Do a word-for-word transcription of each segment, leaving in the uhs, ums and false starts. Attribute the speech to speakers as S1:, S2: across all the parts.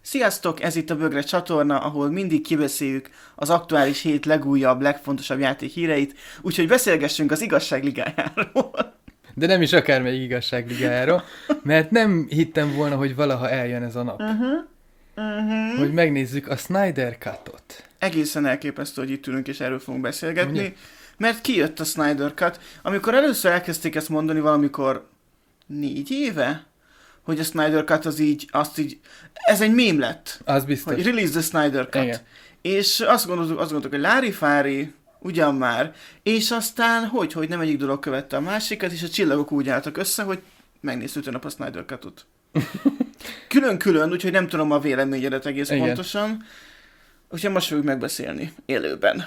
S1: Sziasztok, ez itt a Bögre csatorna, ahol mindig kibeszéljük az aktuális hét legújabb, legfontosabb játék híreit, úgyhogy beszélgessünk az igazságligájáról.
S2: De nem is akármelyik igazságligájáról, mert nem hittem volna, hogy valaha eljön ez a nap.
S1: Uh-huh. Uh-huh.
S2: Hogy megnézzük a Snyder Cut-ot.
S1: Egészen elképesztő, hogy itt ülünk és erről fogunk beszélgetni,
S2: Ugye?
S1: mert kijött a Snyder Cut. Amikor először elkezdték ezt mondani valamikor négy éve, hogy a Snyder Cut az így, azt így, ez egy mém lett.
S2: Az biztos.
S1: Hogy release the Snyder Cut.
S2: Igen.
S1: És azt gondoltuk, azt gondoltuk, hogy lári-fári, ugyan már, és aztán hogy, hogy nem egyik dolog követte a másikat, és a csillagok úgy álltak össze, hogy megnéztük a nap a Snyder Cut-ot. Külön-külön, úgyhogy nem tudom a véleményedet egész
S2: Igen.
S1: pontosan. Úgyhogy most fogjuk megbeszélni élőben.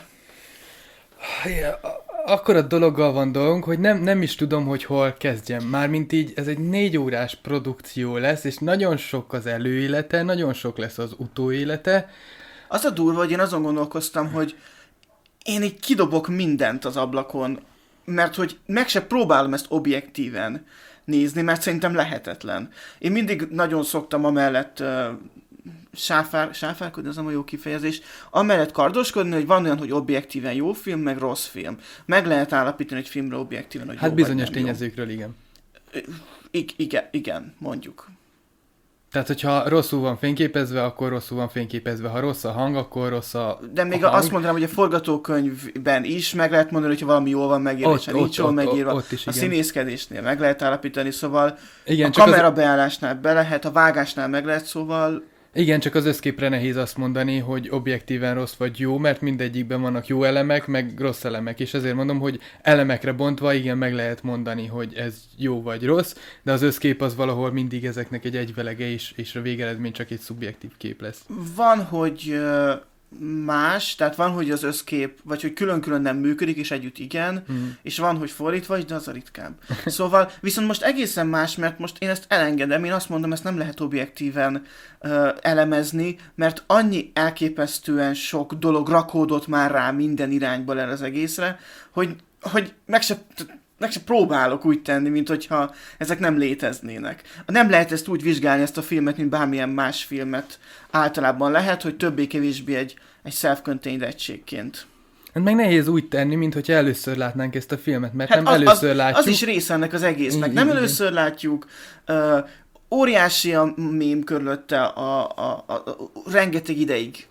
S2: Ja, akkor a dologgal van dolgunk, hogy nem, nem is tudom, hogy hol kezdjem. Mármint így, ez egy négy órás produkció lesz, és nagyon sok az előélete, nagyon sok lesz az utóélete.
S1: Az a durva, hogy én azon gondolkoztam, hogy én így kidobok mindent az ablakon, mert hogy meg se próbálom ezt objektíven nézni, mert szerintem lehetetlen. Én mindig nagyon szoktam amellett uh, sáfár, sáfárkodni, az nem a jó kifejezés, amellett kardoskodni, hogy van olyan, hogy objektíven jó film, meg rossz film. Meg lehet állapítani egy filmre objektíven, hogy
S2: Hát
S1: jó
S2: bizonyos
S1: vagy nem
S2: tényezőkről, igen.
S1: jó. I- igen, igen, mondjuk.
S2: Tehát, hogyha rosszul van fényképezve, akkor rosszul van fényképezve. Ha rossz a hang, akkor rossz a
S1: De még
S2: a hang.
S1: azt mondanám, hogy a forgatókönyvben is meg lehet mondani, hogyha valami jól van megírva,
S2: Ott,
S1: és ha nincs
S2: ott,
S1: jól
S2: ott,
S1: megírva.
S2: ott is,
S1: a
S2: igen.
S1: színészkedésnél meg lehet állapítani, szóval
S2: Igen,
S1: a
S2: csak az-
S1: kamerabeállásnál be lehet, a vágásnál meg lehet, szóval
S2: Igen, csak az összképre nehéz azt mondani, hogy objektíven rossz vagy jó, mert mindegyikben vannak jó elemek, meg rossz elemek, és ezért mondom, hogy elemekre bontva igen, meg lehet mondani, hogy ez jó vagy rossz, de az összkép az valahol mindig ezeknek egy egyvelege, és, és a végeredmény csak egy szubjektív kép lesz.
S1: van, hogy ö, más, tehát van, hogy az összkép, vagy hogy külön-külön nem működik, és együtt igen,
S2: Mm.
S1: és van, hogy fordítva is, de az a ritkább. Szóval, viszont most egészen más, mert most én ezt elengedem, én azt mondom, ezt nem lehet objektíven ö, elemezni, mert annyi elképesztően sok dolog rakódott már rá minden irányból el az egészre, hogy, hogy meg se... meg se próbálok úgy tenni, mint hogyha ezek nem léteznének. Nem lehet ezt úgy vizsgálni, ezt a filmet, mint bármilyen más filmet általában lehet, hogy többé-kevésbé egy, egy self-contained egységként.
S2: Hát meg nehéz úgy tenni, mint hogyha először látnánk ezt a filmet, mert
S1: Hát
S2: nem
S1: az,
S2: először
S1: az,
S2: látjuk.
S1: az is része ennek az egésznek.
S2: Igen,
S1: Nem
S2: igen.
S1: először látjuk, uh, óriási a mém körülötte a, a, a, a, rengeteg ideig.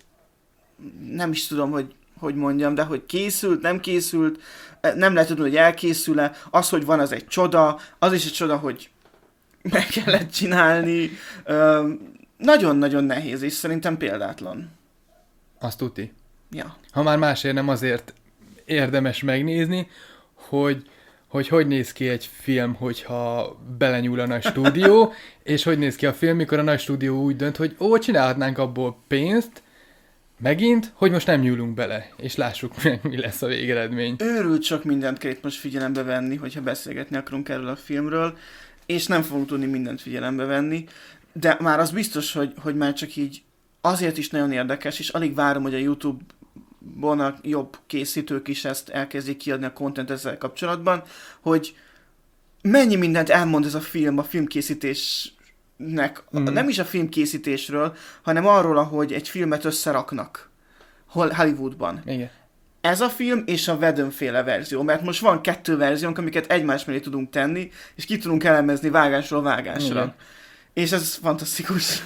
S1: Nem is tudom, hogy hogy mondjam, de hogy készült, nem készült, nem lehet tudni, hogy elkészül-e. Az, hogy van, az egy csoda. Az is egy csoda, hogy meg kellett csinálni. Uh, nagyon-nagyon nehéz, és szerintem példátlan.
S2: Azt tuti.
S1: Ja.
S2: Ha már másért nem azért érdemes megnézni, hogy hogy hogy néz ki egy film, hogyha belenyúl a nagy stúdió, és hogy néz ki a film, mikor a nagy stúdió úgy dönt, hogy ó, csinálhatnánk abból pénzt, megint, hogy most nem nyúlunk bele, és lássuk meg, mi lesz a végeredmény.
S1: Őrült sok mindent kell itt most figyelembe venni, hogyha beszélgetni akarunk erről a filmről, és nem fogunk tudni mindent figyelembe venni, de már az biztos, hogy, hogy már csak így azért is nagyon érdekes, és alig várom, hogy a YouTube-on a jobb készítők is ezt elkezdik kiadni a content ezzel kapcsolatban, hogy mennyi mindent elmond ez a film, a filmkészítésnek,
S2: Mhm.
S1: nem is a filmkészítésről, hanem arról, ahogy egy filmet összeraknak Hol- Hollywoodban.
S2: Igen.
S1: Ez a film és a Whedon-féle verzió, mert most van kettő verziónk, amiket egymás mellé tudunk tenni, és ki tudunk elemezni vágásról vágásra.
S2: Igen.
S1: És ez fantasztikus.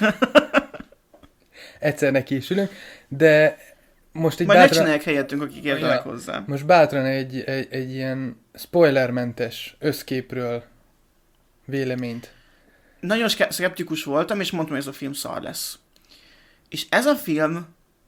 S2: Egyszer készülünk, de most egy
S1: Majd ne
S2: bátran,
S1: csinálják helyettünk, akik értenek
S2: Ja.
S1: hozzá.
S2: most bátran egy, egy, egy ilyen spoilermentes összképről véleményt.
S1: Nagyon ske- szkeptikus voltam, és mondtam, hogy ez a film szar lesz. És ez a film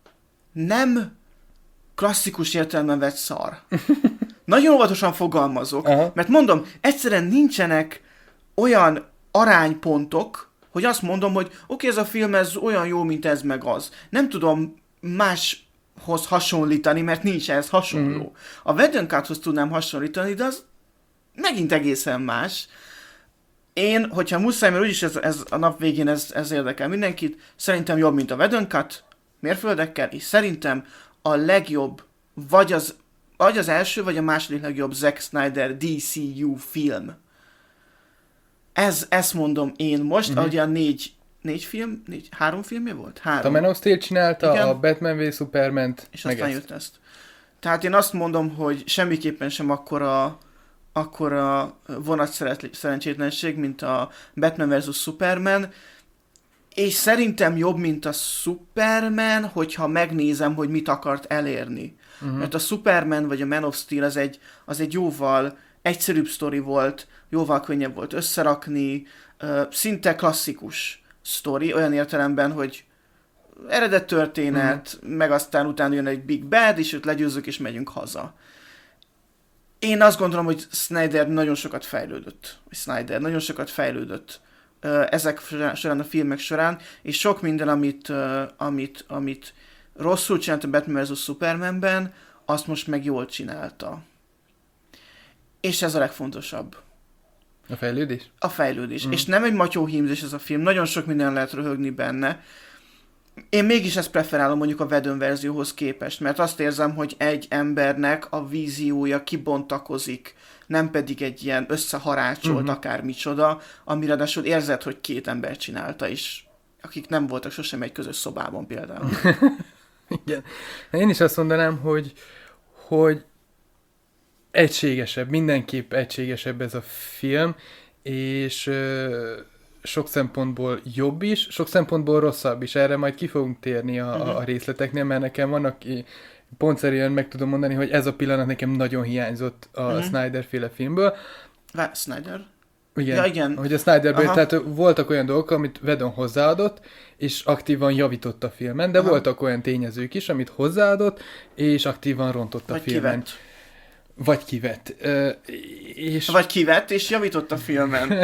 S1: nem klasszikus értelemben vett szar. Nagyon óvatosan fogalmazok,
S2: Aha.
S1: mert mondom, egyszerűen nincsenek olyan aránypontok, hogy azt mondom, hogy oké, okay, ez a film ez olyan jó, mint ez meg az. Nem tudom máshoz hasonlítani, mert nincs ehhez hasonló.
S2: Mhm.
S1: A Whedon Cut-hoz tudnám hasonlítani, de az megint egészen más. Én, hogyha muszáj, mert úgyis ez, ez a nap végén ez, ez érdekel mindenkit, szerintem jobb, mint a Whedon Cut, mérföldekkel, és szerintem a legjobb, vagy az, vagy az első, vagy a második legjobb Zack Snyder dé cé u film. Ez, ezt mondom én most,
S2: Mhm.
S1: ahogy a négy négy film, négy, három filmje volt? Három.
S2: A Man of Steel csinálta,
S1: igen.
S2: a Batman v Superman-t,
S1: és
S2: meg
S1: aztán
S2: ezt.
S1: jött ezt. Tehát én azt mondom, hogy semmiképpen sem akkora, akkora vonat szerencsétlenség, mint a Batman versus Superman, és szerintem jobb, mint a Superman, hogyha megnézem, hogy mit akart elérni. Uh-huh. Mert a Superman vagy a Man of Steel az egy, az egy jóval egyszerűbb sztori volt, jóval könnyebb volt összerakni, szinte klasszikus sztori, olyan értelemben, hogy eredet történet, uh-huh. meg aztán utána jön egy Big Bad, és őt legyőzzük, és megyünk haza. Én azt gondolom, hogy Snyder nagyon sokat fejlődött. Snyder nagyon sokat fejlődött ezek során, a filmek során, és sok minden, amit, amit, amit rosszul csinált a Batman versus Supermanben, azt most meg jól csinálta. És ez a legfontosabb.
S2: A fejlődés?
S1: A fejlődés. Mm. És nem egy matyóhímzés ez a film, nagyon sok minden lehet röhögni benne. Én mégis ezt preferálom mondjuk a Whedon verzióhoz képest, mert azt érzem, hogy egy embernek a víziója kibontakozik, nem pedig egy ilyen összeharácsolt uh-huh. akármicsoda, amire ráadásul érzed, hogy két ember csinálta is, akik nem voltak sosem egy közös szobában például.
S2: Igen. Én is azt mondanám, hogy, hogy egységesebb, mindenképp egységesebb ez a film, és ö, sok szempontból jobb is, sok szempontból rosszabb is. Erre majd ki fogunk térni a, uh-huh. a részleteknél, mert nekem vannak, pontszerűen meg tudom mondani, hogy ez a pillanat nekem nagyon hiányzott a uh-huh. Snyder-féle filmből.
S1: Vá, Snyder?
S2: Igen,
S1: ja, igen.
S2: hogy a Snyderből, tehát voltak olyan dolgok, amit Whedon hozzáadott, és aktívan javított a filmen, de Aha. voltak olyan tényezők is, amit hozzáadott, és aktívan rontott a
S1: Vagy
S2: filmen.
S1: Kivett.
S2: Vagy kivett. Uh, és...
S1: Vagy kivett, és javított a filmen.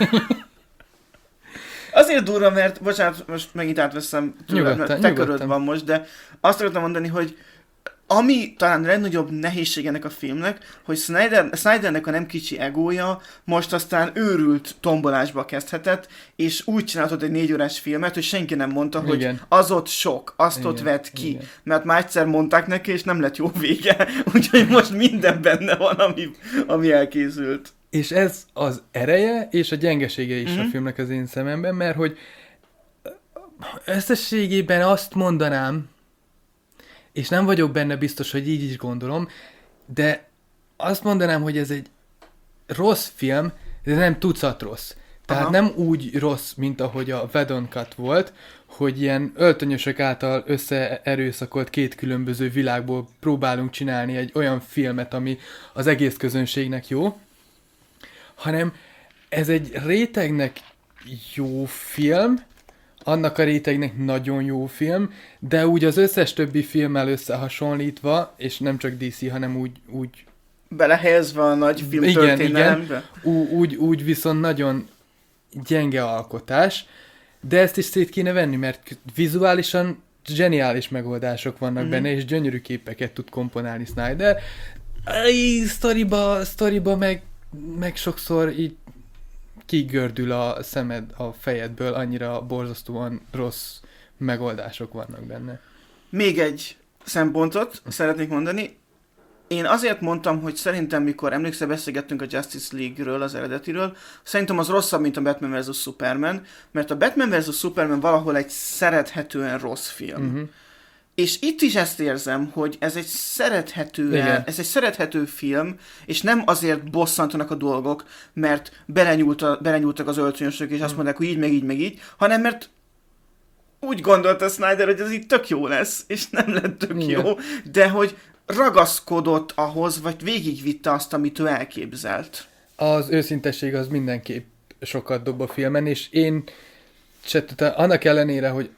S1: Azért durva, mert, bocsánat, most megint átveszem tőlem, mert te köröd van most, de azt akartam mondani, hogy ami talán a legnagyobb nehézség ennek a filmnek, hogy Snyder, Snydernek a nem kicsi egója most aztán őrült tombolásba kezdhetett, és úgy csináltott egy négy órás filmet, hogy senki nem mondta, hogy igen. az ott sok, azt igen. ott vett ki. Igen. Mert már egyszer mondták neki, és nem lett jó vége. Úgyhogy most minden benne van, ami, ami elkészült.
S2: És ez az ereje és a gyengesége is mm-hmm. a filmnek az én szememben, mert hogy összességében azt mondanám, és nem vagyok benne biztos, hogy így is gondolom, de azt mondanám, hogy ez egy rossz film, de nem tucat rossz. Tehát Aha. nem úgy rossz, mint ahogy a Whedon Cut volt, hogy ilyen öltönyösök által összeerőszakolt két különböző világból próbálunk csinálni egy olyan filmet, ami az egész közönségnek jó, hanem ez egy rétegnek jó film, annak a rétegnek nagyon jó film, de úgy az összes többi filmmel összehasonlítva, és nem csak dé cé, hanem úgy... úgy
S1: belehelyezve a nagy filmtörténelembe?
S2: Igen, igen. Úgy, úgy viszont nagyon gyenge alkotás, de ezt is szét kéne venni, mert vizuálisan zseniális megoldások vannak mm-hmm. benne, és gyönyörű képeket tud komponálni Snyder. Ay, sztoriba, sztoriba meg, meg sokszor így kigördül a szemed a fejedből, annyira borzasztóan rossz megoldások vannak benne.
S1: Még egy szempontot szeretnék mondani. Én azért mondtam, hogy szerintem, mikor emlékszel, beszélgettünk a Justice League-ről, az eredetiről, szerintem az rosszabb, mint a Batman versus Superman, mert a Batman versus Superman valahol egy szerethetően rossz film. Uh-huh. És itt is ezt érzem, hogy ez egy szerethetően, ez egy szerethető film, és nem azért bosszantanak a dolgok, mert belenyúlt belenyúltak az öltönyösök, és mm. azt mondják, hogy így, meg így, meg így, hanem mert úgy gondolta Snyder, hogy ez így tök jó lesz, és nem lett tök Igen. jó, de hogy ragaszkodott ahhoz, vagy végigvitte azt, amit ő elképzelt.
S2: Az őszintesség az mindenképp sokat dob a filmen, és én se tudtam, annak ellenére, hogy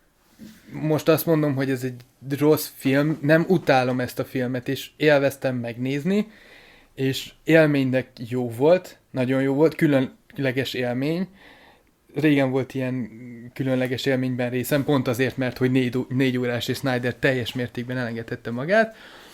S2: most azt mondom, hogy ez egy rossz film, nem utálom ezt a filmet, és élveztem megnézni, és élménynek jó volt, nagyon jó volt, különleges élmény. Régen volt ilyen különleges élményben részem, pont azért, mert hogy négy, négy órás és Snyder teljes mértékben elengedhette magát,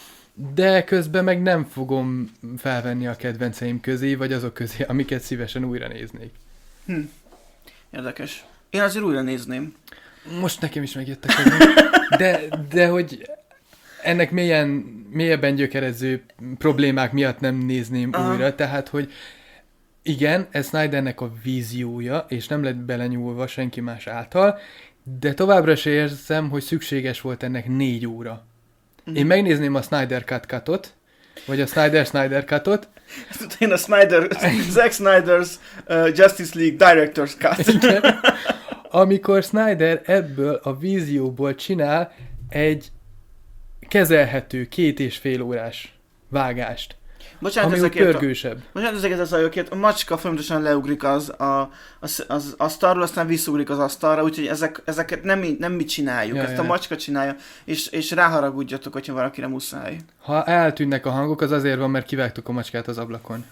S2: de közben meg nem fogom felvenni a kedvenceim közé, vagy azok közé, amiket szívesen újra néznék.
S1: Hm. Érdekes. Én azért újra nézném.
S2: Most nekem is megjöttek ezek. De, de hogy ennek mélyen, mélyebben gyökerező problémák miatt nem nézném Aha. újra, tehát hogy igen, ez Snydernek a víziója, és nem lett belenyúlva senki más által, de továbbra se érzem, hogy szükséges volt ennek négy óra. Mm. Én megnézném a Snyder Cut Cutot, vagy a Snyder Snyder Cutot.
S1: Én a Snyder, Zack Snyder's uh, Justice League Director's Cut.
S2: Igen. Amikor Snyder ebből a vízióból csinál egy kezelhető két és fél órás vágást.
S1: Bocsánat,
S2: ami úgy pörgősebb.
S1: A, bocsánat, ezeket a zajokért. A macska folyamatosan leugrik az, a, az, az asztalról, aztán visszugrik az asztalra, úgyhogy ezek, ezeket nem, nem mi csináljuk, ja, ezt ja. a macska csinálja, és, és ráharagudjatok, hogyha valakire muszáj.
S2: Ha eltűnnek a hangok, az azért van, mert kivágtuk a macskát az ablakon.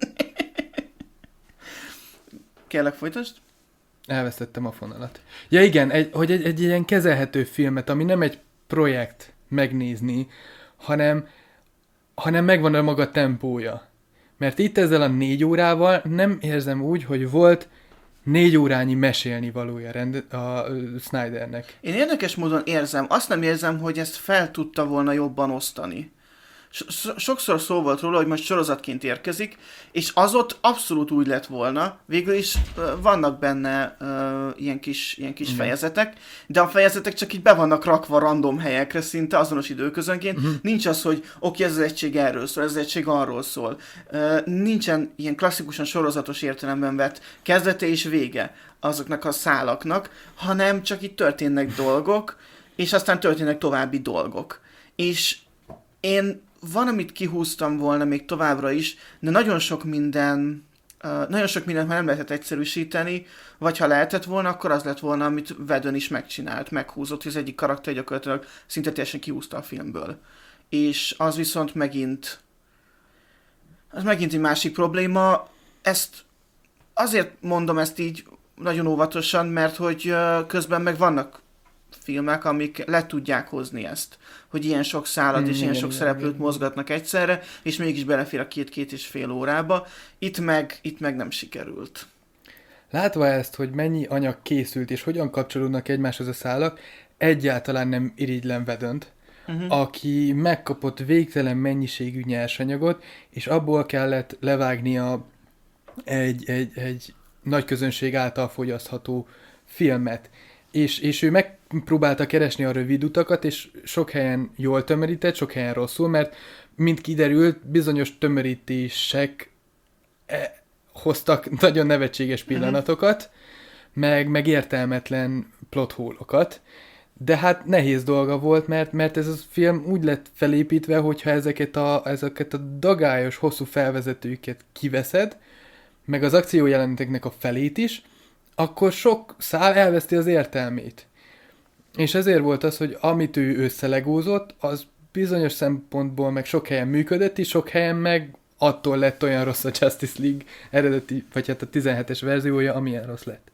S1: Kérlek, folytasd?
S2: Elvesztettem a fonalat. Ja igen, egy, hogy egy, egy ilyen kezelhető filmet, ami nem egy projekt megnézni, hanem hanem megvan a maga tempója. Mert itt ezzel a négy órával nem érzem úgy, hogy volt négy órányi mesélni valója rend- a Snydernek.
S1: Én érdekes módon érzem, azt nem érzem, hogy ezt fel tudta volna jobban osztani. So- sokszor szó volt róla, hogy most sorozatként érkezik, és az ott abszolút úgy lett volna. Végül is uh, vannak benne uh, ilyen kis, ilyen kis fejezetek, de a fejezetek csak így be vannak rakva random helyekre szinte azonos időközönként. Uh-huh. Nincs az, hogy oké, ez az egység erről szól, ez az egység arról szól. Uh, nincsen ilyen klasszikusan sorozatos értelemben vett kezdete és vége azoknak a szálaknak, hanem csak itt történnek dolgok, és aztán történnek további dolgok. És én van, amit kihúztam volna még továbbra is, de nagyon sok minden, uh, nagyon sok mindent már nem lehetett egyszerűsíteni, vagy ha lehetett volna, akkor az lett volna, amit Whedon is megcsinált, meghúzott, hogy az egyik karakter gyakorlatilag szinte teljesen kihúzta a filmből. És az viszont megint, az megint egy másik probléma. Ezt azért mondom ezt így nagyon óvatosan, mert hogy uh, közben meg vannak filmek, amik le tudják hozni ezt, hogy ilyen sok szálat mm, és ilyen sok szereplőt igen. mozgatnak egyszerre, és mégis belefér a két-két és fél órába. Itt meg, itt meg nem sikerült.
S2: Látva ezt, hogy mennyi anyag készült, és hogyan kapcsolódnak egymáshoz a szálak, egyáltalán nem irigylem Whedont, uh-huh. aki megkapott végtelen mennyiségű nyersanyagot, és abból kellett levágnia egy, egy, egy nagy közönség által fogyasztható filmet. És, és ő megpróbálta keresni a rövid utakat, és sok helyen jól tömörített, sok helyen rosszul, mert mint kiderült, bizonyos tömörítések eh, hoztak nagyon nevetséges pillanatokat, uh-huh. meg, meg értelmetlen plothólokat, de hát nehéz dolga volt, mert, mert ez a film úgy lett felépítve, hogyha ezeket a, ezeket a dagályos, hosszú felvezetőket kiveszed, meg az akciójeleneteknek a felét is, akkor sok szál elveszti az értelmét. És ezért volt az, hogy amit ő összelegózott, az bizonyos szempontból meg sok helyen működött, és sok helyen meg attól lett olyan rossz a Justice League eredeti, vagy hát a tizenhetes verziója, amilyen rossz lett.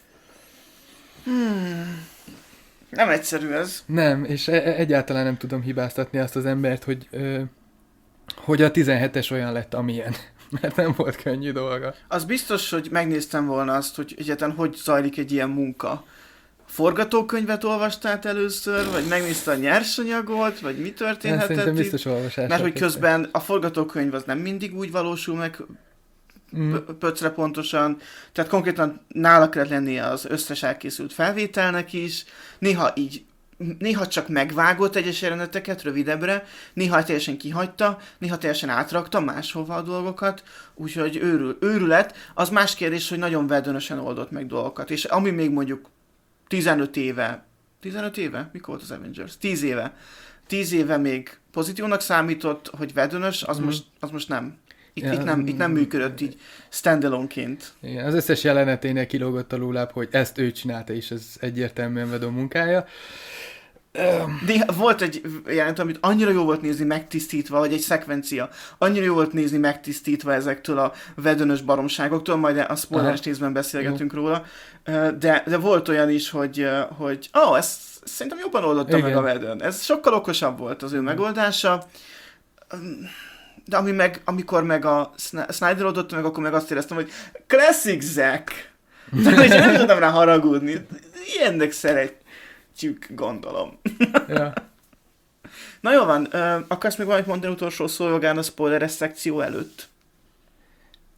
S1: Hmm. Nem egyszerű ez.
S2: Nem, és e- egyáltalán nem tudom hibáztatni azt az embert, hogy, ö, hogy a tizenhetes olyan lett, amilyen. Mert nem volt könnyű dolga.
S1: Az biztos, hogy megnéztem volna azt, hogy egyáltalán hogy zajlik egy ilyen munka. Forgatókönyvet olvastál először, vagy megnézte a nyersanyagot, vagy mi történhetett?
S2: Szerintem biztos olvasás.
S1: Mert hogy közben a forgatókönyv az nem mindig úgy valósul meg mm. pöcre pontosan, tehát konkrétan nála kellett lennie az összes elkészült felvételnek is, néha így néha csak megvágott egyes jeleneteket rövidebbre, néha teljesen kihagyta, néha teljesen átrakta máshova a dolgokat, úgyhogy őrül, őrület. Az más kérdés, hogy nagyon Whedonösen oldott meg dolgokat, és ami még mondjuk tizenöt éve, tizenöt éve? Mikor volt az Avengers? tíz éve. tíz éve még pozitívnak számított, hogy Whedonös, az, mm. most, az most nem. Itt, ja, itt, nem, itt nem működött így standalone-ként.
S2: Igen, az összes jeleneténél kilógott a lóláb, hogy ezt ő csinálta, és ez egyértelműen Whedon munkája.
S1: De volt egy jelenet, amit annyira jó volt nézni megtisztítva, vagy egy szekvencia, annyira jó volt nézni megtisztítva ezektől a Whedonös baromságoktól, majd a spoileres részben beszélgetünk jó. róla, de, de volt olyan is, hogy, hogy ó, oh, ezt szerintem jobban oldotta Igen. meg a Whedon. Ez sokkal okosabb volt az ő megoldása, de ami meg, amikor meg a Snyder oldotta meg, akkor meg azt éreztem, hogy classic Zack! De hogy nem tudtam rá haragudni. Ilyennek szeret. Gondolom.
S2: Ja.
S1: Na jó van, uh, akarsz még valamit mondani utolsó szó jogán a spoileres szekció előtt?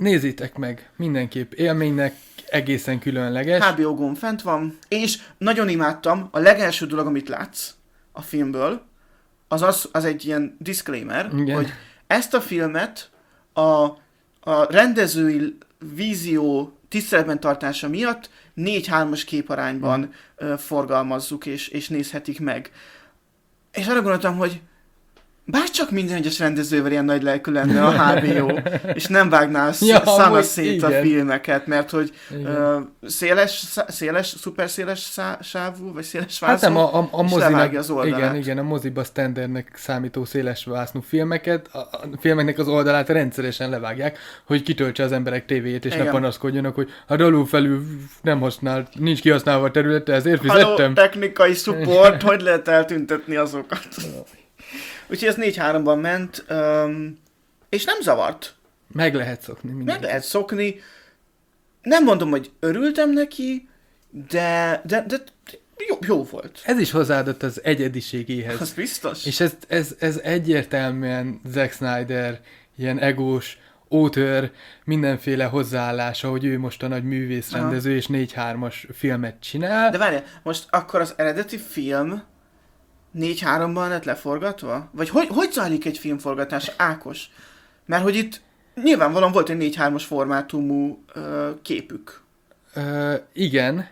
S2: Nézzétek meg, mindenképp élménynek egészen különleges.
S1: há bé o gón fent van, és nagyon imádtam, a legelső dolog, amit látsz a filmből, az, az, az egy ilyen disclaimer,
S2: Igen.
S1: hogy ezt a filmet a, a rendezői vízió tiszteletben tartása miatt négy hármas képarányban ö, forgalmazzuk, és, és nézhetik meg. És arra gondoltam, hogy bárcsak minden egyes rendezővel ilyen nagy lelkű lenne a há bé o, és nem vágná
S2: Ja,
S1: szana
S2: amúgy
S1: szét
S2: igen.
S1: a filmeket, mert hogy
S2: Igen.
S1: ö, széles, szá- széles, szuper széles szá- sávú, vagy széles vászon,
S2: Hát nem, a, a, a
S1: és
S2: mozinak,
S1: levágja az oldalát.
S2: igen, igen, a moziba standardnek számító széles vásznú filmeket, a, a filmeknek az oldalát rendszeresen levágják, hogy kitöltse az emberek tévéjét, és
S1: Igen.
S2: ne panaszkodjanak, hogy hát alul felül nem használ, nincs kihasználva a területe, ezért
S1: Halló,
S2: fizettem.
S1: technikai support, hogy lehet eltüntetni azokat? Úgyhogy ez négy háromban ment, um, és nem zavart.
S2: Meg lehet szokni. Minden.
S1: Meg lehet szokni. Nem mondom, hogy örültem neki, de, de, de jó, jó volt.
S2: Ez is hozzáadott az egyediségéhez.
S1: Az biztos.
S2: És ez, ez, ez egyértelműen Zack Snyder, ilyen egós, auteur, mindenféle hozzáállása, hogy ő most a nagy művészrendező, és négy hármas filmet csinál.
S1: De várjál, most akkor az eredeti film négy háromban lett leforgatva? Vagy hogy, hogy zajlik egy filmforgatás, Ákos? Mert hogy itt nyilvánvalóan volt egy négy hármas formátumú ö, képük.
S2: Ö, igen.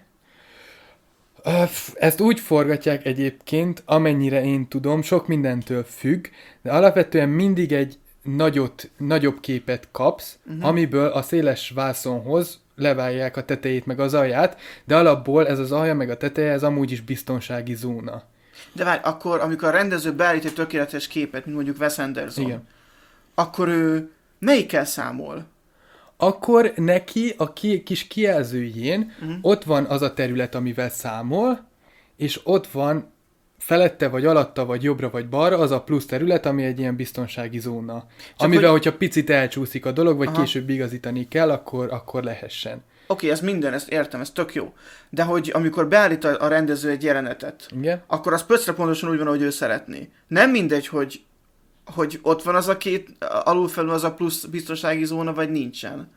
S2: Ö, f- ezt úgy forgatják egyébként, amennyire én tudom, sok mindentől függ, de alapvetően mindig egy nagyot, nagyobb képet kapsz, uh-huh. amiből a széles vászonhoz levágják a tetejét meg az alját, de alapból ez az alja meg a teteje, ez amúgy is biztonsági zóna.
S1: De várj, akkor amikor a rendező beállít egy tökéletes képet, mint mondjuk Wes Anderson,
S2: Igen.
S1: akkor ő melyikkel számol?
S2: Akkor neki a ki, kis kijelzőjén
S1: Mhm.
S2: ott van az a terület, amivel számol, és ott van felette, vagy alatta, vagy jobbra, vagy balra az a plusz terület, ami egy ilyen biztonsági zóna. Csak amivel, hogy... hogyha picit elcsúszik a dolog, vagy
S1: Aha.
S2: később igazítani kell, akkor, akkor lehessen.
S1: Oké, okay, ez minden, ezt értem, ez tök jó. De hogy amikor beállít a, a rendező egy jelenetet,
S2: Igen?
S1: akkor az pöcre pontosan úgy van, ahogy ő szeretné. Nem mindegy, hogy, hogy ott van az a két, alulfelül az a plusz biztonsági zóna, vagy nincsen.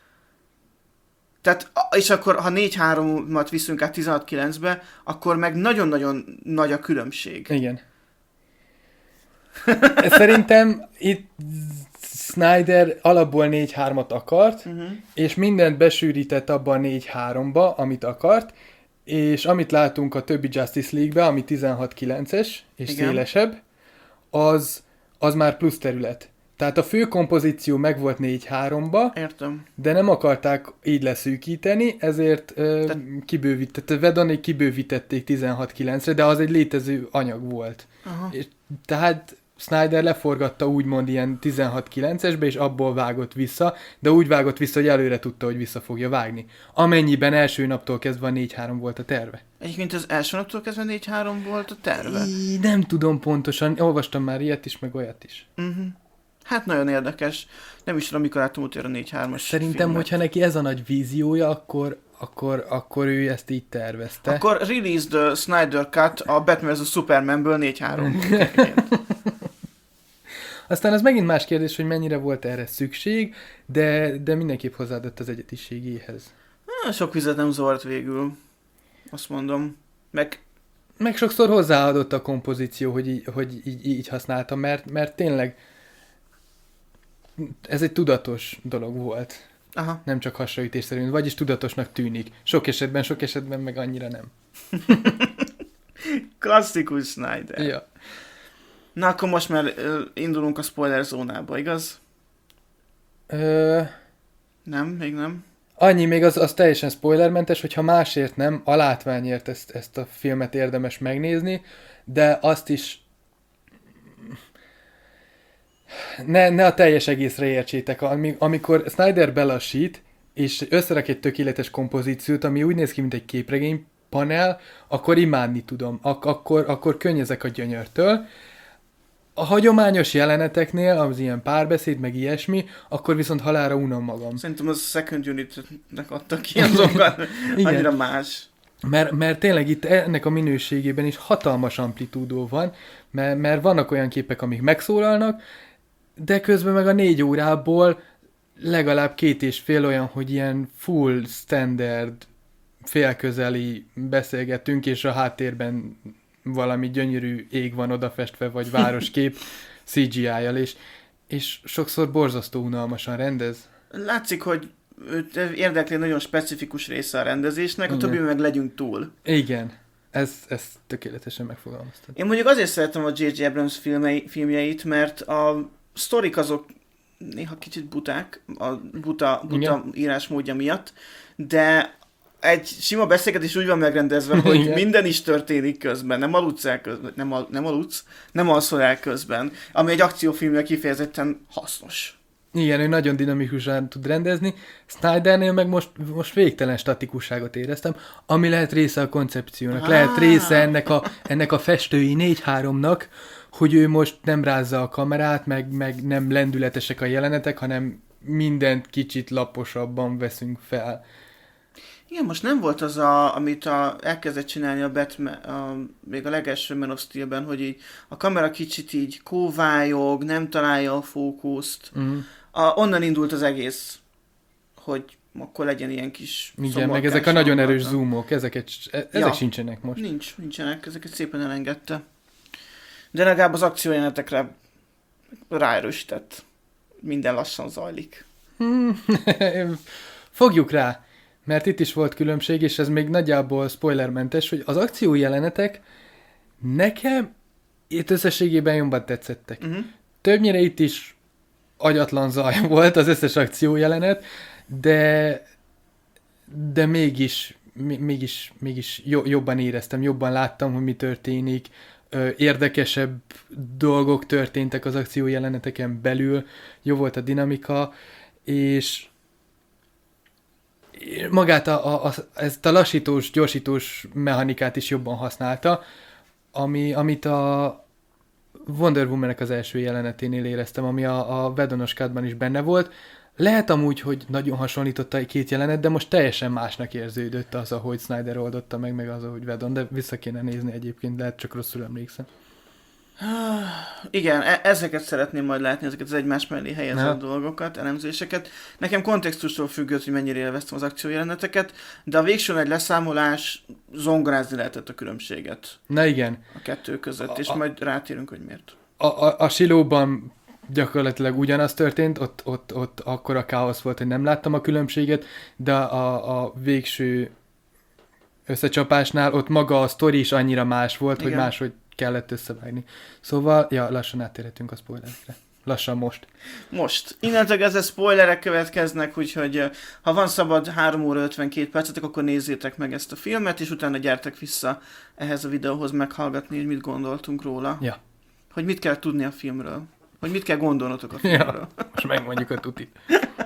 S1: Tehát, és akkor, ha négy háromat viszünk át tizenhat kilencbe, akkor meg nagyon-nagyon nagy a különbség.
S2: Igen. Szerintem itt Snyder alapból négy hármat akart,
S1: Uh-huh.
S2: és mindent besűrített abba a négy háromba, amit akart, és amit látunk a többi Justice League-be, ami tizenhat kilences és
S1: Igen.
S2: szélesebb, az, az már plusz terület. Tehát a fő kompozíció megvolt négy háromba,
S1: Értem.
S2: de nem akarták így leszűkíteni, ezért ö,
S1: Te-
S2: kibővített, Vedonék kibővítették tizenhat kilencre, de az egy létező anyag volt.
S1: Aha.
S2: És tehát Snyder leforgatta úgymond ilyen tizenhat kilencesbe, és abból vágott vissza, de úgy vágott vissza, hogy előre tudta, hogy vissza fogja vágni. Amennyiben első naptól kezdve a négy három volt a terve.
S1: Egyébként az első naptól kezdve négy három volt a terve.
S2: Í, nem tudom pontosan, olvastam már ilyet is, meg olyat is.
S1: Uh-huh. Hát nagyon érdekes. Nem is tudom, mikor láttam utoljára négy hármas
S2: Szerintem,
S1: filmet.
S2: hogyha neki ez a nagy víziója, akkor, akkor, akkor ő ezt így tervezte.
S1: Akkor release the Snyder Cut a Batman versus. Supermanből négy három.
S2: Aztán az megint más kérdés, hogy mennyire volt erre szükség, de, de mindenképp hozzáadott az egyediségéhez.
S1: Sok vizet nem zavart végül. Azt mondom. Meg
S2: Meg sokszor hozzáadott a kompozíció, hogy így, hogy így, így használta, mert, mert tényleg ez egy tudatos dolog volt.
S1: aha.
S2: Nem csak hasraütés szerint, vagyis tudatosnak tűnik. Sok esetben, sok esetben meg annyira nem.
S1: Klasszikus Snyder.
S2: Ja.
S1: Na akkor most már uh, indulunk a spoiler zónába, igaz?
S2: Ö,
S1: Nem, még nem.
S2: annyi még az, az teljesen spoilermentes, hogyha másért nem, a látványért ezt, ezt a filmet érdemes megnézni, de azt is ne, ne a teljes egészre értsétek. Ami, amikor Snyder belassít, és összerak egy tökéletes kompozíciót, ami úgy néz ki, mint egy képregény panel, akkor imádni tudom. Ak- akkor, akkor könnyezek a gyönyörtől. A hagyományos jeleneteknél, az ilyen párbeszéd, meg ilyesmi, akkor viszont halálra unom magam.
S1: Szerintem az second unitnek adtak ki azokat.
S2: Igen.
S1: Annyira más.
S2: Mert, mert tényleg itt ennek a minőségében is hatalmas amplitúdó van, mert, mert vannak olyan képek, amik megszólalnak, de közben meg a négy órából legalább két és fél olyan, hogy ilyen full standard félközeli beszélgetünk, és a háttérben valami gyönyörű ég van odafestve, vagy városkép cé gé í-jal, és, és sokszor borzasztó unalmasan rendez.
S1: Látszik, hogy őt érdekli nagyon specifikus része a rendezésnek, a többi meg legyünk túl.
S2: Igen, ez, ez tökéletesen megfogalmaztad.
S1: Én mondjuk azért szeretem a jé jé Abrams filmei, filmjeit, mert a sztorik azok néha kicsit buták, a buta, buta írásmódja miatt, de egy sima beszélgetés úgy van megrendezve, hogy igen. minden is történik közben, nem aludsz el közben, nem, al, nem aludsz, nem alszol el közben, ami egy akciófilmre kifejezetten hasznos.
S2: Igen, ő nagyon dinamikusan tud rendezni. Snydernél meg most, most végtelen statikusságot éreztem, ami lehet része a koncepciónak, ah. lehet része ennek a, ennek a festői négy háromnak, hogy ő most nem rázza a kamerát, meg, meg nem lendületesek a jelenetek, hanem mindent kicsit laposabban veszünk fel.
S1: Igen, most nem volt az, a, amit a, elkezdett csinálni a Batman, a, még a legelső Man of Steel-ben, hogy így a kamera kicsit így kóvályog, nem találja a fókuszt. Uh-huh. A, onnan indult az egész, hogy akkor legyen ilyen kis
S2: igen, meg ezek a nagyon erős zoomok, ezeket, ezek ja, sincsenek most.
S1: Nincs, nincsenek, ezeket szépen elengedte. De legalább az akciójelenetekre ráerősített. Minden lassan zajlik.
S2: Fogjuk rá, mert itt is volt különbség, és ez még nagyjából spoilermentes, hogy az akciójelenetek nekem itt összességében jobban tetszettek. Uh-huh. Többnyire itt is agyatlan zaj volt az összes akciójelenet, de, de mégis, mégis, mégis jobban éreztem, jobban láttam, hogy mi történik, érdekesebb dolgok történtek az akciójeleneteken belül, jó volt a dinamika, és magát a, a, a, ezt a lassítós, gyorsítós mechanikát is jobban használta, ami, amit a Wonder Woman-nek az első jeleneténél éreztem, ami a, a Whedonos cut-ban is benne volt. Lehet amúgy, hogy nagyon hasonlított a két jelenet, de most teljesen másnak érződött az, ahogy Snyder oldotta meg, meg az, ahogy Whedon, de vissza kéne nézni egyébként, lehet csak rosszul emlékszem.
S1: Igen, e- ezeket szeretném majd látni, ezeket az egymás mellé helyezett ha. dolgokat, elemzéseket. Nekem kontextustól függött, hogy mennyire élveztem az akciójeleneteket, de a végső nagy leszámolás zongorázni lehetett a különbséget.
S2: Na igen.
S1: A kettő között, a, és
S2: a,
S1: majd rátérünk, hogy miért.
S2: A, a, a Silóban gyakorlatilag ugyanaz történt, ott, ott, ott akkora káosz volt, hogy nem láttam a különbséget, de a, a végső összecsapásnál ott maga a sztori is annyira más volt, igen. hogy máshogy kellett összevágni. Szóval, ja, lassan áttérhetünk a spoilerekre. Lassan most.
S1: Most. Innentől ezzel spoilerek következnek, úgyhogy ha van szabad három óra ötvenkét percetek, akkor nézzétek meg ezt a filmet, és utána gyertek vissza ehhez a videóhoz meghallgatni, hogy mit gondoltunk róla.
S2: Ja.
S1: Hogy mit kell tudni a filmről. Hogy mit kell gondolnotok a filmről.
S2: Ja, most megmondjuk a tutit.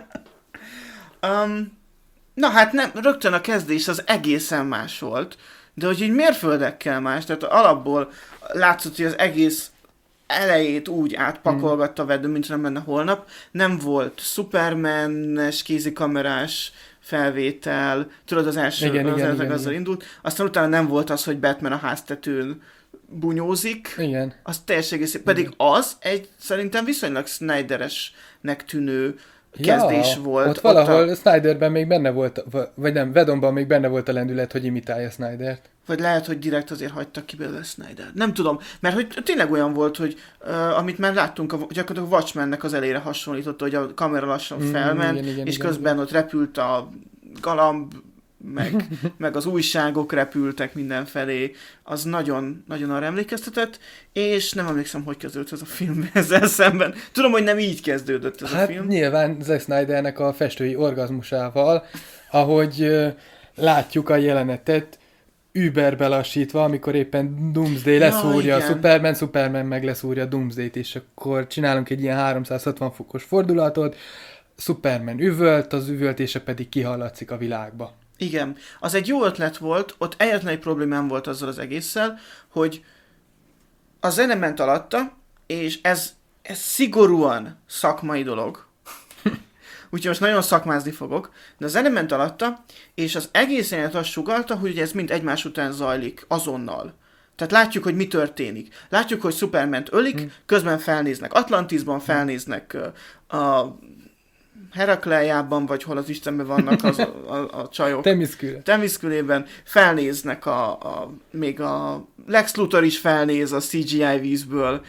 S1: um, na hát nem, rögtön a kezdés az egészen más volt, de hogy így mérföldekkel más, tehát alapból látszott, hogy az egész elejét úgy átpakolgatta Whedon, mint nem lenne holnap. Nem volt Superman-es kézikamerás felvétel, tudod, az első
S2: igen,
S1: az
S2: igen,
S1: igen,
S2: igen,
S1: azzal
S2: igen.
S1: indult. Aztán utána nem volt az, hogy Batman a háztetőn bunyózik.
S2: Igen.
S1: Az teljesen egész, pedig igen. az egy szerintem viszonylag Snyderesnek tűnő kezdés
S2: ja,
S1: volt.
S2: Ott valahol
S1: ott a...
S2: Snyderben még benne volt, vagy nem, Whedonban még benne volt a lendület, hogy imitálja Snydert.
S1: Vagy lehet, hogy direkt azért hagytak ki belőle Snyder. Nem tudom, mert hogy tényleg olyan volt, hogy uh, amit már láttunk, a, gyakorlatilag a Watchmennek az elére hasonlította, hogy a kamera lassan felment, mm, igen, igen, és igen, közben igen. ott repült a galamb, meg, meg az újságok repültek mindenfelé. Az nagyon, nagyon arra emlékeztetett, és nem emlékszem, hogy kezdődött ez a film ezzel szemben. Tudom, hogy nem így kezdődött ez
S2: hát
S1: a film.
S2: Nyilván Zack Snydernek a festői orgazmusával, ahogy uh, látjuk a jelenetet, überbe lassítva, amikor éppen Doomsday leszúrja ja, a Superman, Superman meg leszúrja a Doomsday-t, és akkor csinálunk egy ilyen háromszázhatvan fokos fordulatot, Superman üvölt, az üvöltése pedig kihallatszik a világba.
S1: Igen, az egy jó ötlet volt, ott egyetlen egy problémám volt azzal az egésszel, hogy a zene ment alatta, és ez, ez szigorúan szakmai dolog. Úgyhogy most nagyon szakmázni fogok, de a zene ment alatta, és az egész jelenet azt sugallta, hogy ez mind egymás után zajlik, azonnal. Tehát látjuk, hogy mi történik. Látjuk, hogy Supermant ölik, hmm. közben felnéznek Atlantisban, felnéznek uh, a Herakleiában, vagy hol az Istenben vannak az, a, a, a csajok.
S2: Temiszküle.
S1: Temiszkülében felnéznek a, a... Még a Lex Luthor is felnéz a cé gé í vízből.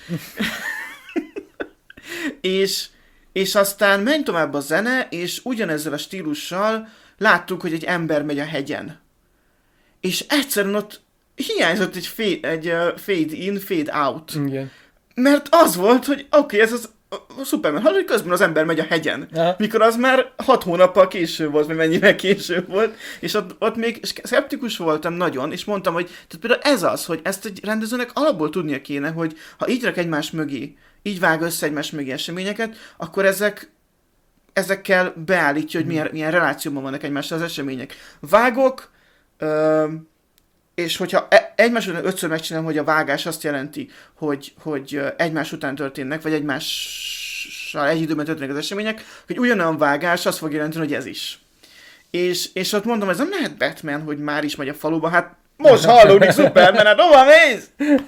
S1: és, és aztán megy tovább a zene, és ugyanezzel a stílussal láttuk, hogy egy ember megy a hegyen. És egyszerűen ott hiányzott egy fade, egy uh, fade in, fade out.
S2: Igen.
S1: Mert az volt, hogy oké, okay, ez az a Superman, hogy közben az ember megy a hegyen. Aha. Mikor az már hat hónappal később volt, vagy mennyivel később volt, és ott, ott még szeptikus voltam nagyon, és mondtam, hogy tehát például ez az, hogy ezt egy rendezőnek alapból tudnia kéne, hogy ha így rak egymás mögé, így vág össze egymás mögé eseményeket, akkor ezek ezekkel beállítja, hogy milyen, milyen relációban vannak egymással az események. Vágok, ö, és hogyha egymás után ötször megcsinálom, hogy a vágás azt jelenti, hogy, hogy egymás után történnek, vagy egymással egy időben történnek az események, hogy ugyanolyan vágás azt fog jelenteni, hogy ez is. És, és ott mondom, ez nem lehet Batman, hogy már is megy a faluba, hát most hallódik Superman, hát hova mész?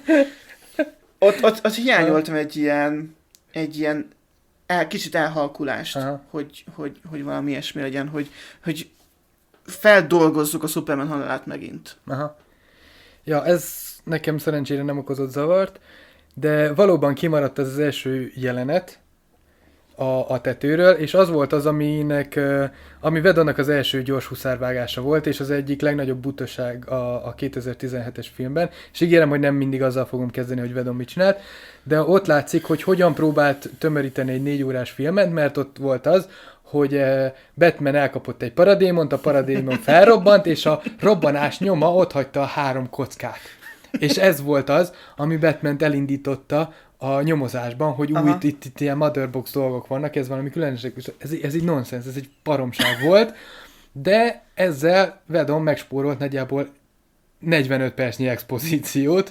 S1: Ott, ott, ott hiányoltam egy ilyen, egy ilyen el, kicsit elhalkulást, hogy, hogy, hogy valami ilyesmi legyen, hogy, hogy feldolgozzuk a Superman halálát megint.
S2: Aha. Ja, ez nekem szerencsére nem okozott zavart, de valóban kimaradt az, az első jelenet a, a tetőről, és az volt az, aminek, ami Whedonnak az első gyors huszárvágása volt, és az egyik legnagyobb butaság a, a kétezer-tizenhetes filmben, és ígérem, hogy nem mindig azzal fogom kezdeni, hogy Whedon mit csinált, de ott látszik, hogy hogyan próbált tömöríteni egy négy órás filmet, mert ott volt az, hogy Batman elkapott egy paradémont, a paradémon felrobbant, és a robbanás nyoma otthagyta a három kockát. És ez volt az, ami Batmant elindította a nyomozásban, hogy új, itt, itt, itt ilyen motherbox dolgok vannak, ez valami különöség, ez, ez egy nonsens, ez egy baromság volt, de ezzel Whedon megspórolt nagyjából negyvenöt percnyi expozíciót,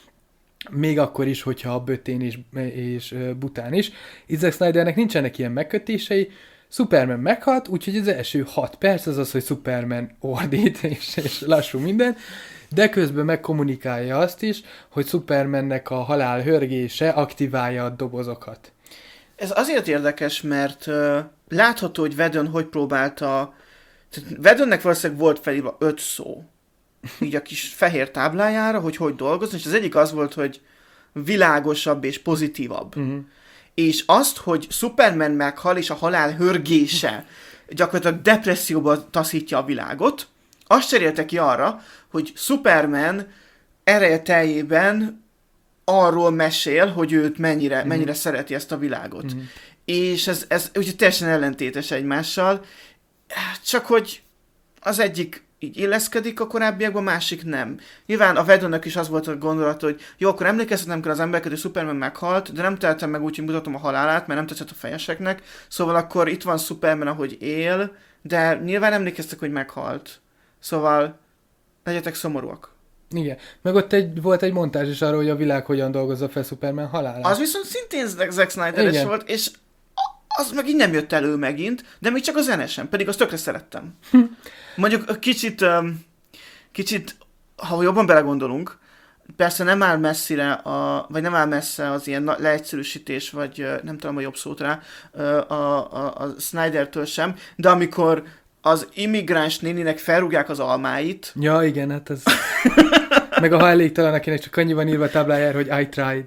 S2: még akkor is, hogyha bötén és, és bután is. Itt Zack Snydernek nincsenek ilyen megkötései, Superman meghalt, úgyhogy az első hat perc az az, hogy Superman ordít, és, és lassú minden, de közben megkommunikálja azt is, hogy Supermannek a halál hörgése aktiválja a dobozokat.
S1: Ez azért érdekes, mert uh, látható, hogy Whedon hogy próbálta... Whedonnek valószínűleg volt felírva öt szó, így a kis fehér táblájára, hogy hogy dolgozni, és az egyik az volt, hogy világosabb és pozitívabb. Uh-huh. És azt, hogy Superman meghal, és a halál hörgése gyakorlatilag depresszióba taszítja a világot, azt cserélte ki arra, hogy Superman ereje teljében arról mesél, hogy őt mennyire, mm. mennyire szereti ezt a világot. Mm. És ez, ez ugye teljesen ellentétes egymással, csak hogy az egyik így illeszkedik a korábbiakban, másik nem. Nyilván a Whedonnak is az volt a gondolat, hogy jó, akkor emlékeztetem kell az embereket, hogy Superman meghalt, de nem tehetem meg úgy, hogy mutatom a halálát, mert nem tetszett a fejeseknek, szóval akkor itt van Superman, ahogy él, de nyilván emlékeztek, hogy meghalt. Szóval legyetek szomorúak.
S2: Igen. Meg ott egy, volt egy montázs is arról, hogy a világ hogyan dolgozza fel Superman halálát.
S1: Az viszont szintén Zack Snyder-es volt, és az meg így nem jött elő megint, de még csak a zene sem, pedig azt tökre szerettem. Mondjuk kicsit, kicsit, ha jobban belegondolunk, persze nem áll messzire, a, vagy nem áll messze az ilyen leegyszerűsítés, vagy nem tudom a jobb szót rá, a, a, a Snyder-től sem, de amikor az immigráns néninek felrúgják az almáit.
S2: Ja, igen, hát ez... Meg a hajléktalan, akinek csak annyi van írva a táblájára, hogy I tried.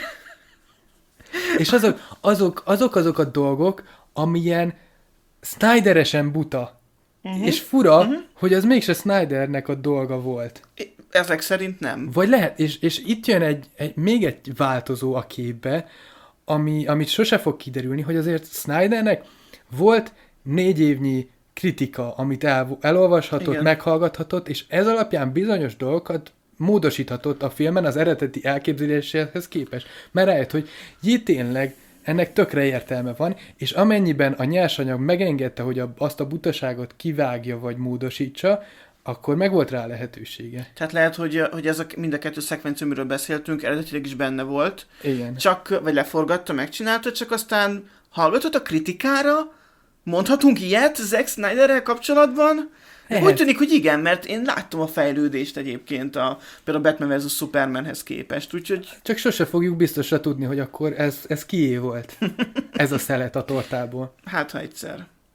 S2: És azok azok, azok azok a dolgok, amilyen Snyderesen buta. Uh-huh. És fura, uh-huh. hogy az mégse Snydernek a dolga volt.
S1: Ezek szerint nem.
S2: Vagy lehet, és, és itt jön egy, egy, még egy változó a képbe, ami, amit sose fog kiderülni, hogy azért Snydernek volt négy évnyi kritika, amit el, elolvashatott, igen. meghallgathatott, és ez alapján bizonyos dolgokat módosíthatott a filmen az eredeti elképzeléséhez képest. Mert rájött, hogy jé, tényleg ennek tökre értelme van, és amennyiben a nyersanyag megengedte, hogy a, azt a butaságot kivágja vagy módosítsa, akkor meg volt rá lehetősége.
S1: Tehát lehet, hogy, hogy ez a, mind a kettő szekvencia, amiről beszéltünk, eredetileg is benne volt.
S2: Igen.
S1: Csak, vagy leforgatta, megcsinálta, csak aztán hallgatott a kritikára. Mondhatunk ilyet Zack Snyderrel kapcsolatban? Lehet. Úgy tűnik, hogy igen, mert én láttam a fejlődést egyébként a, például a Batman versus. Supermanhez képest, úgyhogy...
S2: Csak sose fogjuk biztosra tudni, hogy akkor ez, ez kié volt. Ez a szelet a tortából.
S1: Hát, ha egyszer.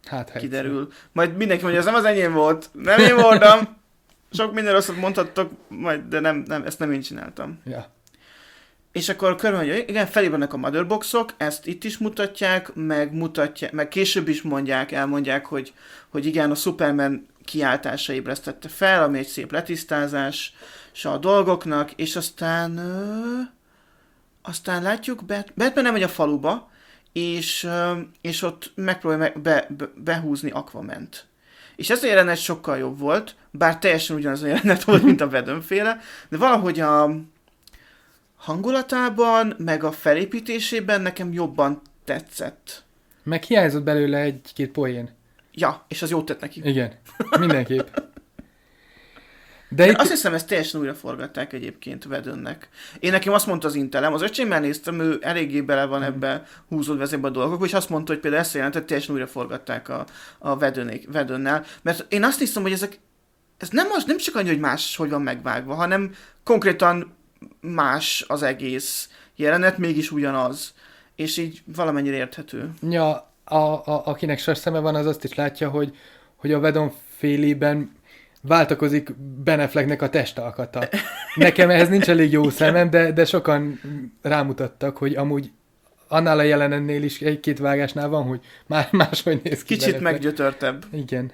S2: Hát, hát
S1: kiderül. Majd mindenki mondja, ez nem az enyém volt, nem én voltam. Sok minden rosszat mondhattok, majd, de nem, nem, ezt nem én csináltam.
S2: Ja.
S1: És akkor körülbelül, hogy igen, felébrednek a motherboxok, ezt itt is mutatják, meg mutatják, meg később is mondják, elmondják, hogy, hogy igen, a Superman kiáltása ébresztette fel, ami egy szép letisztázás a dolgoknak, és aztán ö, aztán látjuk, Bat- Batman nem megy a faluba, és, ö, és ott megpróbálja be, be, behúzni Aquament. És ez a jelenet sokkal jobb volt, bár teljesen ugyanaz a jelenet volt, mint a Venom-féle, de valahogy a hangulatában, meg a felépítésében nekem jobban tetszett.
S2: Meg hiányzott belőle egy-két poén.
S1: Ja, és az jót tett neki.
S2: Igen, mindenképp.
S1: De, De itt... azt hiszem, ezt teljesen újra forgatták egyébként Vedönnek. Én nekem azt mondta az Intelem, az öcsémmel néztem, ő eléggé bele van ebbe húzódva ezekbe a dolgok, és azt mondta, hogy például ezt a jelentet teljesen újra forgatták a, a Vedönék, Vedönnel. Mert én azt hiszem, hogy ezek, ez nem, az, nem csak annyi, hogy más, hogy van megvágva, hanem konkrétan más az egész jelenet, mégis ugyanaz. És így valamennyire érthető.
S2: Ja, a, a, akinek sas szeme van, az azt is látja, hogy, hogy a Vedon félében váltakozik Ben Afflecknek a testalkata. Nekem ehhez nincs elég jó szemem, de, de sokan rámutattak, hogy amúgy annál a jelenetnél is egy-két vágásnál van, hogy más, máshogy néz ki.
S1: Kicsit meggyötörtebb.
S2: Igen.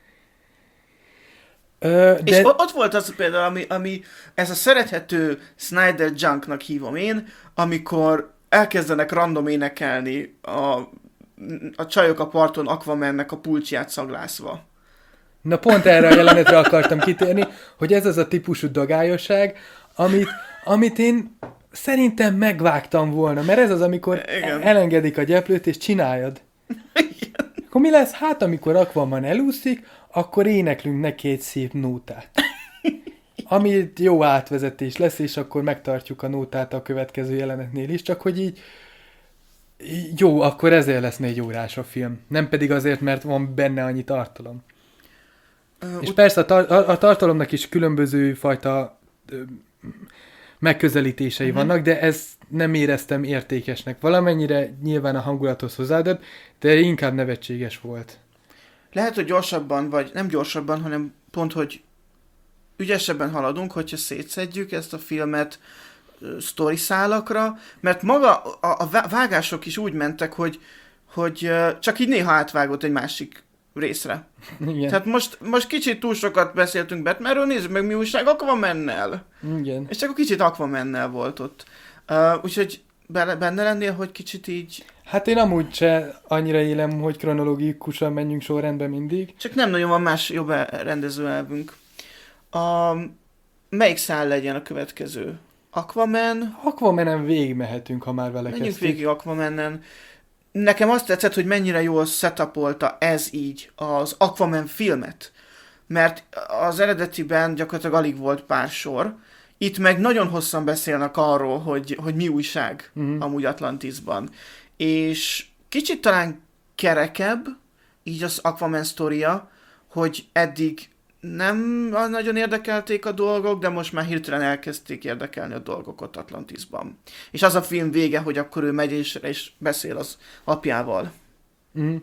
S2: Ö, de...
S1: És ott volt az például, ami, ami ez a szerethető Snyder Junknak hívom én, amikor elkezdenek random énekelni a, a csajok a parton Aquamannek a pulcsját szaglászva.
S2: Na pont erre a jelenetre akartam kitérni, hogy ez az a típusú dagályosság, amit, amit én szerintem megvágtam volna, mert ez az, amikor Igen. elengedik a gyeplőt és csináljad. Igen. Akkor mi lesz? Hát amikor Aquaman elúszik, akkor éneklünk neki egy szép nótát. Ami jó átvezetés lesz, és akkor megtartjuk a nótát a következő jelenetnél is, csak hogy így jó, akkor ezért lesz négy órás a film. Nem pedig azért, mert van benne annyi tartalom. Uh, és ut- persze a, tar- a, a tartalomnak is különböző fajta ö, megközelítései uh-huh. vannak, de ezt nem éreztem értékesnek. Valamennyire nyilván a hangulathoz hozzáadott, de inkább nevetséges volt.
S1: Lehet, hogy gyorsabban, vagy nem gyorsabban, hanem pont, hogy ügyesebben haladunk, hogyha szétszedjük ezt a filmet sztori szálakra, mert maga a, a vágások is úgy mentek, hogy, hogy csak így néha átvágott egy másik részre.
S2: Igen.
S1: Tehát most, most kicsit túl sokat beszéltünk Batmanről, nézzük meg mi újság Aquamannel.
S2: Igen.
S1: És csak a kicsit Aquamannel volt ott. Uh, úgyhogy benne lennél, hogy kicsit így...
S2: Hát én amúgy se annyira élem, hogy kronológikusan menjünk sorrendben mindig.
S1: Csak nem nagyon van más jobb rendező elvünk. A, melyik szál legyen a következő? Aquaman?
S2: Aquamanen végigmehetünk, ha már vele
S1: Menjünk
S2: kezdtük.
S1: végig Aquamanen. Nekem azt tetszett, hogy mennyire jól setupolta ez így az Aquaman filmet. Mert az eredetiben gyakorlatilag alig volt pár sor. Itt meg nagyon hosszan beszélnek arról, hogy, hogy mi újság uh-huh. amúgy Atlantisban. És kicsit talán kerekebb, így az Aquaman sztoria, hogy eddig nem nagyon érdekelték a dolgok, de most már hirtelen elkezdték érdekelni a dolgokat Atlantisban. És az a film vége, hogy akkor ő megy és, és beszél az apjával.
S2: Mm.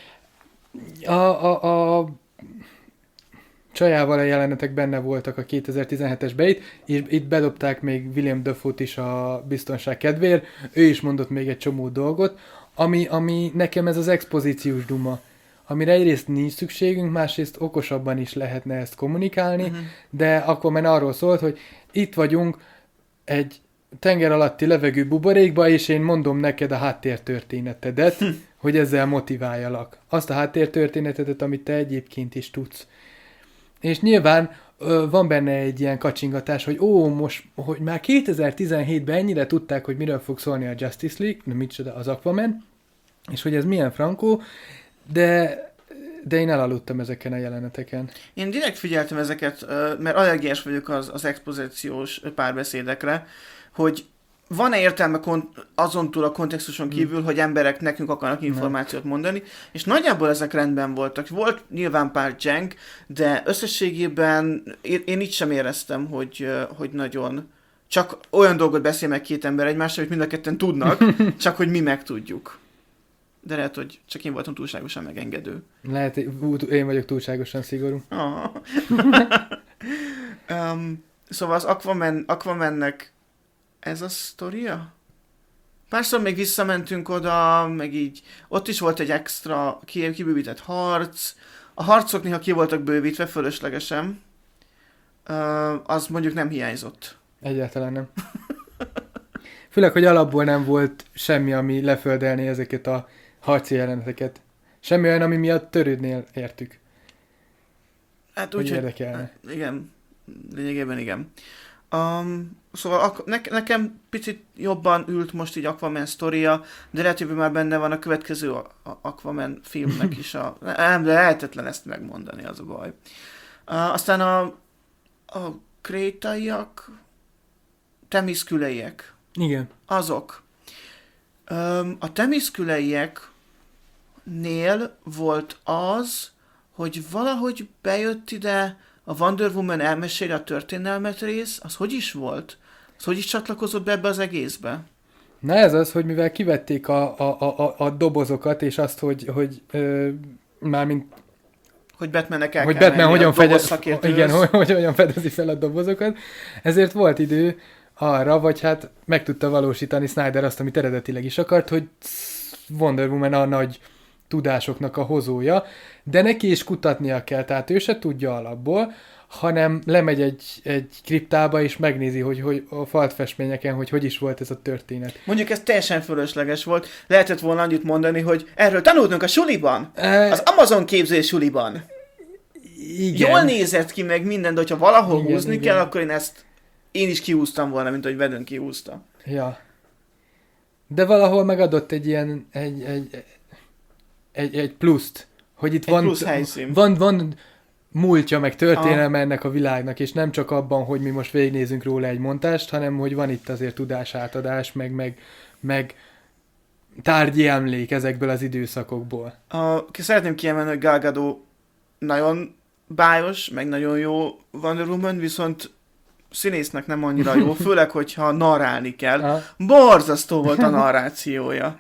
S2: A, a, a csajával a jelenetek benne voltak a kétezer-tizenhetes beit, és itt bedobták még William Dafoe-t is a biztonság kedvéért. Ő is mondott még egy csomó dolgot, ami, ami nekem ez az expozíciós duma, amire egyrészt nincs szükségünk, másrészt okosabban is lehetne ezt kommunikálni, uh-huh. de akkor már arról szólt, hogy itt vagyunk egy tenger alatti levegő buborékba, és én mondom neked a háttértörténetedet, hm. hogy ezzel motiváljalak. Azt a háttértörténetedet, amit te egyébként is tudsz. És nyilván ö, van benne egy ilyen kacsingatás, hogy ó, most, hogy már kétezer-tizenhétben ennyire tudták, hogy miről fog szólni a Justice League, nem micsoda, az Aquaman, és hogy ez milyen frankó, de, de én elaludtam ezeken a jeleneteken.
S1: Én direkt figyeltem ezeket, mert allergiás vagyok az, az expozíciós párbeszédekre, hogy van-e értelme kont- azon túl a kontextuson kívül, hmm. hogy emberek nekünk akarnak információt mondani, és nagyjából ezek rendben voltak. Volt nyilván pár dzseng, de összességében én, én itt sem éreztem, hogy, hogy nagyon csak olyan dolgot beszél meg két ember egymásra, hogy mind a ketten tudnak, csak hogy mi megtudjuk. de lehet, hogy csak én voltam túlságosan megengedő.
S2: Lehet, én vagyok túlságosan szigorú.
S1: Oh. um, szóval az Aquaman, Aquamannek ez a sztoria? Párszor még visszamentünk oda, meg így, ott is volt egy extra kibővített harc. A harcok néha ki voltak bővítve fölöslegesen. Uh, az mondjuk nem hiányzott.
S2: Egyáltalán nem. Főleg, hogy alapból nem volt semmi, ami leföldelné ezeket a harci jeleneteket. Semmi olyan, ami miatt törődnél értük.
S1: Hát úgy,
S2: érdekelne.
S1: Igen, lényegében igen. Um, szóval ak- ne- nekem picit jobban ült most így Aquaman sztoria, de lehet, hogy már benne van a következő a- a Aquaman filmnek is. A... Nem, de lehetetlen ezt megmondani, az a baj. Uh, aztán a, a krétaiak, temiszküleiek.
S2: Igen.
S1: Azok. Um, a temiszküleieknél volt az, hogy valahogy bejött ide a Wonder Woman elmeséli a történelmet rész, az hogy is volt? Az hogy is csatlakozott be ebbe az egészbe?
S2: Na ez az, hogy mivel kivették a, a, a, a dobozokat, és azt, hogy, hogy ö, mármint
S1: hogy Batmannek el
S2: hogy
S1: kell
S2: Batman hogyan, fedez, igen, hogy, hogy hogyan fedezi fel a dobozokat, ezért volt idő arra, vagy hát meg tudta valósítani Snyder azt, amit eredetileg is akart, hogy Wonder Woman a nagy tudásoknak a hozója, de neki is kutatnia kell, tehát ő se tudja alapból, hanem lemegy egy, egy kriptába, és megnézi, hogy, hogy a faltfestményeken, hogy hogy is volt ez a történet.
S1: Mondjuk ez teljesen fölösleges volt. Lehetett volna annyit mondani, hogy erről tanultunk a suliban. E... Az Amazon képzés suliban.
S2: Igen.
S1: Jól nézett ki meg minden, de hogyha valahol
S2: igen,
S1: húzni
S2: igen.
S1: kell, akkor én ezt én is kihúztam volna, mint hogy Vedön kihúzta.
S2: Ja. De valahol megadott egy ilyen egy, egy, egy, egy pluszt, hogy itt
S1: egy
S2: van,
S1: plusz helyszín.
S2: van, van múltja, meg történelme ennek a világnak, és nem csak abban, hogy mi most végignézünk róla egy montást, hanem hogy van itt azért tudásátadás, meg, meg, meg tárgyi emlék ezekből az időszakokból.
S1: A, szeretném kiemelni, hogy Gal Gadot nagyon bájos, meg nagyon jó Wonder Woman, viszont színésznek nem annyira jó, főleg, hogyha narrálni kell. Aha. Borzasztó volt a narrációja.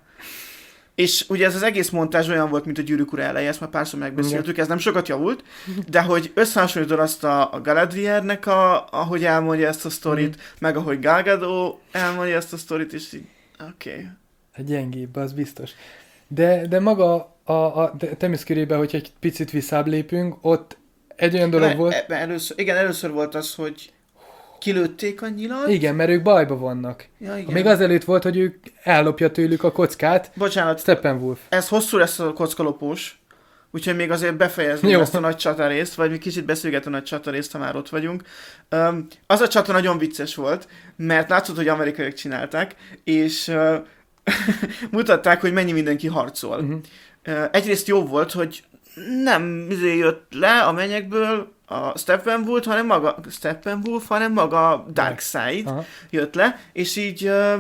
S1: És ugye ez az egész montázs olyan volt, mint a Gyűrűk Ura eleje, ezt már párszor megbeszéltük, ez nem sokat javult, de hogy összehasonlítod azt a, a Galadriernek, a, ahogy elmondja ezt a sztorit, mm. meg ahogy Gal Gadot elmondja ezt a sztorit, és így, oké. Okay.
S2: Hát gyengébb, az biztos. De, de maga a, a Themyscirében, hogyha egy picit visszább lépünk, ott egy olyan dolog
S1: Le,
S2: volt...
S1: Először, igen, először volt az, hogy kilőtték a nyilat.
S2: Igen, mert ők bajba vannak.
S1: Ja, igen.
S2: Még azelőtt volt, hogy ők ellopja tőlük a kockát.
S1: Bocsánat.
S2: Steppenwolf.
S1: Ez hosszú lesz a kockalopós, úgyhogy még azért befejezni Jó. ezt a nagy csatarészt, vagy mi kicsit beszélget a nagy csatarészt, ha már ott vagyunk. Um, az a csata nagyon vicces volt, mert látszott, hogy amerikaiak csinálták, és uh, mutatták, hogy mennyi mindenki harcol. Uh-huh. Uh, egyrészt jó volt, hogy nem jött le a mennyekből a Steppenwolf, hanem maga Steppenwolf, hanem maga Darkseid Aha. jött le, és így uh,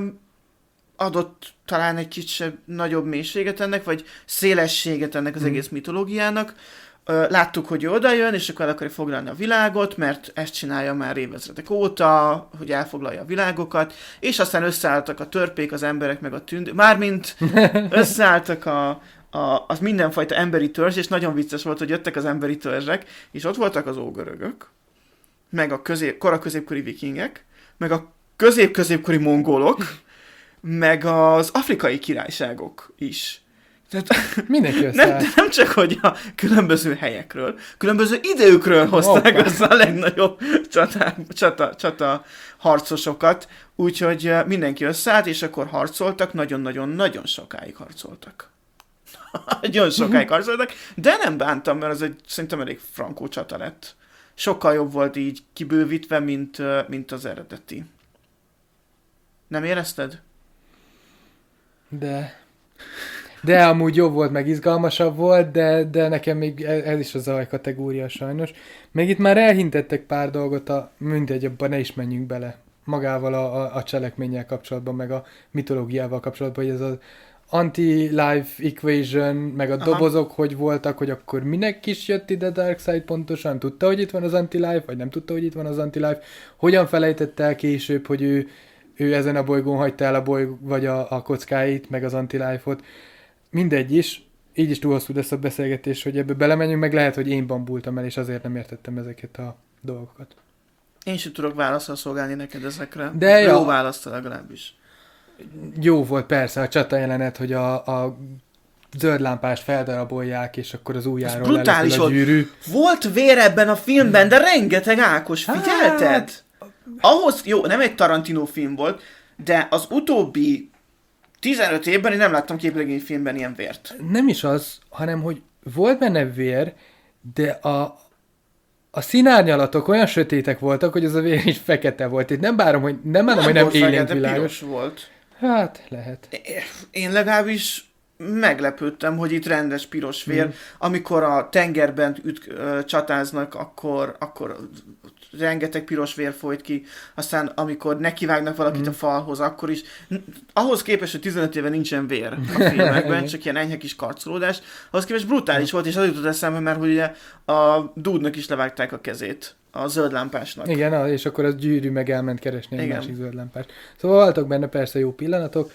S1: adott talán egy kicsit nagyobb mélységet ennek, vagy szélességet ennek az mm. egész mitológiának. Uh, láttuk, hogy ő oda jön, és akkor el akarja foglalni a világot, mert ezt csinálja már évezredek óta, hogy elfoglalja a világokat, és aztán összeálltak a törpék, az emberek, meg a tündő, mármint összeálltak a A, az mindenfajta emberi törzs, és nagyon vicces volt, hogy jöttek az emberi törzsek, és ott voltak az ógörögök, meg a közép, kora-középkori vikingek, meg a közép-középkori mongolok, meg az afrikai királyságok is. Tehát
S2: mindenki
S1: nem, de nem csak, hogy a különböző helyekről, különböző időkről hozták
S2: Opa.
S1: össze a legnagyobb csata, csata, csata harcosokat, úgyhogy mindenki összeállt, és akkor harcoltak, nagyon-nagyon-nagyon sokáig harcoltak. Nagyon sokáig harcoltak, de nem bántam, mert az egy szerintem elég frankó csata lett. Sokkal jobb volt így kibővítve, mint, mint az eredeti. Nem érezted?
S2: De... De amúgy jobb volt, meg izgalmasabb volt, de, de nekem még ez is a zaj kategória sajnos. Még itt már elhintettek pár dolgot, a, mindegy, abban ne is menjünk bele. Magával a, a, a cselekménnyel kapcsolatban, meg a mitológiával kapcsolatban, hogy ez az anti-life equation, meg a Aha. dobozok, hogy voltak, hogy akkor minek is jött ide Darkseid pontosan, tudta, hogy itt van az anti-life, vagy nem tudta, hogy itt van az anti-life, hogyan felejtette el később, hogy ő, ő ezen a bolygón hagyta el a bolygó, vagy a, a kockáit, meg az anti-life-ot. mindegy is, így is túl hosszú lesz a beszélgetés, hogy ebbe belemenjünk, meg lehet, hogy én bambultam el, és azért nem értettem ezeket a dolgokat.
S1: Én sem tudok válaszra szolgálni neked ezekre.
S2: De
S1: jó
S2: ja.
S1: választ legalábbis.
S2: Jó volt persze a csata jelenet, hogy a, a zöld lámpást feldarabolják, és akkor az ujjáról
S1: brutális
S2: a gyűrű.
S1: Volt vér ebben a filmben, de rengeteg, Ákos, figyelted? Hát... Ahhoz, jó, nem egy Tarantino film volt, de az utóbbi tizenöt évben én nem láttam képregényfilmben ilyen vért.
S2: Nem is az, hanem hogy volt benne vér, de a, a színárnyalatok olyan sötétek voltak, hogy az a vér is fekete volt. Itt nem bárom, hogy nem bárom, hogy nem élénk világos.
S1: Volt.
S2: Hát, lehet.
S1: Én legalábbis meglepődtem, hogy itt rendes piros vér. Mm. Amikor a tengerben üt, ö, csatáznak, akkor, akkor rengeteg piros vér folyt ki. Aztán amikor nekivágnak valakit mm. a falhoz, akkor is. Ahhoz képest, hogy tizenöt éve nincsen vér a filmekben, csak ilyen enyhe kis karcolódás, ahhoz képest brutális volt, és az jutott eszembe, mert hogy ugye a dúdnak is levágták a kezét. A zöld lámpásnak.
S2: Igen, és akkor az gyűrű meg elment keresni egy másik zöld lámpást. Szóval voltak benne persze jó pillanatok,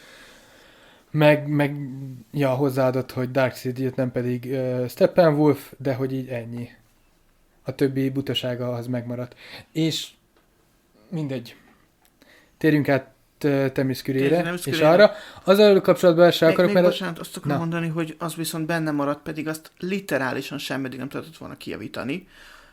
S2: meg, meg ja, hozzáadott, hogy Darkseid nem pedig uh, Steppenwolf, de hogy így ennyi. A többi butasága az megmaradt. És mindegy. Térjünk át uh, Themyscirére, és arra. Azzal kapcsolatban se akarok,
S1: még,
S2: mert...
S1: bocsánat, azt akarom mondani, hogy az viszont benne maradt, pedig azt literálisan semmeddig nem tudott volna kijavítani,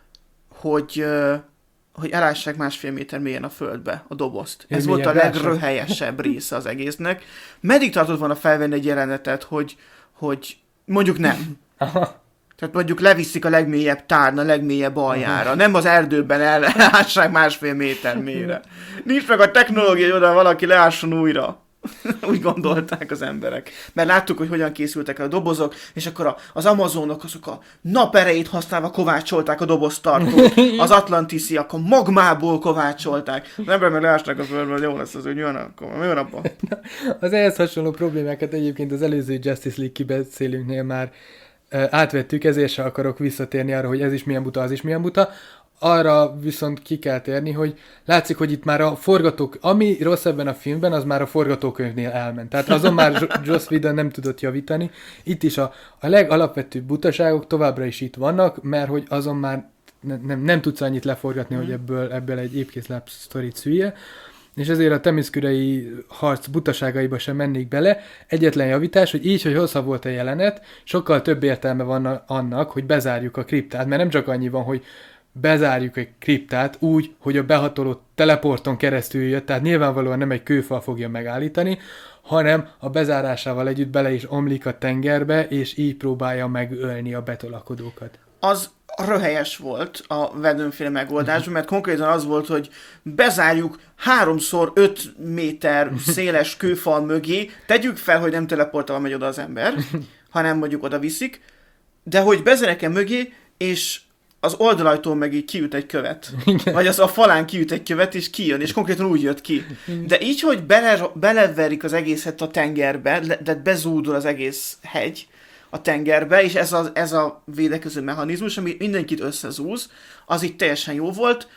S1: hogy, hogy elássák másfél méter mélyen a földbe a dobozt. Ez volt a legröhelyesebb része az egésznek. Meddig tartott volna felvenni egy jelenetet, hogy, hogy mondjuk nem. Aha. Tehát mondjuk leviszik a legmélyebb tárna, a legmélyebb aljára. Nem az erdőben elássák másfél méter mélyre. Nincs meg a technológia, hogy oda valaki leásson újra. Úgy gondolták az emberek. Mert láttuk, hogy hogyan készültek a dobozok, és akkor a, az amazonok azok a naperejét használva kovácsolták a doboztartót, az atlantisziak a magmából kovácsolták. Az emberek meg leásták a földbe, hogy jó lesz az, hogy mi van akkor, mi van abban?
S2: Az ehhez hasonló problémákat egyébként az előző Justice League kibeszélünknél már uh, átvettük, ezért se akarok visszatérni arra, hogy ez is milyen buta, az is milyen buta. Arra viszont ki kell térni, hogy látszik, hogy itt már a forgatók, ami rossz ebben a filmben, az már a forgatókönyvnél elment. Tehát azon már Joss Whedon nem tudott javítani. Itt is a, a legalapvetőbb butaságok továbbra is itt vannak, mert hogy azon már ne, nem, nem tudsz annyit leforgatni, mm. hogy ebből, ebből egy épkészláb sztorit szülje. És ezért a Themyscirei harc butaságaiba sem mennék bele. Egyetlen javítás, hogy így, hogy hosszabb volt a jelenet, sokkal több értelme van annak, hogy bezárjuk a kriptát, mert nem csak annyi van, hogy bezárjuk egy kriptát úgy, hogy a behatoló teleporton keresztül jött, tehát nyilvánvalóan nem egy kőfal fogja megállítani, hanem a bezárásával együtt bele is omlik a tengerbe, és így próbálja megölni a betolakodókat.
S1: Az röhelyes volt a Whedon-féle megoldásban, mert konkrétan az volt, hogy bezárjuk háromszor öt méter széles kőfal mögé, tegyük fel, hogy nem teleporttal megy oda az ember, hanem mondjuk oda viszik, de hogy bezárják mögé, és az oldalajtól meg így kiüt egy követ. Igen. Vagy az a falán kiüt egy követ, és kijön, és konkrétan úgy jött ki. Igen. De így, hogy bele, beleverik az egészet a tengerbe, de bezúdul az egész hegy a tengerbe, és ez a, ez a védekező mechanizmus, ami mindenkit összezúz, az így teljesen jó volt.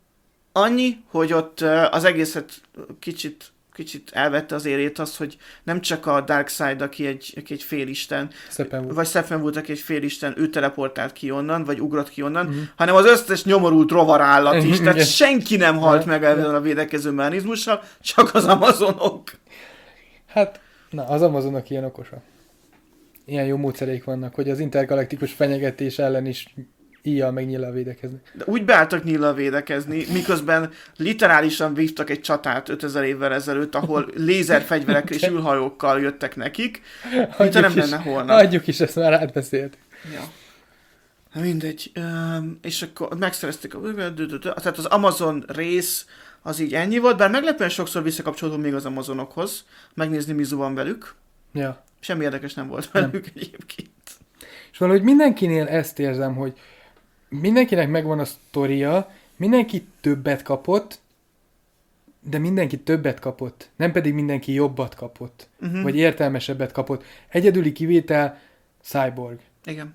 S1: Annyi, hogy ott az egészet kicsit kicsit elvette az érét az, hogy nem csak a Darkseid, aki egy, aki egy félisten,
S2: Steppenwolf.
S1: vagy Steppenwolf, aki egy félisten, ő teleportált ki onnan, vagy ugrott ki onnan, mm-hmm. hanem az összes nyomorult rovarállat is. Tehát senki nem halt meg ebben a védekező mechanizmussal, csak az amazonok.
S2: Hát, na, az amazonok ilyen okosak. Ilyen jó módszereik vannak, hogy az intergalaktikus fenyegetés ellen is íjjal meg nyíllal védekezni.
S1: De úgy beálltak nyíllal védekezni, miközben literálisan vívtak egy csatát ötezer évvel ezelőtt, ahol lézerfegyverekkel és ülhajókkal jöttek nekik, mint nem lenne holnap.
S2: Adjuk is, ezt már átbeszéltük.
S1: Ja. Mindegy. Um, és akkor megszerezték a... Tehát az Amazon rész az így ennyi volt, bár meglepően sokszor visszakapcsolódom még az Amazonokhoz, megnézni, mi van velük.
S2: Ja.
S1: Semmi érdekes nem volt velük nem. Egyébként.
S2: És valahogy mindenkinél ezt érzem, hogy mindenkinek megvan a sztoria, mindenki többet kapott, de mindenki többet kapott, nem pedig mindenki jobbat kapott, uh-huh. vagy értelmesebbet kapott. Egyedüli kivétel Cyborg.
S1: Igen.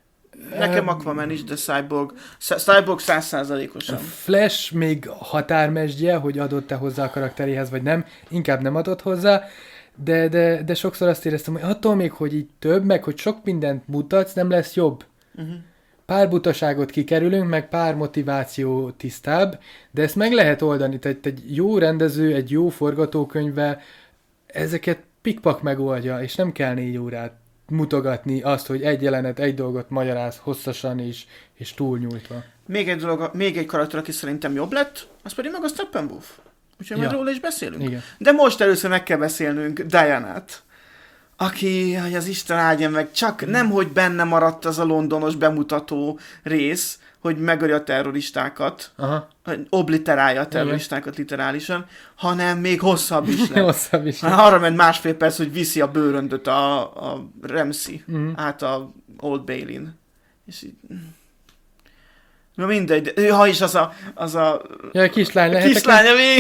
S1: Nekem Aquaman is, de Cyborg, Cyborg száz százalékosan.
S2: Flash még határmesdje, hogy adott-e hozzá a karakteréhez, vagy nem, inkább nem adott hozzá, de, de, de sokszor azt éreztem, hogy attól még, hogy így több, meg hogy sok mindent mutatsz, nem lesz jobb. Uh-huh. Pár butaságot kikerülünk, meg pár motiváció tisztább, de ezt meg lehet oldani. Tehát egy jó rendező, egy jó forgatókönyvvel ezeket pikpak megoldja, és nem kell négy órát mutogatni azt, hogy egy jelenet, egy dolgot magyaráz hosszasan is, és túlnyújtva.
S1: Még egy dolog, még egy karakter, aki szerintem jobb lett, az pedig meg a Steppenwolf. Úgyhogy ja. majd róla is beszélünk.
S2: Igen.
S1: De most először meg kell beszélnünk Dianát, aki, hogy az Isten áldja meg, csak mm. nem, hogy benne maradt az a londonos bemutató rész, hogy megöli a terroristákat, Aha. obliterálja a terroristákat Igen. literálisan, hanem még hosszabb is lett.
S2: hosszabb is lett.
S1: Arra ment másfél perc, hogy viszi a bőröndöt a, a Ramsey mm. át a Old Bailey-n. És így... Na mindegy, ha is az a... Az a
S2: ja, a kislány lehetek.
S1: Kislánya még.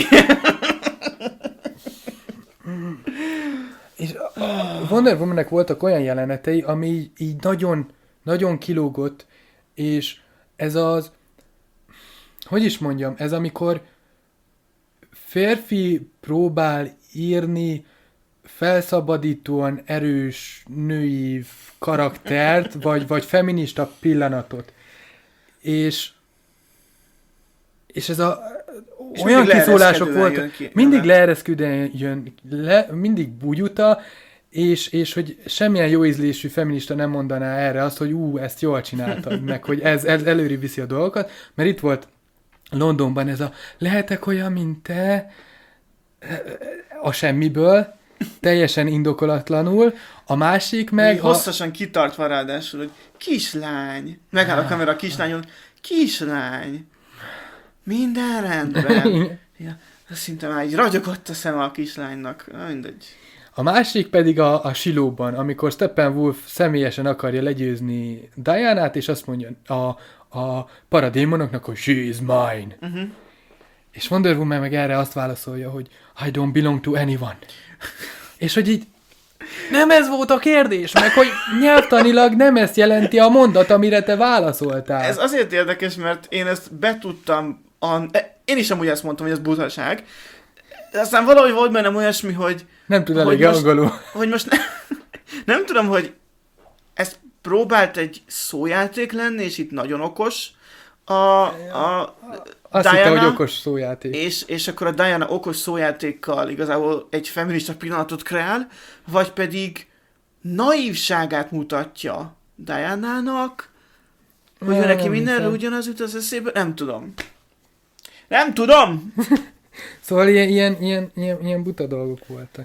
S2: És a Wonder Woman-nek voltak olyan jelenetei, ami így, így nagyon, nagyon kilógott, és ez az, hogy is mondjam, ez amikor férfi próbál írni felszabadítóan erős női karaktert, vagy, vagy feminista pillanatot. És, és ez a és olyan kiszólások voltak, mindig leereszkedően jön, le, mindig bugyuta, és, és hogy semmilyen jó ízlésű feminista nem mondaná erre azt, hogy ú, ezt jól csináltad, meg hogy ez, ez előre viszi a dolgokat, mert itt volt Londonban ez a lehetek olyan, mint te, a semmiből, teljesen indokolatlanul, a másik meg...
S1: Mi hosszasan a... kitartva ráadásul, hogy kislány, megáll a kamera a kislányon, kislány, minden rendben. Ja, szinte már így ragyogott a szem a kislánynak, mindegy.
S2: A másik pedig a, a silóban, amikor Steppenwolf személyesen akarja legyőzni Dianát, és azt mondja a, a paradémonoknak, hogy she is mine. Uh-huh. És Wonder Woman meg erre azt válaszolja, hogy I don't belong to anyone. És hogy így nem ez volt a kérdés, meg hogy nyelvtanilag nem ezt jelenti a mondat, amire te válaszoltál.
S1: Ez azért érdekes, mert én ezt betudtam, a, én is amúgy ezt mondtam, hogy ez butaság. Aztán valahogy volt bennem olyasmi, hogy...
S2: Nem tud elég angolul.
S1: Hogy most ne, nem tudom, hogy ez próbált egy szójáték lenni, és itt nagyon okos a, a
S2: Azt
S1: Diana,
S2: hitte, hogy okos szójáték.
S1: És, és akkor a Diana okos szójátékkal igazából egy feminista pillanatot kreál, vagy pedig naívságát mutatja Dianának, hogy nem, neki mindenre ugyanaz jut az eszébe, nem tudom. Nem tudom!
S2: Szóval ilyen, ilyen, ilyen, ilyen, ilyen buta dolgok voltak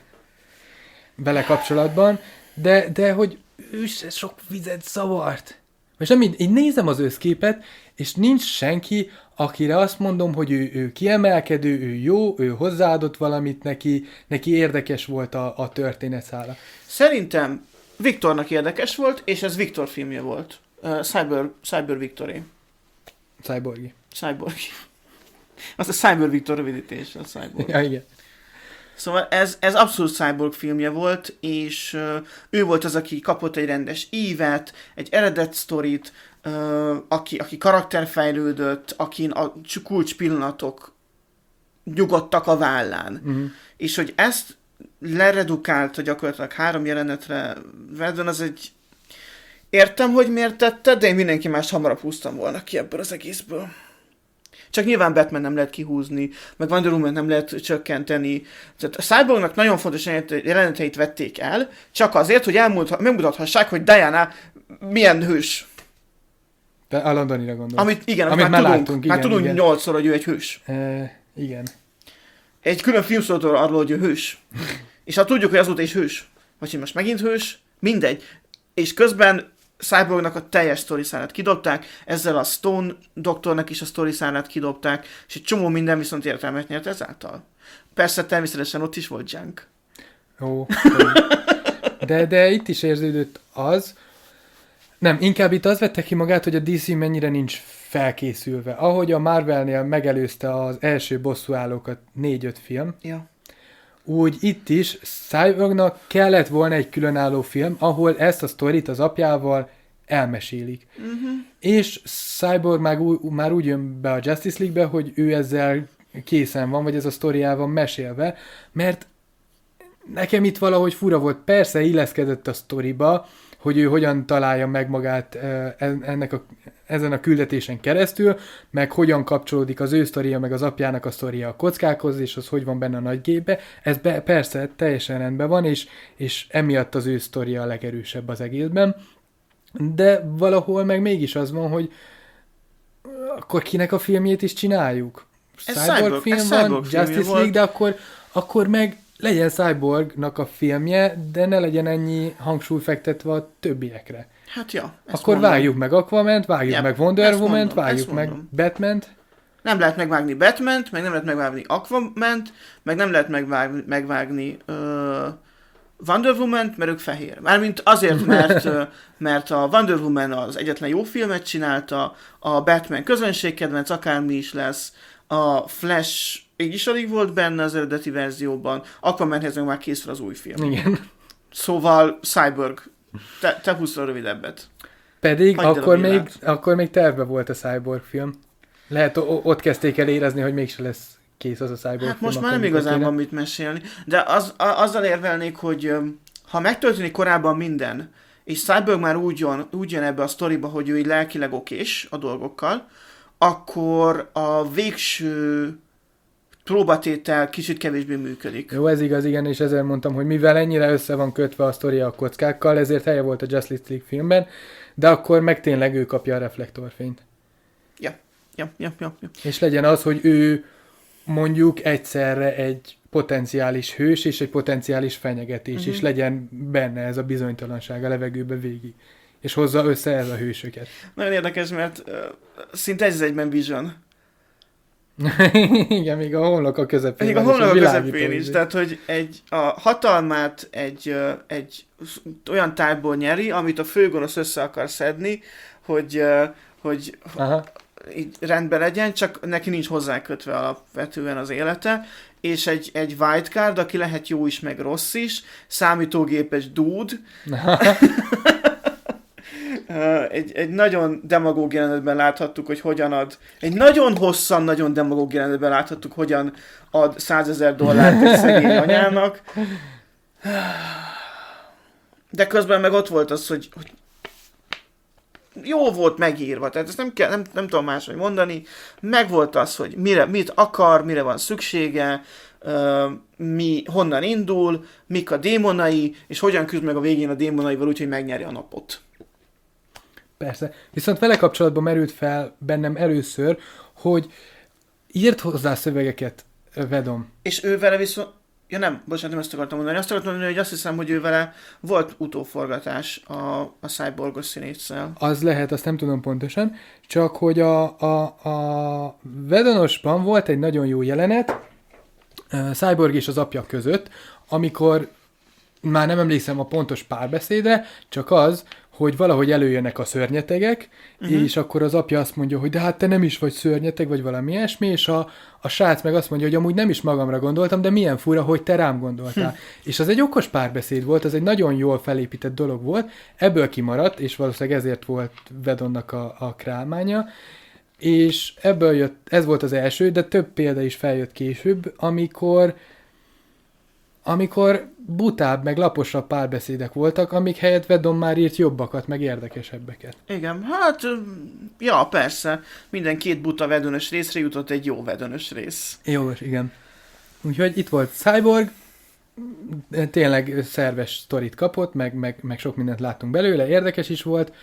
S2: vele kapcsolatban, de, de hogy ő se sok vizet szavart. És nem így, így nézem az összképet, és nincs senki, akire azt mondom, hogy ő, ő kiemelkedő, ő jó, ő hozzáadott valamit neki, neki érdekes volt a, a történetszála.
S1: Szerintem Viktornak érdekes volt, és ez Viktor filmje volt. Uh, Cyber, Cyber Victory.
S2: Cyborgi.
S1: Cyborgi. Az a Cyber Victor rövidítés, a Cyborg.
S2: Ja, igen.
S1: Szóval ez, ez abszolút Cyborg filmje volt, és uh, ő volt az, aki kapott egy rendes ívet, egy eredet sztorit, uh, aki, aki karakterfejlődött, akin a kulcs pillanatok nyugodtak a vállán. Uh-huh. És hogy ezt leredukálta gyakorlatilag három jelenetre, Verdon az egy... Értem, hogy miért tette, de én mindenki más hamarabb húztam volna ki ebből az egészből. Csak nyilván Batman nem lehet kihúzni, meg Wonder Woman nem lehet csökkenteni. Tehát a Cyborgnak nagyon fontos jeleneteit vették el, csak azért, hogy megmutathassák, hogy Diana milyen hős.
S2: De a Londonira gondolsz.
S1: Amit, igen,
S2: amit
S1: már,
S2: már
S1: tudunk,
S2: láttunk.
S1: Már
S2: igen,
S1: tudunk
S2: igen.
S1: nyolcszor, hogy ő egy hős.
S2: E, igen.
S1: Egy külön film szólt arról, hogy ő hős. És ha tudjuk, hogy azóta is hős, vagy hogy most megint hős, mindegy. És közben Cyborgnak a teljes sztoriszálát kidobták, ezzel a Stone doktornak is a sztoriszálát kidobták, és egy csomó minden viszont értelmet nyert ezáltal. Persze természetesen ott is volt junk.
S2: Ó, de, de itt is érződött az, nem, inkább itt az vette ki magát, hogy a dé cé mennyire nincs felkészülve. Ahogy a Marvelnél megelőzte az első bosszúállókat négy-öt film,
S1: ja. úgy
S2: itt is Cyborgnak kellett volna egy különálló film, ahol ezt a sztorit az apjával elmesélik. Uh-huh. És Cyborg már, már úgy jön be a Justice League-be, hogy ő ezzel készen van, vagy ez a sztoriával mesélve, mert nekem itt valahogy fura volt. Persze illeszkedett a sztoriba, hogy ő hogyan találja meg magát ennek a, ezen a küldetésen keresztül, meg hogyan kapcsolódik az ő sztoria, meg az apjának a sztoria a kockákhoz, és az hogy van benne a nagy gépbe. Ez be, persze teljesen rendben van, és, és emiatt az ő sztoria a legerősebb az egészben. De valahol meg mégis az van, hogy akkor kinek a filmjét is csináljuk? Cyborg film van, Justice League, de akkor, akkor meg legyen Cyborgnak a filmje, de ne legyen ennyi hangsúly fektetve a többiekre.
S1: Hát ja.
S2: Akkor mondom. Vágjuk meg Aquament, vágjuk yep, meg Wonder Woman-t, vágjuk meg
S1: mondom.
S2: Batman-t.
S1: Nem lehet megvágni Batman-t, meg nem lehet megvágni Aquament, meg nem lehet megvágni, megvágni uh, Wonder Woman-t, mert ők fehér. Mármint azért, mert, uh, mert a Wonder Woman az egyetlen jó filmet csinálta, a Batman közönségkedvenc, akármi is lesz, a Flash így is alig volt benne az eredeti verzióban, Aquamanhez meg már készül az új film.
S2: Igen.
S1: Szóval Cyborg, te, te húszra rövidebbet.
S2: Pedig akkor még, akkor még terve volt a Cyborg film. Lehet ott kezdték el érezni, hogy mégse lesz kész az a Cyborg
S1: hát
S2: film.
S1: most már nem igazán van mit mesélni, de az, a, azzal érvelnék, hogy ha megtörténik korábban minden, és Cyborg már úgy jön, úgy jön ebbe a sztoriba, hogy ő így lelkileg okés a dolgokkal, akkor a végső próbatétel kicsit kevésbé működik.
S2: Jó, ez igaz, igen, és ezért mondtam, hogy mivel ennyire össze van kötve a sztoria a kockákkal, ezért helye volt a Justice League filmben, de akkor meg tényleg ő kapja a reflektorfényt.
S1: Ja, ja, ja, ja, ja.
S2: És legyen az, hogy ő mondjuk egyszerre egy potenciális hős és egy potenciális fenyegetés, uh-huh. és legyen benne ez a bizonytalanság a levegőbe végig. És hozza össze ez a hősöket.
S1: Nagyon érdekes, mert uh, szinte ez egyben Vision.
S2: Igen, még a homlok a közepén.
S1: Még a homlok a közepén is. Tehát, hogy egy, a hatalmát egy, egy olyan tárgyból nyeri, amit a főgonosz össze akar szedni, hogy, hogy így rendben legyen, csak neki nincs hozzákötve alapvetően az élete, és egy, egy wildcard, aki lehet jó is, meg rossz is, számítógépes dude, Egy, egy nagyon demagóg jelenetben láthattuk, hogy hogyan ad, egy nagyon hosszan, nagyon demagóg jelenetben láthattuk, hogyan ad százezer dollárt egy szegény anyának. De közben meg ott volt az, hogy, hogy jó volt megírva, tehát ezt nem, kell, nem, nem tudom máshogy mondani, meg volt az, hogy mire, mit akar, mire van szüksége, Uh, mi honnan indul, mik a démonai, és hogyan küzd meg a végén a démonaival úgy, hogy megnyeri a napot.
S2: Persze. Viszont vele kapcsolatban merült fel bennem először, hogy írt hozzá szövegeket Vedon.
S1: És ő vele viszont... Ja nem, bocsánat, nem ezt akartam mondani. Azt akartam mondani, hogy azt hiszem, hogy ő vele volt utóforgatás a, a Cyborgos színésszel.
S2: Az lehet, azt nem tudom pontosan. Csak hogy a, a, a Vedonosban volt egy nagyon jó jelenet Cyborg és az apja között, amikor már nem emlékszem a pontos párbeszédre, csak az, hogy valahogy előjönnek a szörnyetegek, uh-huh. és akkor az apja azt mondja, hogy de hát te nem is vagy szörnyeteg, vagy valami ilyesmi, és a, a srác meg azt mondja, hogy amúgy nem is magamra gondoltam, de milyen fura, hogy te rám gondoltál. Hm. És az egy okos párbeszéd volt, az egy nagyon jól felépített dolog volt, ebből kimaradt, és valószínűleg ezért volt Vedonnak a, a králmánya, és ebből jött, ez volt az első, de több példa is feljött később, amikor amikor butább, meg laposabb párbeszédek voltak, amik helyett Vedon már írt jobbakat, meg érdekesebbeket.
S1: Igen, hát, ja, persze. Minden két buta Vedonös részre jutott egy jó Vedonös rész.
S2: Jó, igen. Úgyhogy itt volt Cyborg, tényleg szerves sztorit kapott, meg, meg, meg sok mindent láttunk belőle, érdekes is volt.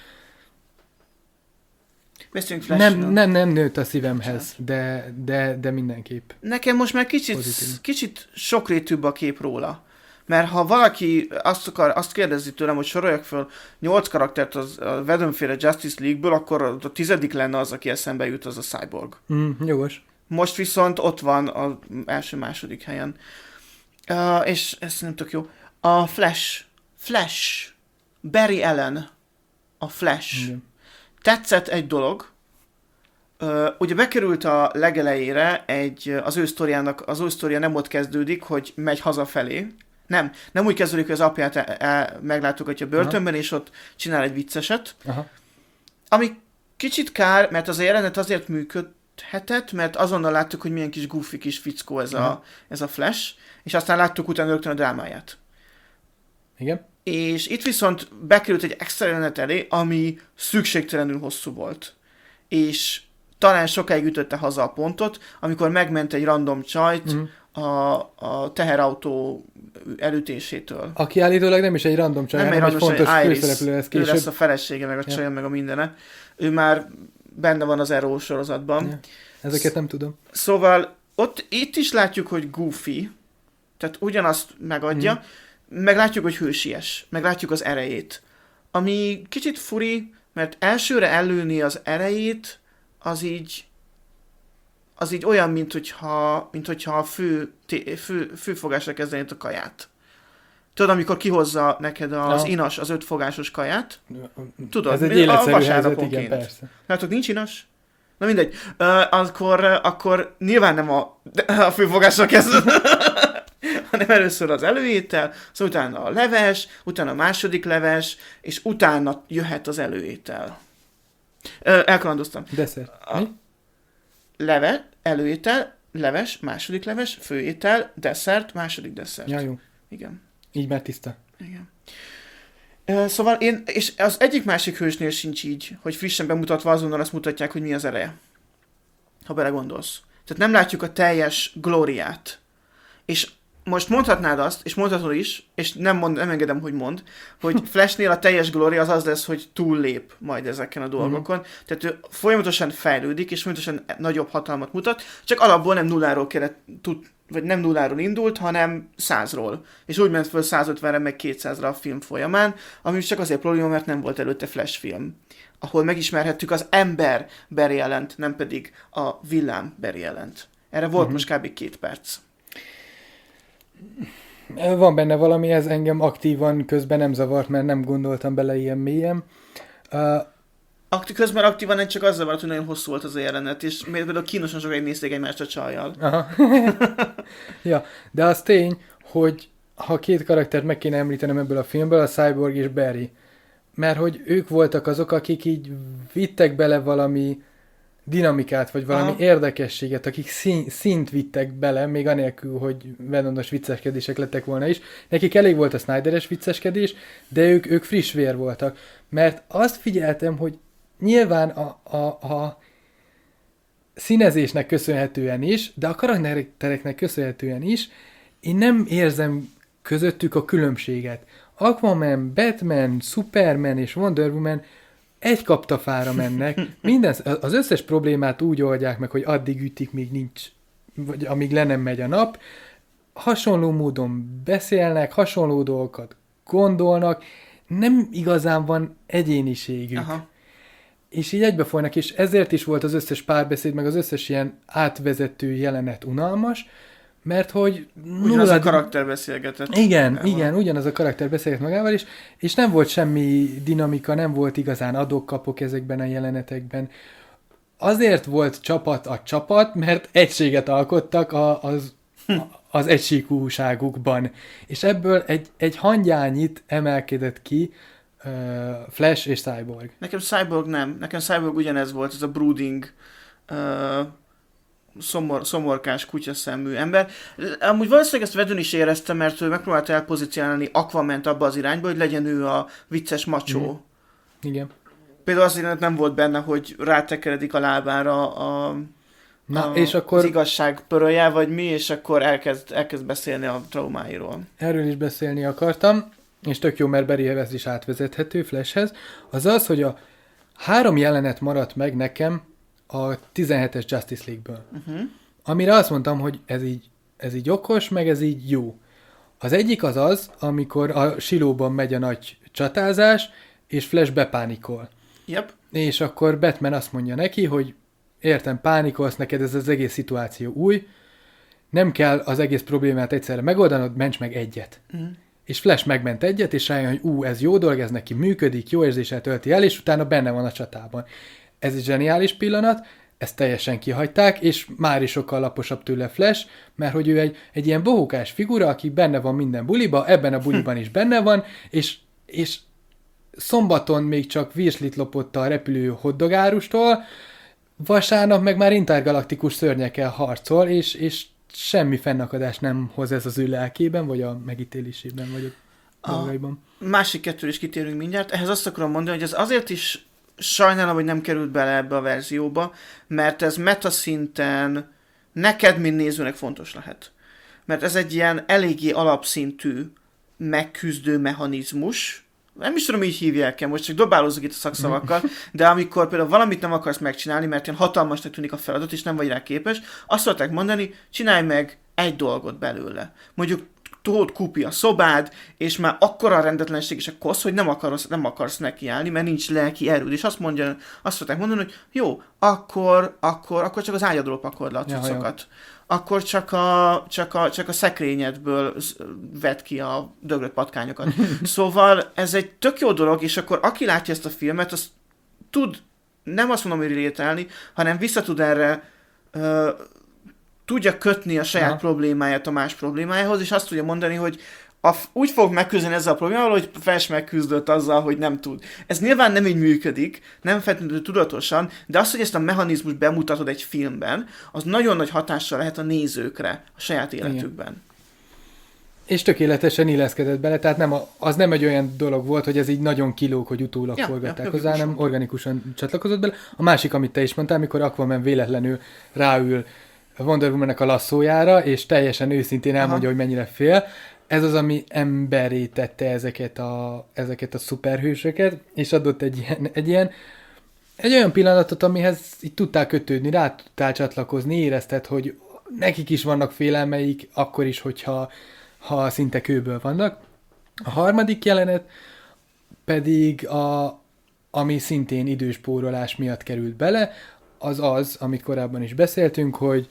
S2: Nem, nem, nem nőtt a szívemhez, de, de, de mindenképp.
S1: Nekem most már kicsit, kicsit sokrétűbb a kép róla. Mert ha valaki azt, akar, azt kérdezi tőlem, hogy soroljak föl nyolc karaktert az, a Vedonféle Justice League-ből, akkor a tizedik lenne az, aki eszembe jut, az a Cyborg.
S2: Mm, jogos.
S1: Most viszont ott van az első-második helyen. Uh, és ez nem tök jó. A Flash. Flash. Barry Allen. A Flash. Mm. Tetszett egy dolog, uh, ugye bekerült a legelejére egy, az ő sztoriának, az ő sztoria nem ott kezdődik, hogy megy hazafelé. Nem, nem úgy kezdődik, hogy az apját e, e, meglátogatja börtönben, aha. és ott csinál egy vicceset. Aha. Ami kicsit kár, mert az a jelenet azért működött, hetet, mert azonnal láttuk, hogy milyen kis goofy kis fickó ez a, ez a Flash, és aztán láttuk utána rögtön a drámáját.
S2: Igen.
S1: És itt viszont bekerült egy extra jelenet elé, ami szükségtelenül hosszú volt. És talán sokáig ütötte haza a pontot, amikor megment egy random csajt mm. a, a teherautó elütésétől.
S2: Aki állítólag nem is egy random csaj, hanem egy fontos főszereplő lesz később.
S1: Ő lesz a felesége, meg a ja. csaja, meg a mindene. Ő már benne van az Arrow sorozatban. Ja.
S2: Ezeket nem tudom.
S1: Szóval ott, itt is látjuk, hogy goofy, tehát ugyanazt megadja, mm. meg látjuk, hogy hősies, meg látjuk az erejét. Ami kicsit furi, mert elsőre előni az erejét, az így az így olyan, mint hogyha, mint hogyha a fő, fő, főfogásra kezdenéd a kaját. Tudod, amikor kihozza neked az no. inas, az ötfogásos kaját? Tudod,
S2: ez egy életszerű helyzet, igen, persze.
S1: Látok, nincs inas? Na mindegy. Uh, akkor, akkor nyilván nem a, a főfogásra kezded, hanem először az előétel, szóval utána a leves, utána a második leves, és utána jöhet az előétel. Uh, elkalandoztam.
S2: Desszert.
S1: A leve, előétel, leves, második leves, főétel, desszert, második desszert.
S2: Ja, jó.
S1: Igen.
S2: Így már tiszta.
S1: Igen. Uh, szóval én, és az egyik másik hősnél sincs így, hogy frissen bemutatva azonnal azt mutatják, hogy mi az ereje. Ha belegondolsz. Tehát nem látjuk a teljes glóriát. És most mondhatnád azt, és mondhatod is, és nem, mond, nem engedem, hogy mond, hogy Flashnél a teljes glória az az lesz, hogy túllép majd ezeken a dolgokon. Mm-hmm. Tehát ő folyamatosan fejlődik, és folyamatosan nagyobb hatalmat mutat, csak alapból nem nulláról kellett, tud, vagy nem nulláról indult, hanem százról. És úgy ment föl százötvenre, meg kétszázra a film folyamán, ami csak azért probléma, mert nem volt előtte Flash film, ahol megismerhettük az ember Barry Allent, nem pedig a villám Barry Allent. Erre volt mm-hmm. most kb. két perc.
S2: Van benne valami, ez engem aktívan közben nem zavart, mert nem gondoltam bele ilyen mélyen. Uh,
S1: Aktív, közben aktívan nem csak az zavart, hogy nagyon hosszú volt az a jelenet, és például kínosan sokáig nézték egymást a csajjal. Aha.
S2: Ja, de az tény, hogy ha két karaktert meg kéne említenem ebből a filmből, a Cyborg és Barry. Mert hogy ők voltak azok, akik így vittek bele valami dinamikát, vagy valami Aha. érdekességet, akik szín, színt vittek bele, még anélkül, hogy Venondos vicceskedések lettek volna is. Nekik elég volt a Snyderes vicceskedés, de ők, ők friss vér voltak. Mert azt figyeltem, hogy nyilván a, a, a színezésnek köszönhetően is, de a karaktereknek köszönhetően is, én nem érzem közöttük a különbséget. Aquaman, Batman, Superman és Wonder Woman egy kaptafára mennek, minden, az összes problémát úgy oldják meg, hogy addig ütik, míg nincs, vagy amíg le nem megy a nap. Hasonló módon beszélnek, hasonló dolgokat gondolnak, nem igazán van egyéniségük. Aha. És így egybefolynak, és ezért is volt az összes párbeszéd, meg az összes ilyen átvezető jelenet unalmas, mert hogy...
S1: Ugyanaz a karakter beszélgetett.
S2: Igen, magával. igen, ugyanaz a karakter beszélget magával is, és nem volt semmi dinamika, nem volt igazán adok-kapok ezekben a jelenetekben. Azért volt csapat a csapat, mert egységet alkottak a, az, az egysíkúságukban. És ebből egy, egy hangyányit emelkedett ki uh, Flash és Cyborg.
S1: Nekem Cyborg nem. Nekem Cyborg ugyanez volt, ez a brooding... Uh... Szomor, szomorkás, kutyaszemű ember. Amúgy valószínűleg ezt Vedön is érezte, mert ő megpróbálta elpozícionálni Aquament abba az irányba, hogy legyen ő a vicces macsó.
S2: Mm. Igen.
S1: Például azért nem volt benne, hogy rátekeredik a lábára a,
S2: Na,
S1: a,
S2: és akkor...
S1: az igazság pörölje, vagy mi, és akkor elkezd, elkezd beszélni a traumáiról.
S2: Erről is beszélni akartam, és tök jó, mert Barryhez is átvezethető, Flashhez. Az az, hogy a három jelenet maradt meg nekem a tizenhetes Justice League-ből. Uh-huh. Amire azt mondtam, hogy ez így, ez így okos, meg ez így jó. Az egyik az az, amikor a silóban megy a nagy csatázás, és Flash bepánikol.
S1: Yep.
S2: És akkor Batman azt mondja neki, hogy értem, pánikolsz, neked ez az egész szituáció új, nem kell az egész problémát egyszerre megoldanod, ments meg egyet. Uh-huh. És Flash megment egyet, és rájön, hogy ú, ez jó dolog, ez neki működik, jó érzéssel tölti el, és utána benne van a csatában. Ez egy zseniális pillanat, ezt teljesen kihagyták, és már is sokkal laposabb tőle Flash, mert hogy ő egy, egy ilyen bohókás figura, aki benne van minden buliba, ebben a buliban is benne van, és, és szombaton még csak virslit lopott a repülő hoddogárustól, vasárnap meg már intergalaktikus szörnyekkel harcol, és, és semmi fennakadást nem hoz ez az ő lelkében, vagy a megítélésében, vagy a dolgaiban.
S1: A másik kettőre is kitérünk mindjárt. Ehhez azt akarom mondani, hogy ez azért is sajnálom, hogy nem került bele ebbe a verzióba, mert ez metaszinten neked, mint nézőnek fontos lehet. Mert ez egy ilyen eléggé alapszintű megküzdő mechanizmus, nem is tudom, így hívják el, most csak dobálózok itt a szakszavakkal, de amikor például valamit nem akarsz megcsinálni, mert ilyen hatalmasnak tűnik a feladat, és nem vagy rá képes, azt szokták mondani, csinálj meg egy dolgot belőle. Mondjuk tudod kupi a szobád, és már akkora a rendetlenség és a kosz, hogy nem akarsz, nem akarsz nekiállni, mert nincs lelki erőd. És azt mondja, azt szokták mondani, hogy jó, akkor, akkor, akkor csak az ágyadról pakold le a cuccokat. Ja, akkor csak a, csak, a, csak a szekrényedből vedd ki a döglött patkányokat. Szóval ez egy tök jó dolog, és akkor aki látja ezt a filmet, az tud, nem azt mondom, hogy rételni, hanem vissza tud erre uh, tudja kötni a saját Aha. problémáját a más problémájához, és azt tudja mondani, hogy a, úgy fog megküzdeni ezzel a problémával, hogy Flash megküzdött azzal, hogy nem tud. Ez nyilván nem így működik, nem feltétlenül tudatosan, de az, hogy ezt a mechanizmust bemutatod egy filmben, az nagyon nagy hatással lehet a nézőkre a saját életükben. Igen.
S2: És tökéletesen illeszkedett bele, tehát nem a, az nem egy olyan dolog volt, hogy ez így nagyon kilóg, hogy utólag ja, forgatták ja, hozzá, hanem organikusan csatlakozott bele. A másik, amit te is mondtál, amikor Aquaman véletlenül ráül Wonder Woman-nek a lasszójára, és teljesen őszintén elmondja, Aha. hogy mennyire fél. Ez az, ami emberré tette ezeket a, ezeket a szuperhősöket, és adott egy ilyen, egy ilyen egy olyan pillanatot, amihez így tudtál kötődni, rá tudtál csatlakozni, érezted, hogy nekik is vannak félelmeik, akkor is, hogyha ha szinte kőből vannak. A harmadik jelenet pedig, a, ami szintén időspórolás miatt került bele, az az, amit korábban is beszéltünk, hogy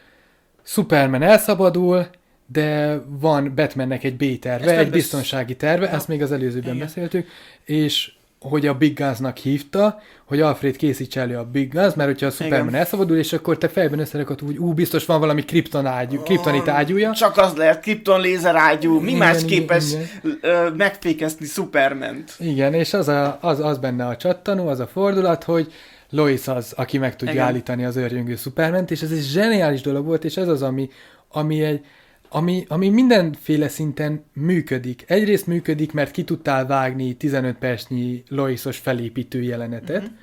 S2: Superman elszabadul, de van Batmannek egy B-terve, egy besz... biztonsági terve, ja. ezt még az előzőben Igen. beszéltük, és hogy a Big Gunsnak hívta, hogy Alfred készítse elő a Big Guns, mert hogyha a Superman Igen. elszabadul, és akkor te fejben összerakod, hogy ú, biztos van valami kripton ágyú, kriptonit ágyúja.
S1: Csak az lehet, kripton lézer ágyú, mi igen, más képes igen. megfékezni Superment.
S2: Igen, és az, a, az, az benne a csattanó, az a fordulat, hogy Lois az, aki meg tudja Igen. állítani az őrjöngő Superment, és ez egy zseniális dolog volt, és ez az, ami, ami, egy, ami, ami mindenféle szinten működik. Egyrészt működik, mert ki tudtál vágni tizenöt percnyi Loisos felépítő jelenetet. Uh-huh.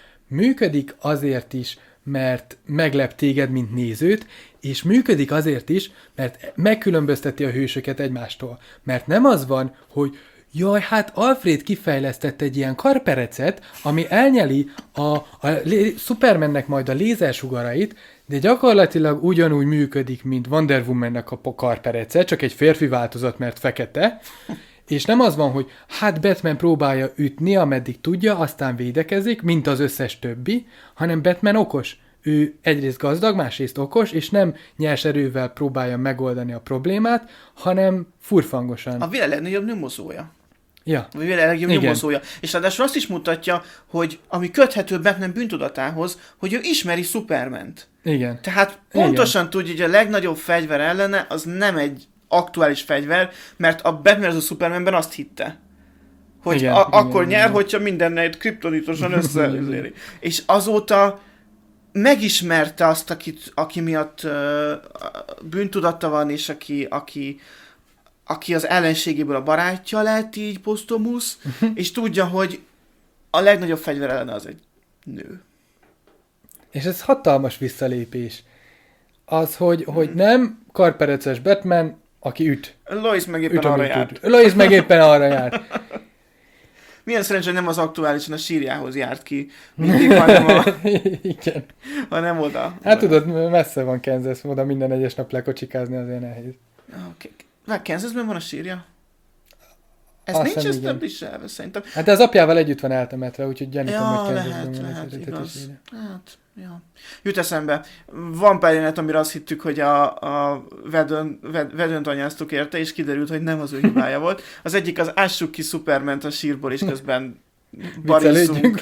S2: Működik azért is, mert meglep téged, mint nézőt, és működik azért is, mert megkülönbözteti a hősöket egymástól. Mert nem az van, hogy jaj, hát Alfred kifejlesztett egy ilyen karperecet, ami elnyeli a, a lé- Supermannek majd a lézersugarait, de gyakorlatilag ugyanúgy működik, mint Wonder Womannek a karperece, csak egy férfi változat, mert fekete, és nem az van, hogy hát Batman próbálja ütni, ameddig tudja, aztán védekezik, mint az összes többi, hanem Batman okos. Ő egyrészt gazdag, másrészt okos, és nem nyers erővel próbálja megoldani a problémát, hanem furfangosan.
S1: A világ legnagyobb nyomozója.
S2: Ja.
S1: A világ legnagyobb nyomozója. És ráadásul azt is mutatja, hogy ami köthető Batman bűntudatához, hogy ő ismeri Supermant.
S2: Igen.
S1: Tehát pontosan Igen. tudja, hogy a legnagyobb fegyver ellene az nem egy aktuális fegyver, mert a Batman az a Supermanben azt hitte. Hogy igen, a- igen, akkor igen, nyer, igen. hogyha mindennel kriptonitosan összeéri. És azóta megismerte azt, akit, aki miatt uh, bűntudata van, és aki, aki, aki az ellenségéből a barátja lett, így Postumus, és tudja, hogy a legnagyobb fegyver ellene az egy nő.
S2: És ez hatalmas visszalépés. Az, hogy, hmm. hogy nem karpereces Batman, aki üt.
S1: Lois meg éppen üt, arra járt.
S2: Lois meg éppen arra járt.
S1: Milyen szerencsé, hogy nem az aktuálisan a sírjához járt ki mindig, hanem, a...
S2: Igen.
S1: hanem oda.
S2: Hát oda. Tudod, messze van Kansas, oda minden egyes nap lekocsikázni azért nehéz.
S1: Okay. Kansasben van a sírja? Ez
S2: Azt
S1: nincs establishedve, szerintem.
S2: Hát de az apjával együtt van eltemetve, úgyhogy gyanítom,
S1: ja,
S2: hogy Kansasben
S1: lehet,
S2: van
S1: lehet,
S2: az
S1: igaz. Hát, ja. Jut eszembe, van pár jelenet, amire azt hittük, hogy a, a vedön, ved, vedönt anyáztuk érte, és kiderült, hogy nem az ő hibája volt. Az egyik az ássuk ki Superment a sírból, és közben barizzunk,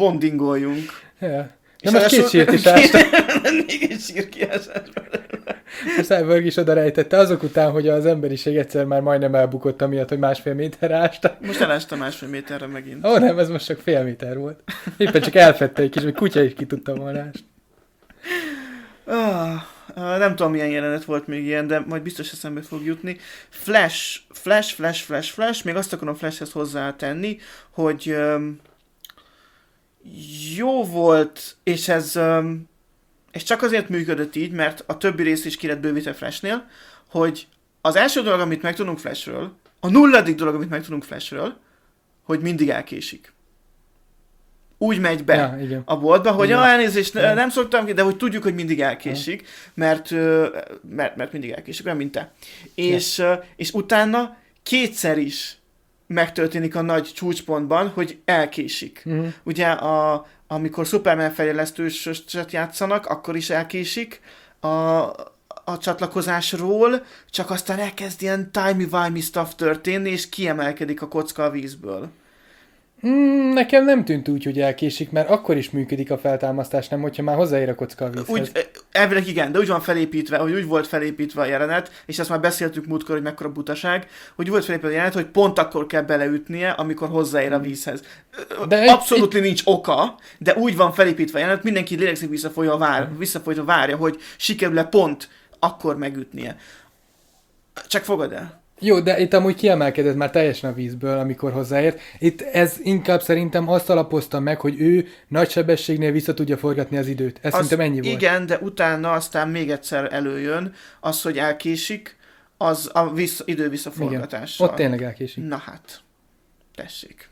S1: bondingoljunk.
S2: Ja. De most két sírt is ástak.
S1: Még egy sír kiásás.
S2: A Cyborg is oda rejtette azok után, hogy az emberiség egyszer már majdnem elbukott amiatt, hogy másfél méterre ástak.
S1: Most elástam másfél méterre megint.
S2: Ó, nem, ez most csak fél méter volt. Éppen csak elfette egy kis, hogy kutya is ki tudta volna ásni.
S1: Ah, nem tudom, milyen jelenet volt még ilyen, de majd biztos eszembe fog jutni. Flash, Flash, Flash, Flash, Flash, még azt akarom Flashhez hozzátenni, hogy um, jó volt, és ez um, és csak azért működött így, mert a többi rész is ki lett bővítve Flashnél, hogy az első dolog, amit megtudunk Flashről, a nulladik dolog, amit megtudunk Flashről, hogy mindig elkésik. Úgy megy be
S2: ja, igen.
S1: a boltba, hogy
S2: igen.
S1: ah, elnézést, ja. nem szoktam ki, de hogy tudjuk, hogy mindig elkésik, mert, mert, mert mindig elkésik, olyan, mint te. És, ja. és utána kétszer is megtörténik a nagy csúcspontban, hogy elkésik. Uh-huh. Ugye, a, amikor Superman fejlesztőset játszanak, akkor is elkésik a, a csatlakozásról, csak aztán elkezd ilyen timey-wimey stuff történni, és kiemelkedik a kocka a vízből.
S2: Mm, nekem nem tűnt úgy, hogy elkésik, mert akkor is működik a feltámasztás, nem, hogyha már hozzáér a kocka a vízhez.
S1: Úgy, elvileg igen, de úgy van felépítve, hogy úgy volt felépítve a jelenet, és ezt már beszéltük múltkor, hogy mekkora butaság, hogy úgy volt felépítve a jelenet, hogy pont akkor kell beleütnie, amikor hozzáér a vízhez. De abszolút itt... nincs oka, de úgy van felépítve a jelenet, mindenki lélegzik visszafolyva, vár, visszafolyva várja, hogy sikerül-e pont akkor megütnie. Csak fogad el.
S2: Jó, de itt amúgy kiemelkedett már teljesen a vízből, amikor hozzáért. Itt ez inkább szerintem azt alapozta meg, hogy ő nagy sebességnél vissza tudja forgatni az időt. Ez
S1: az,
S2: szerintem ennyi volt.
S1: Igen, de utána aztán még egyszer előjön az, hogy elkésik, az a vissza, idő visszaforgatással.
S2: Ott tényleg elkésik.
S1: Na hát, tessék.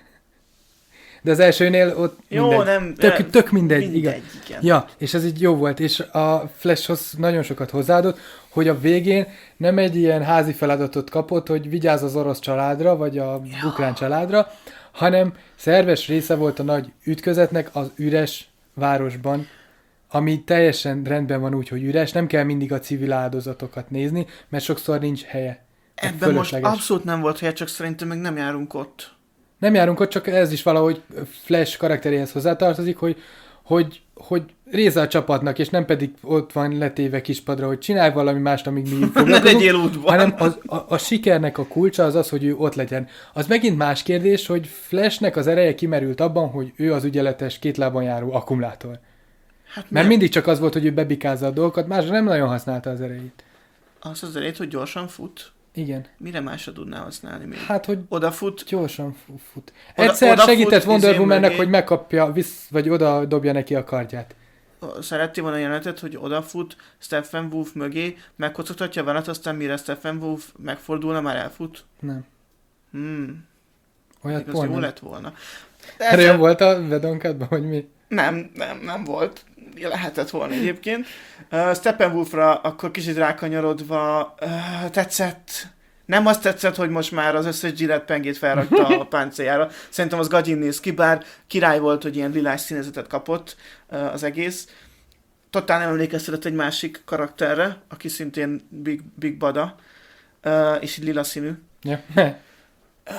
S2: De az elsőnél ott
S1: jó,
S2: mindegy.
S1: nem,
S2: tök, tök mindegy.
S1: mindegy
S2: igen.
S1: igen.
S2: Ja, és ez így jó volt, és a Flashhoz nagyon sokat hozzáadott, hogy a végén nem egy ilyen házi feladatot kapott, hogy vigyázz az orosz családra, vagy a ja. ukrán családra, hanem szerves része volt a nagy ütközetnek az üres városban, ami teljesen rendben van úgy, hogy üres, nem kell mindig a civil áldozatokat nézni, mert sokszor nincs helye.
S1: Ebben most abszolút nem volt helye, csak szerintem még nem járunk ott.
S2: Nem járunk ott, csak ez is valahogy Flash karakteréhez hozzátartozik, hogy, hogy, hogy része a csapatnak, és nem pedig ott van letéve kispadra, hogy csinálj valami mást, amíg mi foglalkozunk, hanem az, a, a sikernek a kulcsa az az, hogy ő ott legyen. Az megint más kérdés, hogy Flashnek az ereje kimerült abban, hogy ő az ügyeletes, két lábon járó akkumulátor. Hát mert mindig csak az volt, hogy ő bebikázza a dolgokat, másra nem nagyon használta az erejét.
S1: Az az erejét, hogy gyorsan fut?
S2: Igen.
S1: Mire másra tudná használni még?
S2: Hát, hogy
S1: odafut.
S2: Gyorsan fut. Oda, Egyszer oda segített Wonder Womannek, hogy megkapja, visz, vagy oda dobja neki a kardját.
S1: Szeretti volna a jelenetet, hogy odafut Steppenwolf mögé, megkocogtatja veled, aztán mire Steppenwolf megfordulna, már elfut?
S2: Nem.
S1: Hmm.
S2: Olyat
S1: jó nem. lett volna.
S2: Erre ezzel... volt a Vedonkádban, hogy mi?
S1: Nem, nem, nem volt. Lehetett volna egyébként. Uh, Steppenwolfra akkor kicsit rákanyarodva uh, tetszett. Nem azt tetszett, hogy most már az összes Gillette pengét felrakta a páncéljára. Szerintem az gagyin néz ki, bár király volt, hogy ilyen lilás színezetet kapott uh, az egész. Totál nem emlékeztetett egy másik karakterre, aki szintén Big, Big Bada, uh, és lila színű.
S2: Ja.
S1: Uh,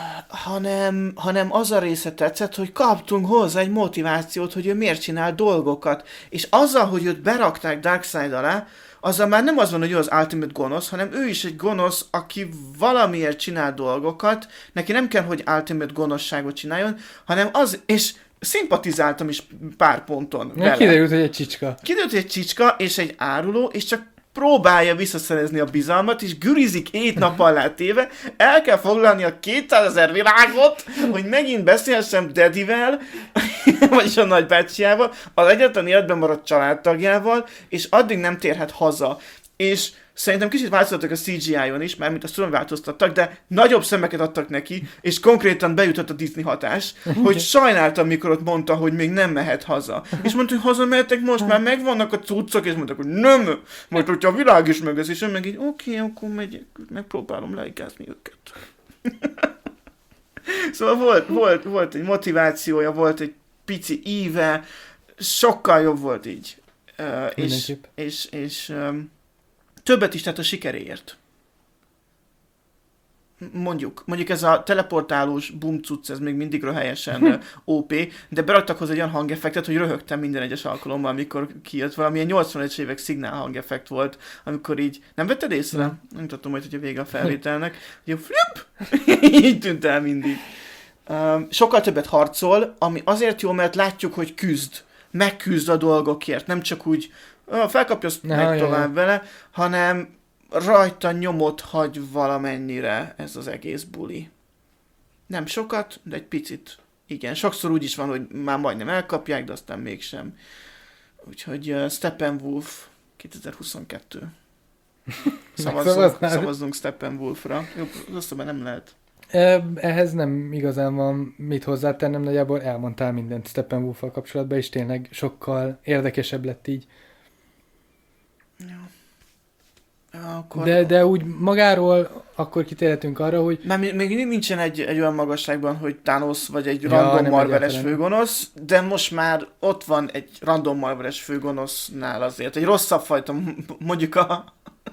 S1: hanem, hanem az a része tetszett, hogy kaptunk hozzá egy motivációt, hogy ő miért csinál dolgokat. És azzal, hogy őt berakták Darkseid alá, azzal már nem az van, hogy ő az ultimate gonosz, hanem ő is egy gonosz, aki valamiért csinál dolgokat, neki nem kell, hogy ultimate gonoszságot csináljon, hanem az, és szimpatizáltam is pár ponton vele.
S2: Kiderült, hogy egy csicska.
S1: Kiderült, hogy egy csicska, és egy áruló, és csak próbálja visszaszerezni a bizalmat, és gürizik hét nap alá téve, el kell foglalni a kétszázezer világot, hogy megint beszélhessem Daddyvel, vagyis a nagybácsiával, az egyetlen életben maradt családtagjával, és addig nem térhet haza. És szerintem kicsit változtattak a cé gé í-on is, mármint azt tudom, változtattak, de nagyobb szemeket adtak neki, és konkrétan bejutott a Disney hatás, hogy sajnáltam, mikor ott mondta, hogy még nem mehet haza. És mondta, hogy hazamehetek most, már megvannak a cuccok, és mondtak, hogy nem, majd hogyha a világ is megesz, és ő meg így, oké, okay, akkor megyek, megpróbálom leigázni őket. Szóval volt, volt, volt egy motivációja, volt egy pici íve, sokkal jobb volt így. Uh, és, és, és um, többet is tett a sikeréért. mondjuk, mondjuk ez a teleportálós bumcucc, ez még mindig röhelyesen ó pé, de beraktak hozzá egy olyan hangeffektet, hogy röhögtem minden egyes alkalommal, amikor kijött valamilyen nyolcvanas évek szignál hangeffekt volt, amikor így, nem vetted észre? Nem, nem tudtam majd, hogy a vége a felvételnek, hogy a flip, így tűnt el mindig. Um, sokkal többet harcol, ami azért jó, mert látjuk, hogy küzd, megküzd a dolgokért, nem csak úgy uh, felkapja, azt megy
S2: jaj,
S1: tovább
S2: jaj.
S1: vele, hanem rajta nyomot hagy valamennyire ez az egész buli. Nem sokat, de egy picit. Igen, sokszor úgy is van, hogy már majdnem elkapják, de aztán mégsem. Úgyhogy uh, Steppenwolf kétezer-huszonkettő. Szavazzunk, szavazzunk Steppenwolfra. Jó, azt nem lehet.
S2: Ehhez nem igazán van mit hozzátennem, nagyjából elmondtál mindent Steppenwolf-val kapcsolatban, és tényleg sokkal érdekesebb lett így.
S1: Ja. Akkor...
S2: De, de úgy magáról akkor kitérhetünk arra, hogy...
S1: Már még mindig nincsen egy, egy olyan magasságban, hogy Thanos vagy egy
S2: Ja,
S1: random Marveles
S2: egyáltalán.
S1: főgonosz, de most már ott van egy random Marveles főgonosznál azért. Egy rosszabb fajta, mondjuk a,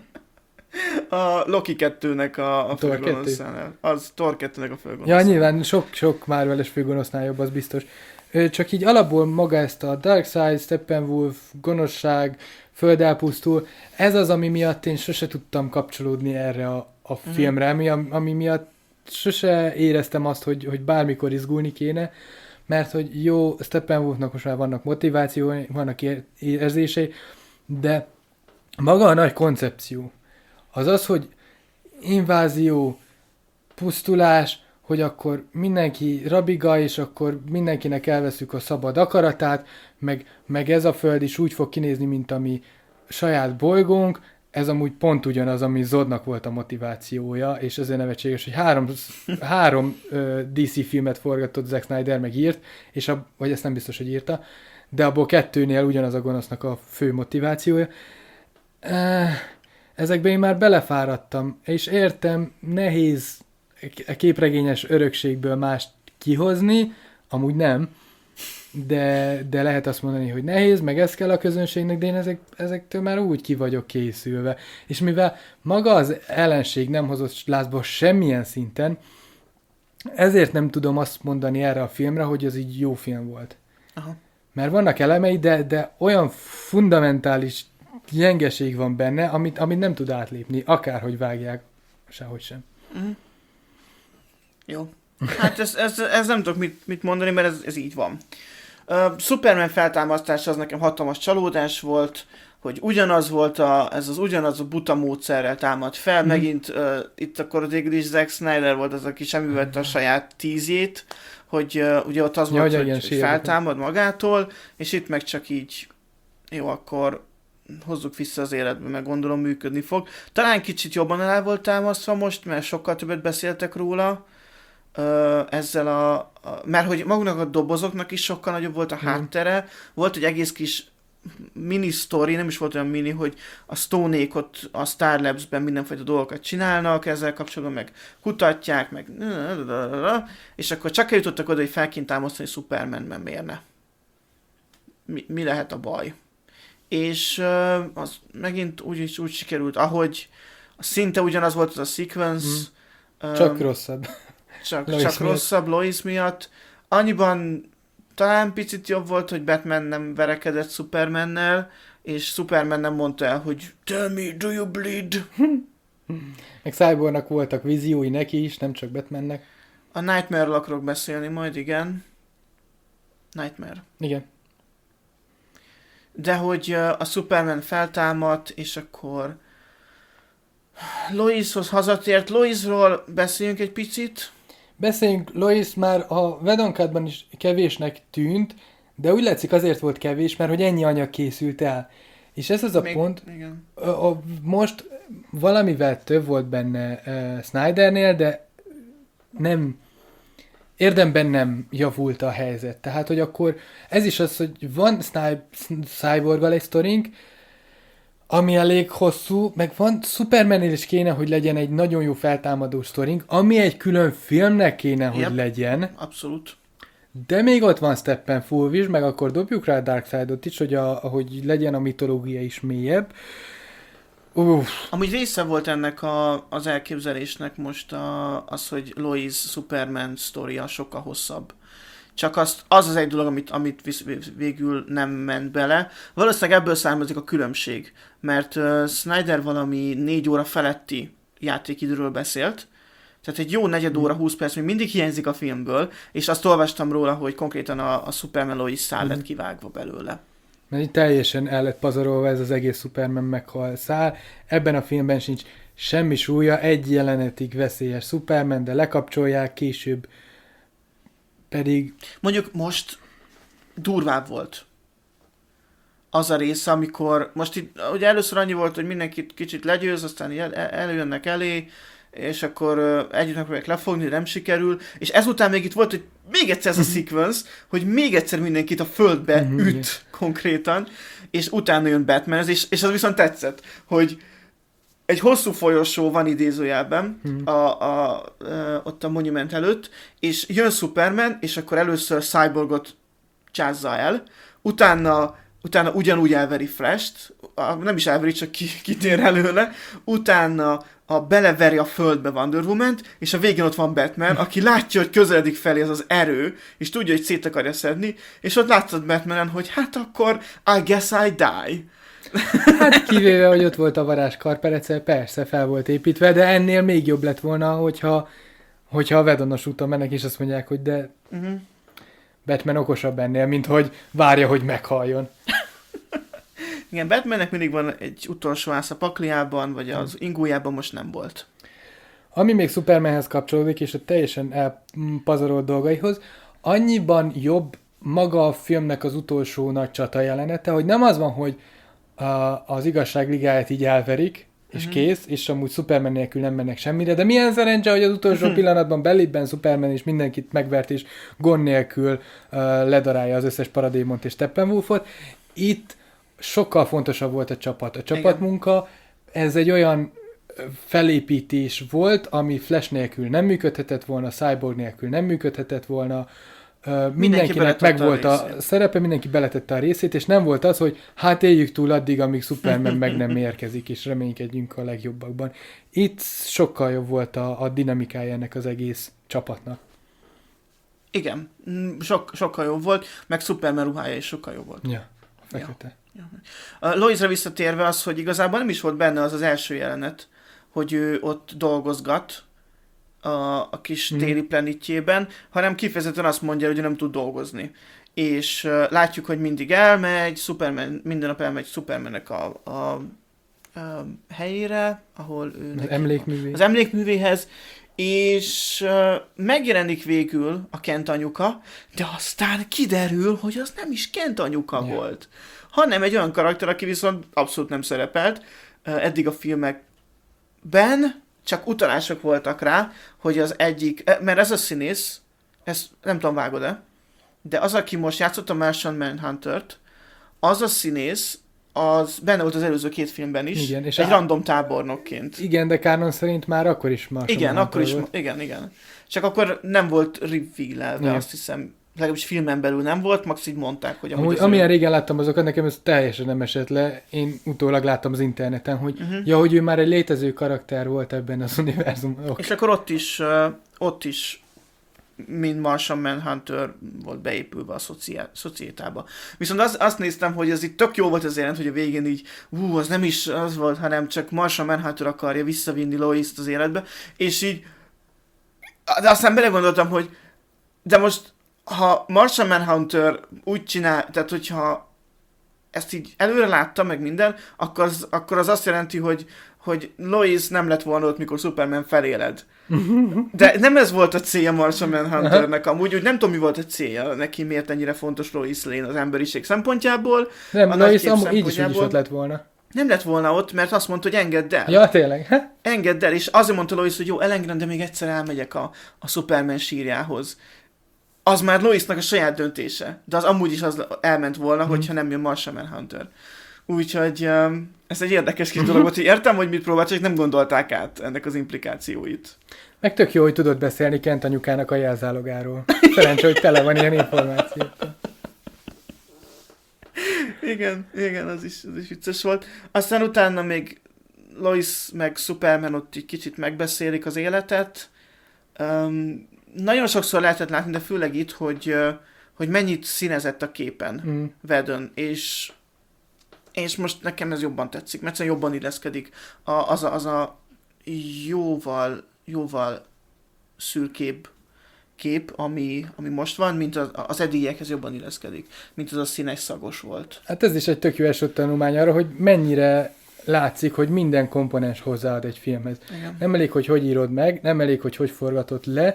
S1: a Loki kettőnek a, a főgonoszánál. Az Thor kettőnek a főgonoszánál.
S2: Ja, nyilván sok-sok Marveles főgonosznál jobb, az biztos. Csak így alapból maga ezt a Darkseid, Steppenwolf, gonoszság, föld elpusztul, ez az, ami miatt én sose tudtam kapcsolódni erre a, a mm. filmre, ami, ami miatt sose éreztem azt, hogy, hogy bármikor izgulni kéne, mert hogy jó, Steppenwolfnak most már vannak motivációi, vannak érzései, de maga a nagy koncepció, az az, hogy invázió, pusztulás, hogy akkor mindenki rabiga, és akkor mindenkinek elveszük a szabad akaratát, meg, meg ez a föld is úgy fog kinézni, mint ami saját bolygónk, ez amúgy pont ugyanaz, ami Zodnak volt a motivációja, és ezért nevetséges, hogy három, három uh, dé cé filmet forgatott Zack Snyder, meg írt, és a, vagy ezt nem biztos, hogy írta, de abból kettőnél ugyanaz a gonosznak a fő motivációja. Uh, ezekben én már belefáradtam, és értem, nehéz a képregényes örökségből mást kihozni, amúgy nem, de, de lehet azt mondani, hogy nehéz, meg ez kell a közönségnek, de én ezek, ezektől már úgy ki vagyok készülve. És mivel maga az ellenség nem hozott lázba semmilyen szinten, ezért nem tudom azt mondani erre a filmre, hogy az így jó film volt.
S1: Aha.
S2: Mert vannak elemei, de, de olyan fundamentális gyengeség van benne, amit, amit nem tud átlépni, akárhogy vágják, sehogy sem.
S1: Uh-huh. Jó. Hát ez, ez, ez nem tudok mit, mit mondani, mert ez, ez így van. Uh, Superman feltámasztása az nekem hatalmas csalódás volt, hogy ugyanaz volt a, ez az ugyanaz a buta módszerrel támad fel, mm. megint uh, itt akkor végül is Zack Snyder volt az, aki semmi vette a saját tízjét, hogy uh, ugye ott az ja, volt, hogy, hogy feltámad magától, és itt meg csak így, jó, akkor hozzuk vissza az életbe, meg gondolom működni fog. Talán kicsit jobban el volt támasztva most, mert sokkal többet beszéltek róla, ezzel a, a... Mert hogy maguknak a dobozoknak is sokkal nagyobb volt a háttere. Volt egy egész kis mini sztori, nem is volt olyan mini, hogy a Stone-ék ott a Star Labs-ben mindenfajta dolgokat csinálnak, ezzel kapcsolatban meg kutatják, meg... És akkor csak eljutottak oda, hogy fel kéne támasztani Superman-ben mérne. Mi, mi lehet a baj? És az megint úgy, úgy sikerült, ahogy szinte ugyanaz volt az a sequence.
S2: Hmm. Csak um, rosszabb.
S1: Csak, csak rosszabb Lois miatt. Annyiban talán picit jobb volt, hogy Batman nem verekedett Supermannel, és Superman nem mondta el, hogy tell me, do you bleed?
S2: Meg Cyborgnak voltak víziói neki is, nem csak Batmannek.
S1: A Nightmare-ről akarok beszélni majd, igen. Nightmare.
S2: Igen.
S1: De hogy a Superman feltámadt, és akkor Loishoz hazatért. Loisról beszéljünk egy picit.
S2: Beszéljünk, Lois már a Vedonkádban is kevésnek tűnt, de úgy látszik azért volt kevés, mert hogy ennyi anyag készült el. És ez az a Még, pont,
S1: igen.
S2: A, a, most valamivel több volt benne uh, Snydernél, de nem, érdemben nem javult a helyzet. Tehát, hogy akkor ez is az, hogy van Cyborggal egy sztorink, ami elég hosszú, meg van Supermannél is kéne, hogy legyen egy nagyon jó feltámadó sztorink, ami egy külön filmnek kéne, yep. hogy legyen.
S1: Abszolút.
S2: De még ott van Steppenwolf is, meg akkor dobjuk rá a Darkseidot is, hogy, a, hogy legyen a mitológia is mélyebb. Uff.
S1: Amúgy része volt ennek a, az elképzelésnek most a, az, hogy Lois Superman sztoria sokkal hosszabb. Csak azt, az az egy dolog, amit, amit visz, végül nem ment bele. Valószínűleg ebből származik a különbség, mert uh, Snyder valami négy óra feletti játékidőről beszélt, tehát egy jó negyed óra, húsz perc még mindig hiányzik a filmből, és azt olvastam róla, hogy konkrétan a, a Superman Lois szál lett kivágva belőle.
S2: Mert itt teljesen el lett pazarolva ez az egész Superman meghal szál. Ebben a filmben sincs semmi súlya, egy jelenetig veszélyes Superman, de lekapcsolják, később pedig...
S1: Mondjuk most durvább volt az a része, amikor most itt ugye először annyi volt, hogy mindenkit kicsit legyőz, aztán el, előjönnek elé, és akkor uh, együtt megpróbálják lefogni, nem sikerül, és ezután még itt volt, hogy még egyszer ez a sequence, hogy még egyszer mindenkit a földbe
S2: Mm-hmm.
S1: üt konkrétan, és utána jön Batman, és, és az viszont tetszett, hogy egy hosszú folyosó van idézőjelben
S2: Mm.
S1: a, a, a, ott a Monument előtt, és jön Superman, és akkor először Cyborgot csázza el, utána utána ugyanúgy elveri Flash-t, nem is elveri, csak ki, kitér előle, utána a beleveri a földbe Wonder Woman-t, és a végén ott van Batman, aki látja, hogy közeledik felé ez az erő, és tudja, hogy szét akarja szedni, és ott látszott Batmanen, hogy hát akkor I guess I die.
S2: Hát kivéve, hogy ott volt a varázskarperecel, persze fel volt építve, de ennél még jobb lett volna, hogyha, hogyha a vedonos úton mennek, és azt mondják, hogy de
S1: Uh-huh.
S2: Batman okosabb ennél, mint hogy várja, hogy meghaljon.
S1: Igen, Batmannek mindig van egy utolsó ász a pakliában, vagy az ingójában, most nem volt.
S2: Ami még Supermanhez kapcsolódik, és a teljesen elpazarolt dolgaihoz, annyiban jobb maga a filmnek az utolsó nagy csata jelenete, hogy nem az van, hogy a, az igazság ligáját így elverik, és uh-huh. kész, és amúgy Superman nélkül nem mennek semmire, de milyen szerencse, hogy az utolsó uh-huh. pillanatban belépben Superman és mindenkit megvert, és gond nélkül uh, ledarálja az összes paradémont és Steppenwolfot. Itt sokkal fontosabb volt a csapat. A csapatmunka, ez egy olyan felépítés volt, ami Flash nélkül nem működhetett volna, Cyborg nélkül nem működhetett volna, Uh, mindenkinek meg volt a, a szerepe, mindenki beletette a részét, és nem volt az, hogy hát éljük túl addig, amíg Superman meg nem érkezik, és reménykedjünk a legjobbakban. Itt sokkal jobb volt a, a dinamikája ennek az egész csapatnak.
S1: Igen, Sok, sokkal jobb volt, meg Superman ruhája is sokkal jobb volt.
S2: Ja, a fekete.
S1: Ja. Ja. Loisra visszatérve az, hogy igazából nem is volt benne az az első jelenet, hogy ő ott dolgozgat, A, a kis
S2: mm.
S1: téli planetjében, hanem kifejezetten azt mondja, hogy ő nem tud dolgozni. És uh, látjuk, hogy mindig elmegy, Superman, minden nap elmegy Supermannek a, a, a helyére, ahol ő
S2: az emlékművé.
S1: Az emlékművéhez, és uh, megjelenik végül a Kent anyuka, de aztán kiderül, hogy az nem is Kent anyuka yeah. volt, hanem egy olyan karakter, aki viszont abszolút nem szerepelt uh, eddig a filmekben, csak utalások voltak rá, hogy az egyik, mert ez a színész, ezt nem tudom, vágod-e, de az, aki most játszott a Martian Manhuntert, az a színész, az benne volt az előző két filmben is, igen, és egy á... random tábornokként.
S2: Igen, de Kánon szerint már akkor is Martian
S1: Igen,
S2: Manhunter
S1: akkor is,
S2: volt.
S1: igen, igen. Csak akkor nem volt reveal-elve, azt hiszem, legalábbis filmen belül nem volt, max így mondták, hogy amúgy...
S2: amúgy amilyen ő... régen láttam azokat, nekem ez teljesen nem esett le. Én utólag láttam az interneten, hogy uh-huh. ja, hogy ő már egy létező karakter volt ebben az univerzumban. Okay.
S1: És akkor ott is, uh, ott is mint Martian Manhunter volt beépülve a szociá- szociétába. Viszont az, azt néztem, hogy ez itt tök jó volt az jelent, hogy a végén így, hú, az nem is az volt, hanem csak Martian Manhunter akarja visszavinni Loist az életbe, és így, de aztán belegondoltam, hogy de most ha Martian Manhunter úgy csinál, tehát hogyha ezt így előre látta, meg minden, akkor az, akkor az azt jelenti, hogy, hogy Lois nem lett volna ott, mikor Superman feléled. De nem ez volt a célja Martian Manhunternek, amúgy úgy nem tudom, mi volt a célja neki, miért ennyire fontos Lois Lane az emberiség szempontjából.
S2: Nem, Lois amúgy így is, így is ott lett volna.
S1: Nem lett volna ott, mert azt mondta, hogy engedd el.
S2: Ja, tényleg?
S1: Engedd el, és azért mondta Lois, hogy jó, elengedem, de még egyszer elmegyek a, a Superman sírjához. Az már Loisnak a saját döntése, de az amúgy is az elment volna, hmm. hogyha nem jön Martian Manhunter. Úgyhogy um, ez egy érdekes kis dolog volt, hogy értem, hogy mit próbált, csak nem gondolták át ennek az implikációit.
S2: Meg tök jó, hogy tudod beszélni Kent anyukának a jelzálogáról. Szerencsé, hogy tele van ilyen információkkal.
S1: Igen, igen, az is, az is vicces volt. Aztán utána még Lois meg Superman ott egy kicsit megbeszélik az életet. Um, nagyon sokszor lehetett látni, de főleg itt, hogy, uh, hogy mennyit színezett a képen mm. Whedon, és, és most nekem ez jobban tetszik, mert egyszerűen jobban illeszkedik a, az, a, az a jóval, jóval szürkébb kép, ami, ami most van, mint az, az eddigiekhez jobban illeszkedik, mint az a színes szagos volt.
S2: Hát ez is egy tök jó eset tanulmány arra, hogy mennyire látszik, hogy minden komponens hozzáad egy filmhez. Igen. Nem elég, hogy hogy írod meg, nem elég, hogy hogy forgatod le,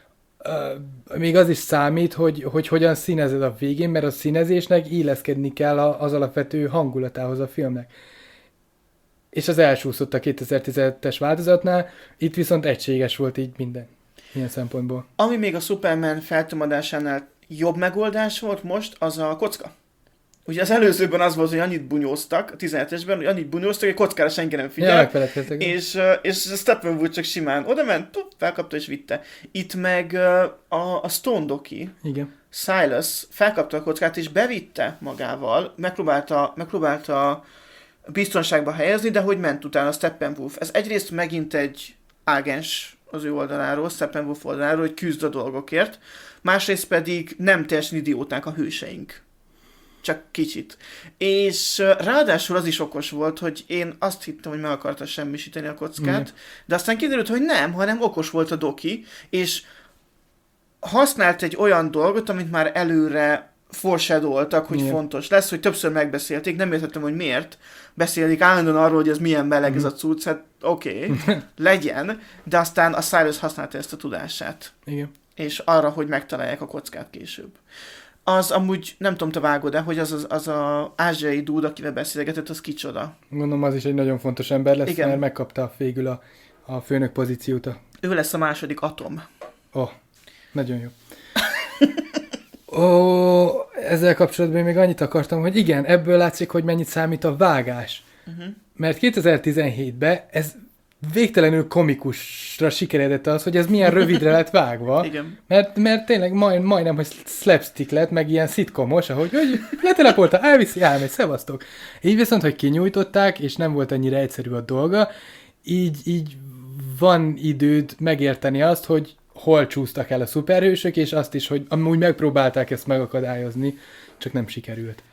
S2: uh, még az is számít, hogy, hogy hogyan színezed a végén, mert a színezésnek illeszkedni kell az alapvető hangulatához a filmnek. És az elsúszott a kétezer-tizenhetes változatnál, itt viszont egységes volt így minden. Ilyen szempontból.
S1: Ami még a Superman feltámadásánál jobb megoldás volt most, az a kocka. Ugye az előzőben az volt, hogy annyit bunyóztak, a tizenhetesben, hogy annyit bunyóztak, hogy kockára senki nem figyel.
S2: Ja,
S1: és, és Steppenwolf csak simán oda ment, tup, felkapta és vitte. Itt meg a, a Stone Doki,
S2: igen.
S1: Silas felkapta a kockát és bevitte magával, megpróbálta, megpróbálta biztonságba helyezni, de hogy ment utána a Steppenwolf. Ez egyrészt megint egy ágens az ő oldaláról, Steppenwolf oldaláról, hogy küzd a dolgokért, másrészt pedig nem teljesen idióták a hőseink. Csak kicsit. És ráadásul az is okos volt, hogy én azt hittem, hogy meg akarta semmisíteni a kockát, mm. de aztán kiderült, hogy nem, hanem okos volt a Doki, és használt egy olyan dolgot, amit már előre foreshadowoltak, hogy igen. fontos lesz, hogy többször megbeszélték, nem értettem, hogy miért beszélik állandóan arról, hogy ez milyen meleg mm. ez a cucc, hát oké, okay, legyen, de aztán a Cyrus használta ezt a tudását.
S2: Igen.
S1: És arra, hogy megtalálják a kockát később. Az amúgy, nem tudom, te vágod-e, hogy az az, az a ázsiai dúd, akivel beszélgetett, az kicsoda.
S2: Gondolom, az is egy nagyon fontos ember lesz,
S1: igen.
S2: mert megkapta végül a, a főnök pozíciót.
S1: Ő lesz a második Atom.
S2: Ó, oh, nagyon jó. Ó, oh, ezzel kapcsolatban még annyit akartam, hogy igen, ebből látszik, hogy mennyit számít a vágás. Uh-huh. Mert kétezer-tizenhétben ez végtelenül komikusra sikeredett az, hogy ez milyen rövidre lett vágva.
S1: Igen.
S2: Mert, mert tényleg majd, majdnem, hogy slapstick lett, meg ilyen szitkomos, ahogy hogy letelepolta, elviszi, elmegy, szevasztok. Így viszont, hogy kinyújtották, és nem volt ennyire egyszerű a dolga, így, így van időd megérteni azt, hogy hol csúsztak el a szuperhősök, és azt is, hogy amúgy megpróbálták ezt megakadályozni, csak nem sikerült.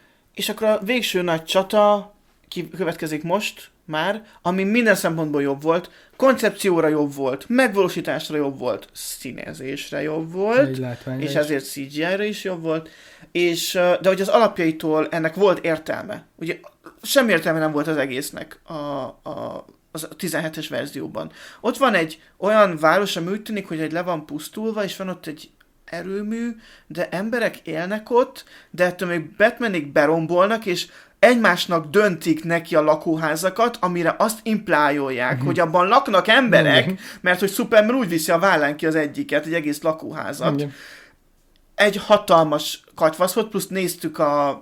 S1: És akkor a végső nagy csata következik most már, ami minden szempontból jobb volt, koncepcióra jobb volt, megvalósításra jobb volt, színezésre jobb volt, és ezért cé gé í-ra is jobb volt, és, de hogy az alapjaitól ennek volt értelme. Ugye semmi értelme nem volt az egésznek a, a, a tizenhetes verzióban. Ott van egy olyan város, ami úgy tűnik, hogy egy le van pusztulva, és van ott egy erőmű, de emberek élnek ott, de ettől még Batmanék berombolnak, és egymásnak döntik neki a lakóházakat, amire azt implájolják, uh-huh. hogy abban laknak emberek, uh-huh. mert hogy Superman úgy viszi a vállán ki az egyiket, egy egész lakóházat. Uh-huh. Egy hatalmas katyvasz volt, plusz néztük a,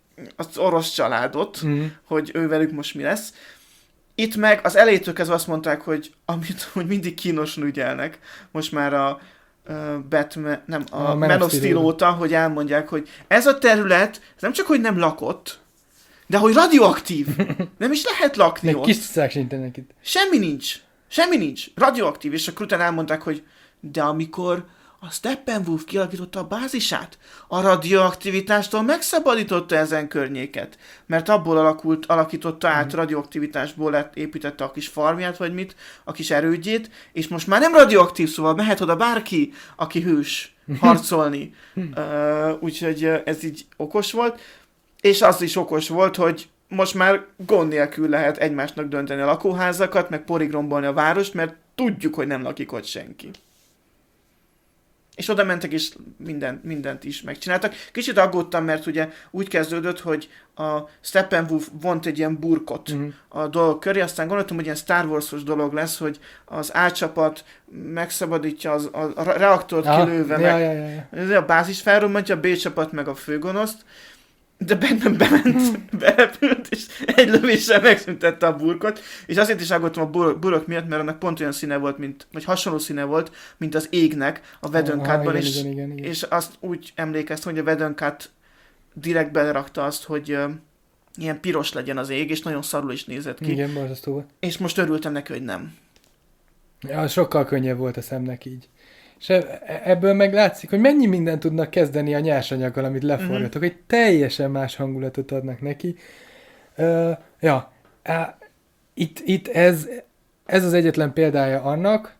S1: az orosz családot, uh-huh. hogy ővelük most mi lesz. Itt meg az elejétől kezdve azt mondták, hogy amit hogy mindig kínosan ügyelnek, most már a uh, Batman, nem, a, a Man of Steel óta, hogy elmondják, hogy ez a terület, ez nem csak, hogy nem lakott, de hogy radioaktív. Nem is lehet lakni
S2: meg
S1: ott.
S2: Kis sincsenek itt.
S1: Semmi nincs. Semmi nincs. Radioaktív. És akkor utána elmondták, hogy de amikor a Steppenwolf kialakította a bázisát, a radioaktivitástól megszabadította ezen környéket. Mert abból alakult, alakította át, mm. radioaktivitásból lett, építette a kis farmját, vagy mit, a kis erődjét, és most már nem radioaktív, szóval mehet oda bárki, aki hős, harcolni. uh, úgyhogy ez így okos volt. És az is okos volt, hogy most már gond nélkül lehet egymásnak dönteni a lakóházakat, meg porig rombolni a várost, mert tudjuk, hogy nem lakik ott senki. És oda mentek, és mindent, mindent is megcsináltak. Kicsit aggódtam, mert ugye úgy kezdődött, hogy a Steppenwolf vont egy ilyen burkot uh-huh. a dolog köré, aztán gondoltam, hogy ilyen Star Wars-os dolog lesz, hogy az A csapat megszabadítja az, a, a reaktort ah, kilőve, ja, meg ja, ja, ja. a bázis felrobbantja, a B csapat meg a főgonoszt, de Batman bement, berepült, és egy lövéssel megszüntette a burkot, és azért is aggódtam a bur- burok miatt, mert annak pont olyan színe volt, mint, vagy hasonló színe volt, mint az égnek a Whedon Cut-ban, és, igen, igen, igen. és azt úgy emlékeztem, hogy a Whedon Cut direkt belerakta azt, hogy, ilyen piros legyen az ég, és nagyon szarul is nézett ki.
S2: Igen, borzasztó volt.
S1: És most örültem neki, hogy nem.
S2: Ja, sokkal könnyebb volt a szemnek így. És ebből meg látszik, hogy mennyi mindent tudnak kezdeni a nyersanyaggal, amit leforgatok, mm-hmm. hogy teljesen más hangulatot adnak neki. Uh, ja, uh, itt, itt ez, ez az egyetlen példája annak,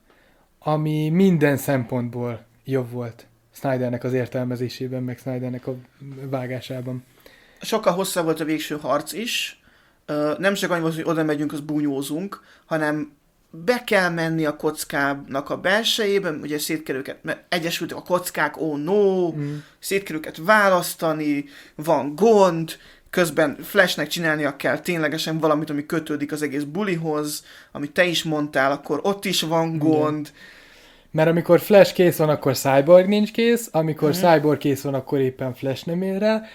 S2: ami minden szempontból jobb volt Snydernek az értelmezésében, meg Snydernek a vágásában.
S1: Sokkal hosszabb volt a végső harc is. Uh, nem csak annyi volt, hogy oda megyünk, az búnyózunk, hanem be kell menni a kockának a belsejében, ugye szét kell őket, mert egyesültek a kockák, oh no, mm. szét kell őket választani, van gond, közben Flashnek csinálnia kell ténylegesen valamit, ami kötődik az egész bulihoz, amit te is mondtál, akkor ott is van gond.
S2: Igen. Mert amikor Flash kész van, akkor Cyborg nincs kész, amikor mm. Cyborg kész van, akkor éppen Flash nem ér rá,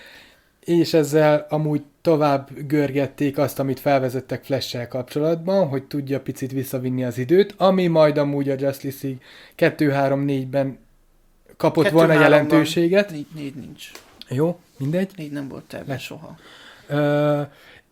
S2: és ezzel amúgy tovább görgették azt, amit felvezettek Flash-sel kapcsolatban, hogy tudja picit visszavinni az időt, ami majd amúgy a Justice League kettő három négyben kapott kettő, volna jelentőséget.
S1: Négy, négy nincs.
S2: Jó, mindegy.
S1: Négy nem volt ebben soha.
S2: Ö,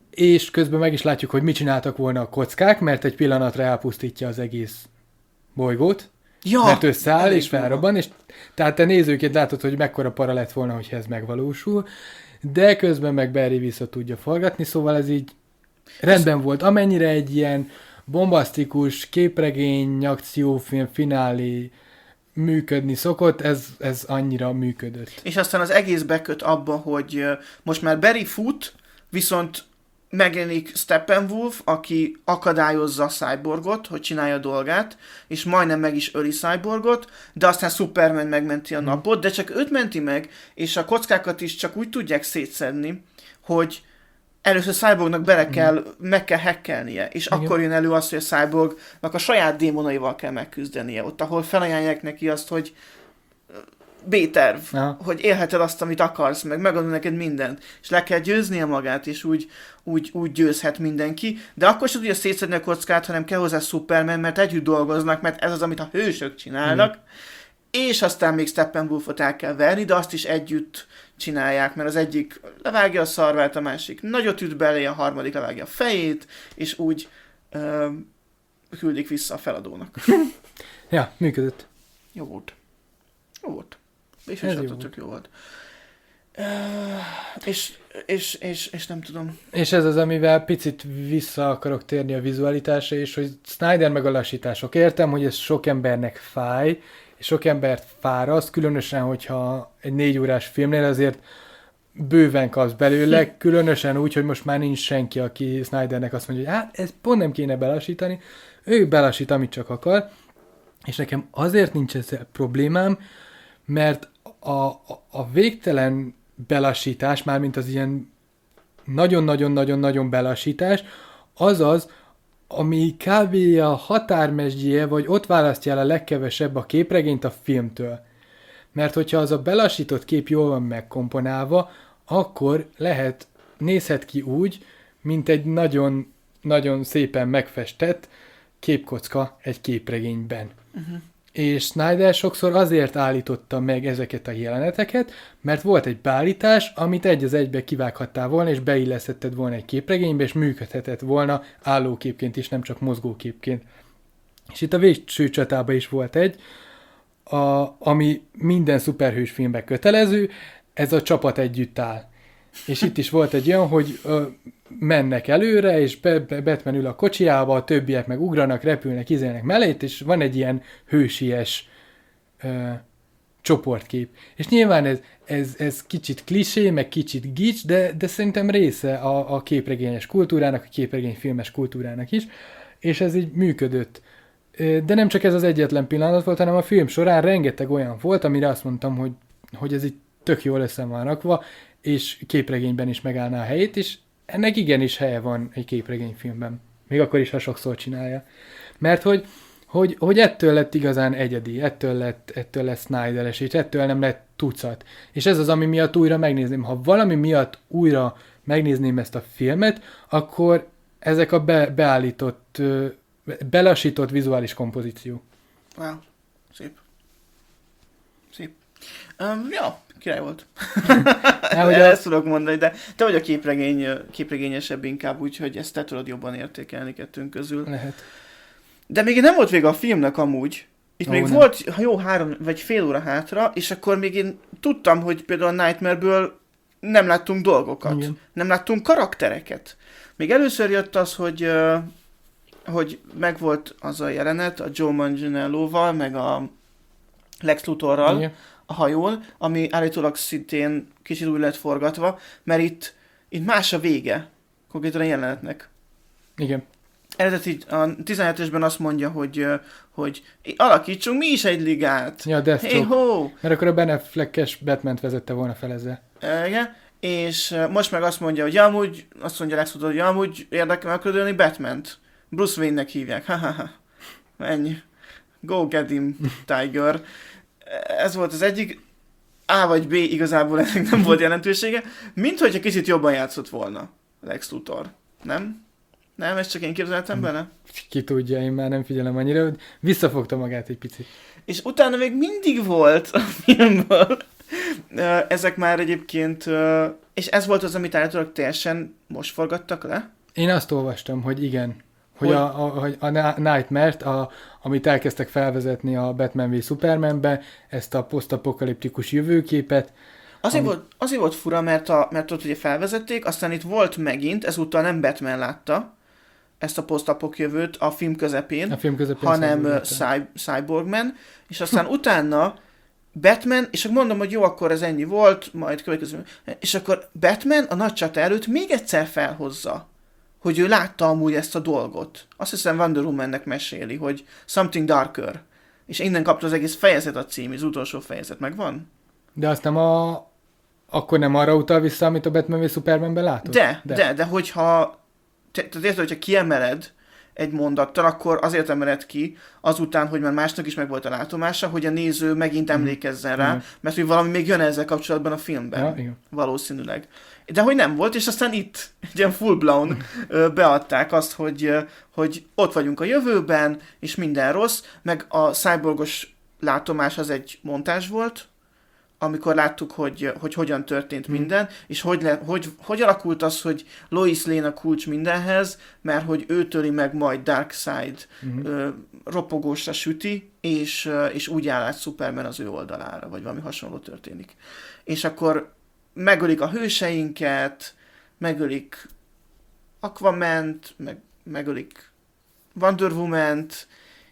S2: és közben meg is látjuk, hogy mit csináltak volna a kockák, mert egy pillanatra elpusztítja az egész bolygót, ja, mert összeáll és felrobban, és tehát te nézőként látod, hogy mekkora para lett volna, hogyha ez megvalósul, de közben meg Barry vissza tudja forgatni, szóval ez így rendben volt. Amennyire egy ilyen bombasztikus képregény, akciófilm, finálé működni szokott, ez, ez annyira működött.
S1: És aztán az egész beköt abba, hogy most már Barry fut, viszont megjelenik Steppenwolf, aki akadályozza a Cyborgot, hogy csinálja a dolgát, és majdnem meg is öli Cyborgot, de aztán Superman megmenti a napot, de csak őt menti meg, és a kockákat is csak úgy tudják szétszedni, hogy először Cyborgnak bele kell, meg kell hackelnie, és igen. Akkor jön elő az, hogy a Cyborgnak a saját démonaival kell megküzdenie. Ott, ahol felajánlják neki azt, hogy B-terv, aha. Hogy élheted azt, amit akarsz, meg megadom neked mindent, és le kell győznie magát, és úgy, úgy, úgy győzhet mindenki, de akkor sem tudja szétszedni a kockát, hanem kell hozzá Superman, mert együtt dolgoznak, mert ez az, amit a hősök csinálnak, hmm. és aztán még Steppenwolfot el kell verni, de azt is együtt csinálják, mert az egyik levágja a szarvát, a másik nagyot üt belé, a harmadik levágja a fejét, és úgy ö, küldik vissza a feladónak.
S2: Ja, működött.
S1: Jó volt. Jó volt. És ez jó, jó volt. Uh, és, és, és, és nem tudom.
S2: És ez az, amivel picit vissza akarok térni a vizualitásra, és hogy Snyder meg a lassítások. Értem, hogy ez sok embernek fáj, és sok embert fáraszt, különösen, hogyha egy négy órás filmnél azért bőven kapsz belőle, hm. különösen úgy, hogy most már nincs senki, aki Snydernek azt mondja, hogy hát ez pont nem kéne belassítani, ő belassít, amit csak akar, és nekem azért nincs ezzel problémám, mert a, a, a végtelen belassítás, mármint az ilyen nagyon-nagyon-nagyon-nagyon belassítás, az az, ami kb. A határmesdjéje, vagy ott választja el a legkevesebb a képregényt a filmtől. Mert hogyha az a belassított kép jól van megkomponálva, akkor lehet, nézhet ki úgy, mint egy nagyon-nagyon szépen megfestett képkocka egy képregényben. Uh-huh. És Snyder sokszor azért állította meg ezeket a jeleneteket, mert volt egy beállítás, amit egy az egybe kivághattál volna, és beillesztetted volna egy képregénybe, és működhetett volna állóképként is, nem csak mozgóképként. És itt a Végső csatában is volt egy, a, ami minden szuperhős filmben kötelező, ez a csapat együtt áll. És itt is volt egy olyan, hogy ö, mennek előre, és be, be, Batman ül a kocsiába, a többiek meg ugranak, repülnek, izélnek mellét, és van egy ilyen hősies ö, csoportkép. És nyilván ez, ez, ez kicsit klisé, meg kicsit gics, de, de szerintem része a, a képregényes kultúrának, a képregényfilmes kultúrának is, és ez így működött. De nem csak ez az egyetlen pillanat volt, hanem a film során rengeteg olyan volt, amire azt mondtam, hogy, hogy ez így tök jól össze van rakva, és képregényben is megállná a helyét, és ennek igenis helye van egy képregényfilmben. Még akkor is, ha sokszor csinálja. Mert hogy, hogy, hogy ettől lett igazán egyedi, ettől lett, ettől lett Snyderes, és ettől nem lett tucat. És ez az, ami miatt újra megnézném. Ha valami miatt újra megnézném ezt a filmet, akkor ezek a be, beállított, belassított vizuális kompozíció.
S1: Wow. Szép. Szép. Um, ja, király volt.
S2: hogy a-
S1: Ezt tudok mondani, de te vagy a képregény, képregényesebb inkább, úgyhogy ezt te tudod jobban értékelni kettőnk közül.
S2: Lehet.
S1: De még nem volt vége a filmnek amúgy. Itt
S2: Ó,
S1: még
S2: nem.
S1: volt, ha jó, három vagy fél óra hátra, és akkor még én tudtam, hogy például a Nightmare-ből nem láttunk dolgokat.
S2: Igen.
S1: Nem láttunk karaktereket. Még először jött az, hogy, ö, hogy megvolt az a jelenet a Joe Manganiello-val, meg a Lex Luthorral
S2: Igen.
S1: a hajón, ami állítólag szintén kicsit úgy lett forgatva, mert itt, itt más a vége konkrétan a jelenetnek.
S2: Igen.
S1: Eredeti a tizenhetesben azt mondja, hogy, ö, hogy alakítsunk mi is egy ligát.
S2: Ja,
S1: Hey
S2: Deathstroke.
S1: ho!
S2: Mert akkor a Ben Affleck-es Batman-t vezette volna fel ezzel.
S1: E, igen. És ö, most meg azt mondja, hogy ja, amúgy, azt mondja Lex Luthor, hogy ja, amúgy érdekel meg akarod ölni Batmant. Bruce Wayne-nek hívják. Ha-ha-ha. Ennyi. Go get him, Tiger. Ez volt az egyik. A vagy B, igazából ennek nem volt jelentősége. Mint hogyha kicsit jobban játszott volna Lex Luthor. Nem? Nem, ezt csak én képzeltem bele?
S2: Ki tudja, én már nem figyelem annyira, hogy visszafogta magát egy picit.
S1: És utána még mindig volt a filmből. Ö, Ezek már egyébként, ö, és ez volt az, amit állítólag teljesen most forgattak le.
S2: Én azt olvastam, hogy igen, hogy,
S1: Hogy?
S2: a, a, hogy a Na- Nightmare-t, a, amit elkezdtek felvezetni a Batman v Supermanbe, ezt a posztapokaliptikus jövőképet.
S1: Azért,
S2: Ami-
S1: volt, azért volt fura, mert, a, mert ott ugye felvezették, aztán itt volt megint, ezúttal nem Batman látta ezt a posztapok jövőt a film közepén,
S2: A film közepén
S1: hanem ö,
S2: szóval
S1: Cy- Cyborgman, és aztán utána Batman, és akkor mondom, hogy jó, akkor ez ennyi volt, majd következő, és akkor Batman a nagy csata előtt még egyszer felhozza, hogy ő látta amúgy ezt a dolgot. Azt hiszem Wonder Womannek meséli, hogy Something Darker, és innen kapta az egész fejezet a cím, az utolsó fejezet megvan?
S2: De azt nem a... Akkor nem arra utal vissza, amit a Batman v Supermanben látott?
S1: De, de, de, de hogyha, te, tehát érted, hogyha kiemeled egy mondattal, akkor azért emeled ki, azután, hogy már másnak is megvolt a látomása, hogy a néző megint emlékezzen rá,
S2: Igen.
S1: mert hogy valami még jön ezzel kapcsolatban a filmben.
S2: Ja, igen.
S1: Valószínűleg. De hogy nem volt, és aztán itt, egy ilyen full-blown ö, beadták azt, hogy, ö, hogy ott vagyunk a jövőben, és minden rossz, meg a cyborgos látomás az egy montázs volt, amikor láttuk, hogy, hogy hogyan történt
S2: Hmm.
S1: minden, és hogy, le, hogy, hogy alakult az, hogy Lois Lane a kulcs mindenhez, mert hogy ő töri meg majd Darkseid
S2: Mhm.
S1: ö, ropogósra süti, és, ö, és úgy áll át Superman az ő oldalára, vagy valami hasonló történik. És akkor megölik a hőseinket, megölik Aquament, meg, megölik Wonder Woman-t,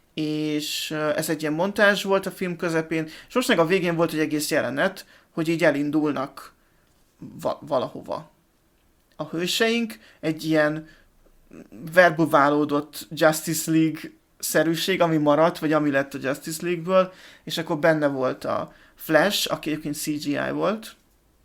S1: és ö, ez egy ilyen montázs volt a film közepén, és most meg a végén volt egy egész jelenet, hogy így elindulnak va- valahova. A hőseink egy ilyen verbuválódott Justice League szerűség, ami maradt, vagy ami lett a Justice League-ből, és akkor benne volt a Flash, aki egyébként cé gé í volt.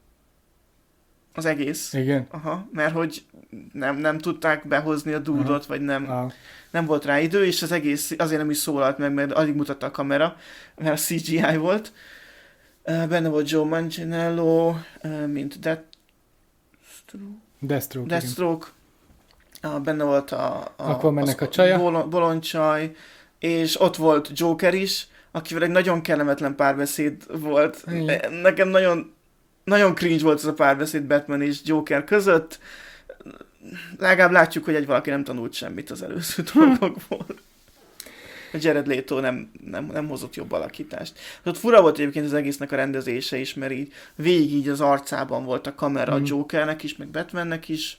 S1: Az egész.
S2: Igen.
S1: Aha, mert hogy nem, nem tudták behozni a dúdot, vagy nem,
S2: Wow.
S1: nem volt rá idő, és az egész azért nem is szólalt meg, mert alig mutatta a kamera, mert a cé gé í volt. Uh, benne volt Joe Manganiello, uh, mint Deathstroke,
S2: Deathstroke, igen.
S1: Deathstroke. Uh, benne volt a, a,
S2: Aquamannek a csaja.
S1: bolond, bolondcsaj, és ott volt Joker is, akivel egy nagyon kellemetlen párbeszéd volt.
S2: Igen.
S1: Nekem nagyon, nagyon cringe volt ez a párbeszéd Batman és Joker között. Legalább látjuk, hogy egy valaki nem tanult semmit az előző dolgokból. A Jared Leto nem, nem, nem hozott jobb alakítást. Ott fura volt egyébként az egésznek a rendezése is, mert így végig így az arcában volt a kamera
S2: Mm.
S1: a Jokernek is, meg Batmannek is,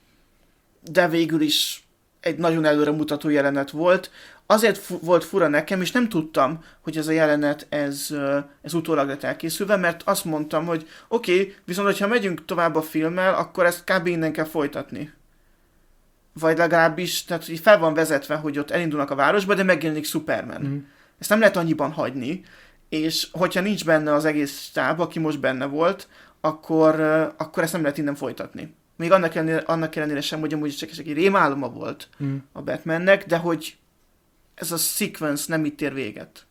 S1: de végül is egy nagyon előremutató jelenet volt. Azért fu- volt fura nekem, és nem tudtam, hogy ez a jelenet, ez, ö, ez utólag lett elkészülve, mert azt mondtam, hogy oké, okay, viszont hogyha megyünk tovább a filmmel, akkor ezt kb. Innen kell folytatni. Vagy legalábbis, tehát hogy fel van vezetve, hogy ott elindulnak a városba, de megjelenik Superman.
S2: Mhm.
S1: Ezt nem lehet annyiban hagyni, és hogyha nincs benne az egész stáb, aki most benne volt, akkor, ö, akkor ezt nem lehet innen folytatni. Még annak ellenére, annak ellenére sem, hogy amúgy csak egy rémáloma volt
S2: Mm.
S1: a Batmannek, de hogy ez a sequence nem itt ér véget.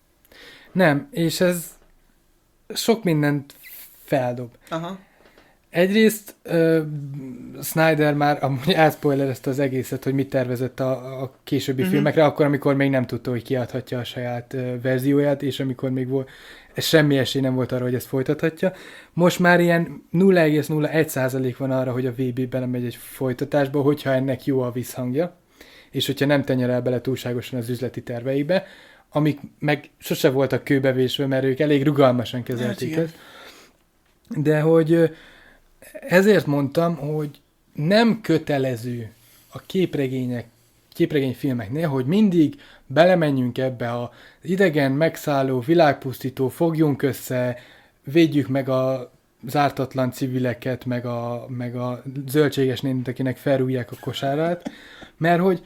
S2: Nem, és ez sok mindent feldob.
S1: Aha.
S2: Egyrészt uh, Snyder már amúgy elszpoilerezte az egészet, hogy mit tervezett a, a későbbi uh-huh. filmekre, akkor, amikor még nem tudta, hogy kiadhatja a saját uh, verzióját, és amikor még volt, semmi esély nem volt arra, hogy ezt folytathatja. Most már ilyen nulla egész nulla egy százalék van arra, hogy a vé bé belemegy egy folytatásba, hogyha ennek jó a visszhangja, és hogyha nem tenyerel bele túlságosan az üzleti terveikbe, amik meg sose voltak kőbevésve, mert ők elég rugalmasan kezelték ezt. De hogy ezért mondtam, hogy nem kötelező a képregények, képregényfilmeknél, hogy mindig belemenjünk ebbe az idegen, megszálló, világpusztító, fogjunk össze, védjük meg a zártatlan civileket, meg a, meg a zöldséges nénit, akinek felrúgják a kosárát, mert hogy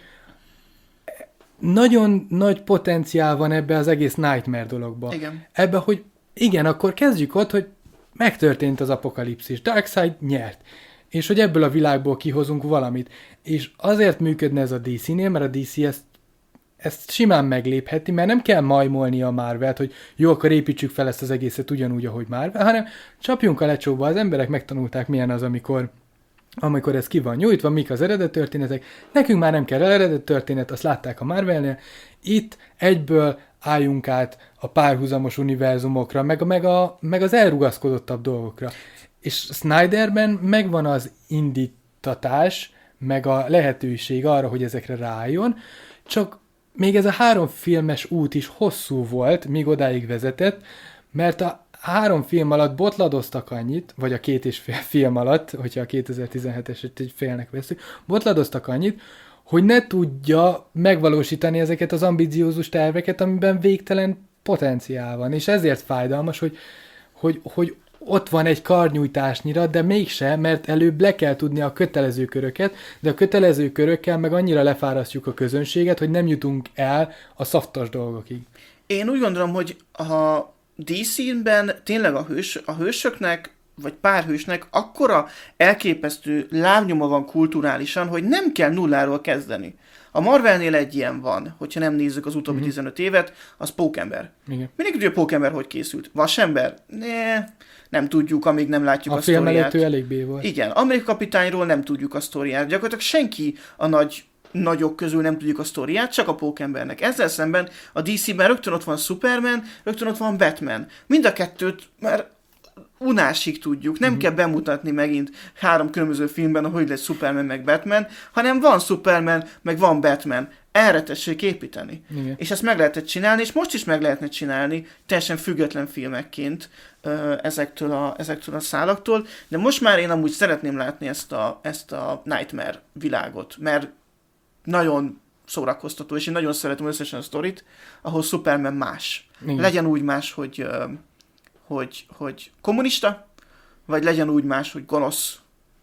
S2: nagyon nagy potenciál van ebbe az egész Nightmare dologba.
S1: Igen.
S2: Ebbe, hogy igen, akkor kezdjük ott, hogy megtörtént az apokalipszis. Darkseid nyert. És hogy ebből a világból kihozunk valamit. És azért működne ez a dé cé-nél, mert a dé cé ezt, ezt simán meglépheti, mert nem kell majmolni a Marvelt, hogy jó, akkor építsük fel ezt az egészet ugyanúgy, ahogy Marvel, hanem csapjunk a lecsóba. Az emberek megtanulták, milyen az, amikor amikor ez ki van nyújtva, mik az eredet történetek. Nekünk már nem kell eredet történet, azt látták a Marvelnél. Itt egyből álljunk át a párhuzamos univerzumokra, meg, meg, a, meg az elrugaszkodottabb dolgokra. És Snyderben megvan az indítatás, meg a lehetőség arra, hogy ezekre rájön, csak még ez a három filmes út is hosszú volt, míg odáig vezetett, mert a három film alatt botladoztak annyit, vagy a két és fél film alatt, hogyha a kétezer-tizenheteset egy félnek veszünk, botladoztak annyit, hogy ne tudja megvalósítani ezeket az ambiciózus terveket, amiben végtelen potenciál van. És ezért fájdalmas, hogy, hogy, hogy ott van egy karnyújtásnyira, de mégse, mert előbb le kell tudni a kötelező köröket, de a kötelező körökkel meg annyira lefárasztjuk a közönséget, hogy nem jutunk el a szaftos dolgokig.
S1: Én úgy gondolom, hogy a dé cé-ben tényleg a, hős, a hősöknek, vagy pár hősnek akkora elképesztő lábnyoma van kulturálisan, hogy nem kell nulláról kezdeni. A Marvelnél egy ilyen van, hogyha nem nézzük az utóbbi mm-hmm. tizenöt évet, az Pókember.
S2: Igen.
S1: Mindig tudja, Pókember hogy készült. Vasember? Ne, nem tudjuk, amíg nem látjuk a, a sztoriát. A film előtt
S2: elég bé volt.
S1: Igen, Amerika kapitányról nem tudjuk a sztoriát. Gyakorlatilag senki a nagy nagyok közül nem tudjuk a sztoriát, csak a Pókembernek. Ezzel szemben a dé cé-ben rögtön ott van Superman, rögtön ott van Batman. Mind a kettőt már unásig tudjuk. Nem mm-hmm. kell bemutatni megint három különböző filmben, hogy lesz Superman meg Batman, hanem van Superman, meg van Batman. Erre tessék építeni. Igen. És ezt meg lehetett csinálni, és most is meg lehetne csinálni teljesen független filmekként ezektől a, ezektől a szálaktól, de most már én amúgy szeretném látni ezt a, ezt a Nightmare világot, mert nagyon szórakoztató, és én nagyon szeretem összesen a sztorit, ahol Superman más. Igen. Legyen úgy más, hogy, hogy, hogy kommunista, vagy legyen úgy más, hogy gonosz.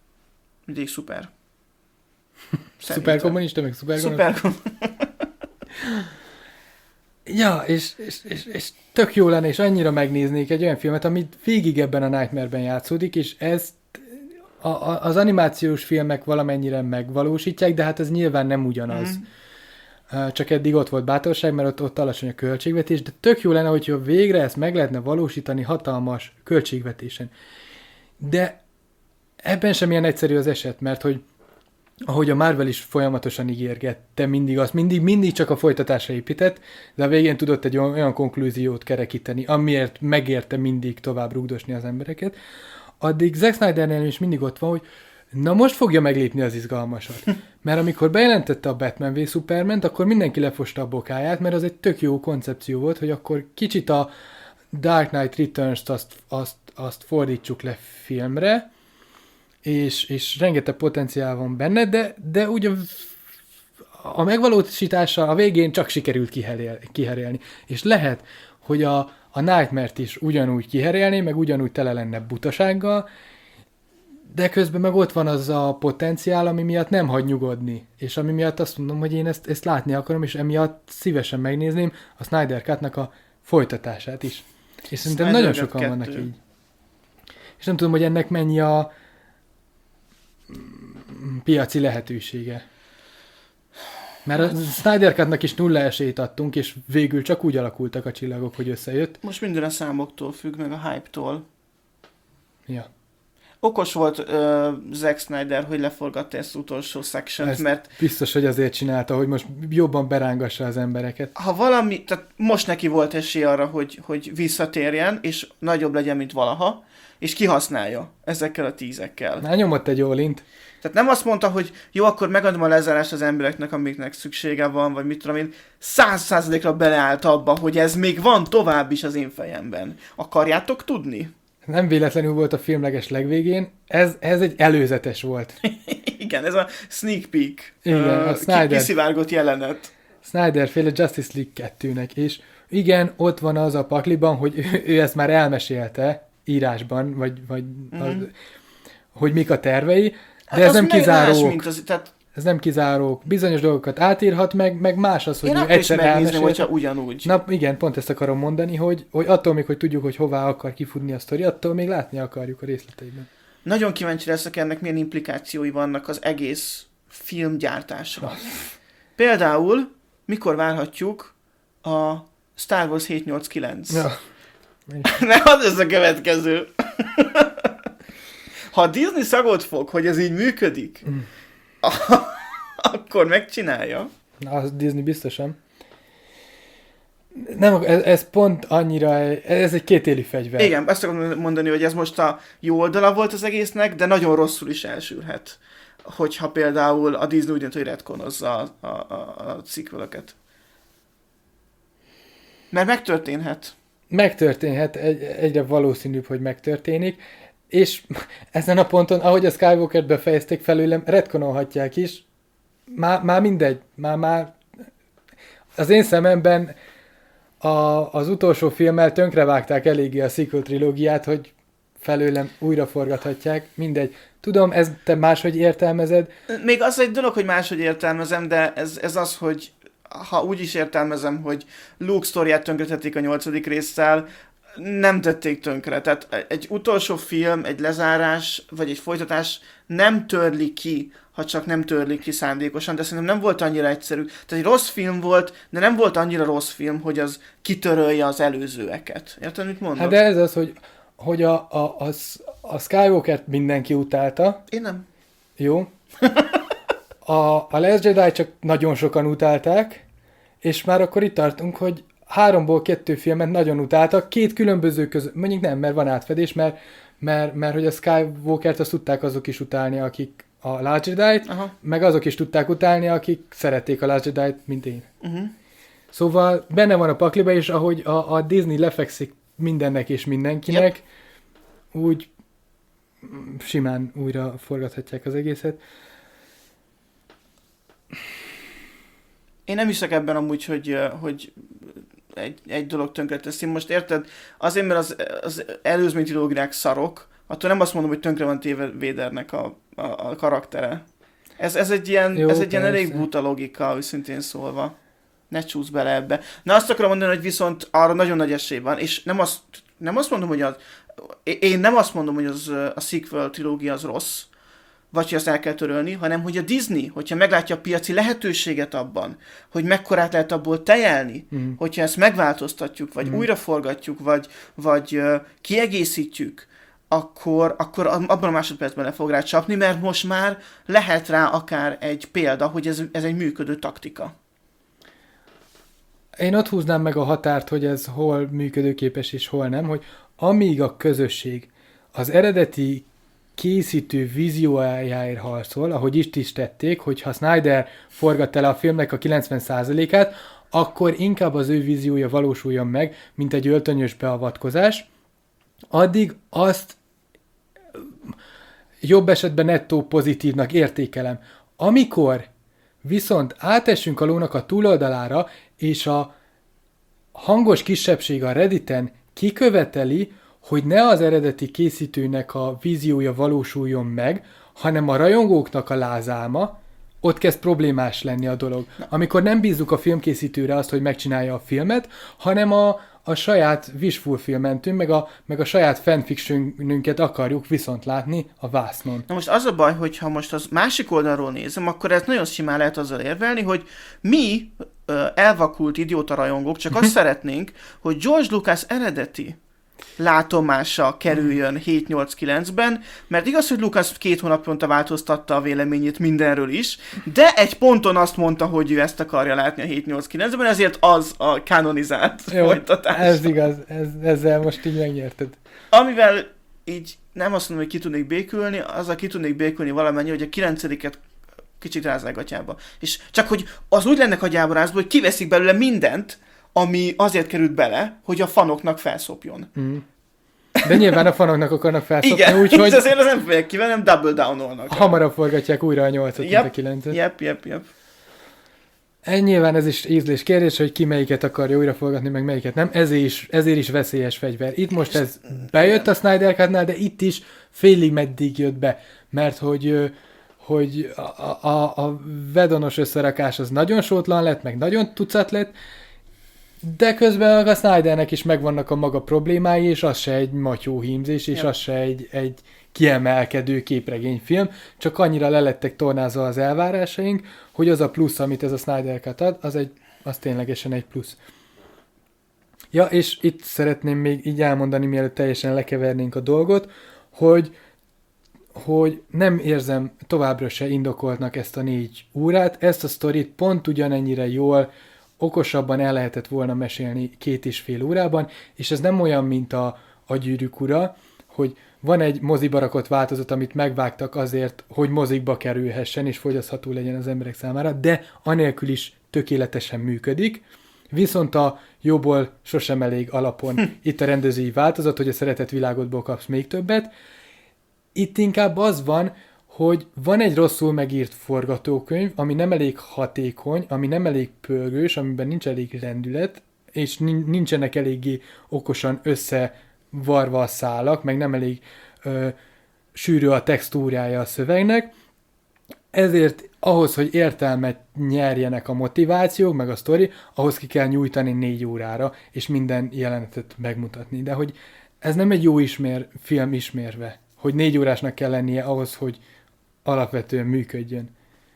S1: Mindig szuper.
S2: Szuper kommunista, meg szuper gonosz. Szuper Ja, és, és, és, és tök jó lenne, és annyira megnéznék egy olyan filmet, amit végig ebben a Nightmare-ben játszódik, és ezt A, a, az animációs filmek valamennyire megvalósítják, de hát ez nyilván nem ugyanaz. Mm. Csak eddig ott volt bátorság, mert ott, ott alacsony a költségvetés, de tök jó lenne, hogyha végre ezt meg lehetne valósítani hatalmas költségvetésen. De ebben sem ilyen egyszerű az eset, mert hogy ahogy a Marvel is folyamatosan ígérgette mindig azt, mindig, mindig csak a folytatásra épített, de a végén tudott egy olyan, olyan konklúziót kerekíteni, amiért megérte mindig tovább rugdosni az embereket, addig Zack Snydernél is mindig ott van, hogy na most fogja meglépni az izgalmasat. Mert amikor bejelentette a Batman v Superman-t, akkor mindenki lefosta a bokáját, mert az egy tök jó koncepció volt, hogy akkor kicsit a Dark Knight Returns-t azt, azt, azt fordítsuk le filmre, és, és rengeteg potenciál van benne, de, de ugye a megvalósítása a végén csak sikerült kiherélni. És lehet, hogy a, a Nightmare-t is ugyanúgy kiherélni, meg ugyanúgy tele lenne butasággal, de közben meg ott van az a potenciál, ami miatt nem hagy nyugodni. És ami miatt azt mondom, hogy én ezt, ezt látni akarom, és emiatt szívesen megnézném a Snyder Cut-nak a folytatását is. És szerintem Snyder nagyon sokan kettő. Vannak így. És nem tudom, hogy ennek mennyi a piaci lehetősége. Mert a Snyder Cut-nak is nulla esélyt adtunk, és végül csak úgy alakultak a csillagok, hogy összejött.
S1: Most minden a számoktól függ, meg a hype-tól.
S2: Ja.
S1: okos volt uh, Zack Snyder, hogy leforgatta ezt az utolsó section, mert...
S2: Biztos, hogy azért csinálta, hogy most jobban berángassa az embereket.
S1: Ha valami, tehát most neki volt esély arra, hogy, hogy visszatérjen, és nagyobb legyen, mint valaha, és kihasználja ezekkel a tízekkel.
S2: Már nyomott egy All-int.
S1: Tehát nem azt mondta, hogy jó, akkor megadom a lezárást az embereknek, amiknek szüksége van, vagy mit tudom én, száz százalékra beleállt abba, hogy ez még van tovább is az én fejemben. Akarjátok tudni?
S2: Nem véletlenül volt a filmleges legvégén, ez, ez egy előzetes volt.
S1: Igen, ez a sneak peek.
S2: Igen,
S1: uh,
S2: a Snyder.
S1: Kiszivárgott jelenet.
S2: Snyder-féle Justice League kettőnek, és igen, ott van az a pakliban, hogy ő, ő ezt már elmesélte írásban, vagy, vagy mm-hmm. az, hogy mik a tervei, de
S1: hát
S2: ez nem kizárók.
S1: Mint az, tehát...
S2: Ez nem kizárók. Bizonyos dolgokat átírhat, meg, meg más az, hogy
S1: én
S2: ő egyszer elmesélte.
S1: hogyha ugyanúgy.
S2: Na igen, pont ezt akarom mondani, hogy, hogy attól még, hogy tudjuk, hogy hová akar kifutni a sztori, attól még látni akarjuk a részleteiben.
S1: Nagyon kíváncsi leszek ennek, milyen implikációi vannak az egész filmgyártásra. Például, mikor várhatjuk a Star Wars hét nyolc kilenc?
S2: Ja.
S1: Ne, az ez a következő. Ha a Disney szagot fog, hogy ez így működik, mm. akkor megcsinálja.
S2: Na, az Disney biztosan. Nem, ez, ez pont annyira, ez egy kétélű fegyver.
S1: Igen, ezt akarom mondani, hogy ez most a jó oldala volt az egésznek, de nagyon rosszul is elsülhet. Hogyha például a Disney úgy dönt, hogy retconozza a, a, a, a sequelöket. Mert megtörténhet.
S2: Megtörténhet, egy, egyre valószínűbb, hogy megtörténik, és ezen a ponton, ahogy a Skywalkert befejezték felőlem, retconolhatják is. Már, már mindegy, már, már az én szememben a, az utolsó filmmel tönkrevágták eléggé a sequel trilógiát, hogy felőlem újra forgathatják, mindegy. Tudom, ez te máshogy értelmezed.
S1: Még az egy dolog, hogy máshogy értelmezem, de ez, ez az, hogy ha úgy is értelmezem, hogy Luke sztoriát tönkretették a nyolcadik résszel, nem tették tönkre. Tehát egy utolsó film, egy lezárás, vagy egy folytatás nem törli ki, ha csak nem törlik ki szándékosan, de szerintem nem volt annyira egyszerű. Tehát egy rossz film volt, de nem volt annyira rossz film, hogy az kitörölje az előzőeket. Érted, mit mondok?
S2: Hát de ez az, hogy, hogy a, a, a, a Skywalkert mindenki utálta.
S1: Én nem.
S2: Jó. A, a Last Jedi csak nagyon sokan utálták, és már akkor itt tartunk, hogy háromból kettő filmet nagyon utáltak, két különböző között, mondjuk nem, mert van átfedés, mert, mert, mert hogy a Skywalkert azt tudták azok is utálni, akik a Last Jedi-t, aha, meg azok is tudták utálni, akik szerették a Last Jedi-t, mint én. Uh-huh. Szóval benne van a pakliba, és ahogy a, a Disney lefekszik mindennek és mindenkinek, yep, úgy simán újra forgathatják az egészet.
S1: Én nem hiszek ebben amúgy, hogy, hogy egy, egy dolog tönkre teszi. Most érted? Azért, mert az, az előzmény trilógiák szarok, attól nem azt mondom, hogy tönkre van téve Vadernek a, a, a karaktere. Ez, ez egy ilyen, Jó, ez egy ilyen elég buta logika, őszintén szólva. Ne csúsz bele ebbe. Na azt akarom mondani, hogy viszont arra nagyon nagy esély van, és nem azt, nem azt mondom, hogy az, én nem azt mondom, hogy az, a sequel trilógia az rossz, vagy hogy azt el kell törölni, hanem hogy a Disney, hogyha meglátja a piaci lehetőséget abban, hogy mekkorát lehet abból tejelni, mm. hogyha ezt megváltoztatjuk, vagy mm. újraforgatjuk, vagy, vagy uh, kiegészítjük, akkor, akkor abban a másodpercben le fog rá csapni, mert most már lehet rá akár egy példa, hogy ez, ez egy működő taktika.
S2: Én ott húznám meg a határt, hogy ez hol működőképes és hol nem, hogy amíg a közösség az eredeti készítő víziójáért harcol, ahogy is is tették, hogy ha Snyder forgatta le a filmnek a kilencven százalékát, akkor inkább az ő víziója valósuljon meg, mint egy öltönyös beavatkozás. Addig azt jobb esetben nettó pozitívnak értékelem. Amikor viszont átessünk a lónak a túloldalára, és a hangos kisebbség a Redditen kiköveteli, hogy ne az eredeti készítőnek a víziója valósuljon meg, hanem a rajongóknak a lázálma, ott kezd problémás lenni a dolog. Amikor nem bízzuk a filmkészítőre azt, hogy megcsinálja a filmet, hanem a, a saját wish fulfillmentünk, meg a, meg a saját fanfictionünket akarjuk viszont látni a vásznon.
S1: Na most az a baj, hogy ha most az másik oldalról nézem, akkor ez nagyon simán lehet azzal érvelni, hogy mi elvakult idióta rajongók csak azt szeretnénk, hogy George Lucas eredeti látomása kerüljön hét nyolc kilencben, mert igaz, hogy Lucas két hónaponta változtatta a véleményét mindenről is, de egy ponton azt mondta, hogy ő ezt akarja látni a hét nyolc kilencben, ezért az a kanonizált
S2: Jó,
S1: folytatás.
S2: Ez igaz, ez, ezzel most így megnyerted.
S1: Amivel így nem azt mondom, hogy ki tudnék békülni, azzal ki tudnék békülni valamennyi, hogy a kilencediket kicsit rázzák atyába. És csak hogy az úgy lenne agyába rázva, hogy kiveszik belőle mindent, ami azért került bele, hogy a fanoknak felszopjon.
S2: Mm. De nyilván a fanoknak akarnak felszopni,
S1: igen,
S2: úgyhogy...
S1: azért az nem fogják kivenni, nem double down-olnak.
S2: Hamarabb forgatják újra a nyolcat,
S1: yep,
S2: mint a kilencet.
S1: Yep, yep, yep.
S2: E, nyilván ez is ízlés kérdés, hogy ki melyiket akarja újraforgatni, meg melyiket nem. Ezért is, ezért is veszélyes fegyver. Itt most ez bejött a Snyder Cut-nál, de itt is félig meddig jött be. Mert hogy, hogy a, a, a vedonos összerakás az nagyon sótlan lett, meg nagyon tucat lett, de közben a Snydernek is megvannak a maga problémái, és az se egy matyó hímzés, és yep. az se egy, egy kiemelkedő képregényfilm, csak annyira lelettek tornázva az elvárásaink, hogy az a plusz, amit ez a Snyder Cut ad, az, egy, az ténylegesen egy plusz. Ja, és itt szeretném még így elmondani, mielőtt teljesen lekevernénk a dolgot, hogy, hogy nem érzem továbbra se indokoltnak ezt a négy órát, ezt a sztorit pont ugyanennyire jól, okosabban el lehetett volna mesélni két és fél órában, és ez nem olyan, mint a, a Gyűrűk ura, hogy van egy moziba rakott változat, amit megvágtak azért, hogy mozikba kerülhessen, és fogyasztható legyen az emberek számára, de anélkül is tökéletesen működik. Viszont a jóból sosem elég alapon hm. itt a rendezői változat, hogy a szeretett világodból kapsz még többet. Itt inkább az van, hogy van egy rosszul megírt forgatókönyv, ami nem elég hatékony, ami nem elég pörgős, amiben nincs elég rendület, és nincsenek eléggé okosan összevarva a szálak, meg nem elég ö, sűrű a textúrája a szövegnek. Ezért ahhoz, hogy értelmet nyerjenek a motivációk, meg a sztori, ahhoz ki kell nyújtani négy órára, és minden jelenetet megmutatni. De hogy ez nem egy jó ismér, film ismérve, hogy négy órásnak kell lennie ahhoz, hogy alapvetően működjön.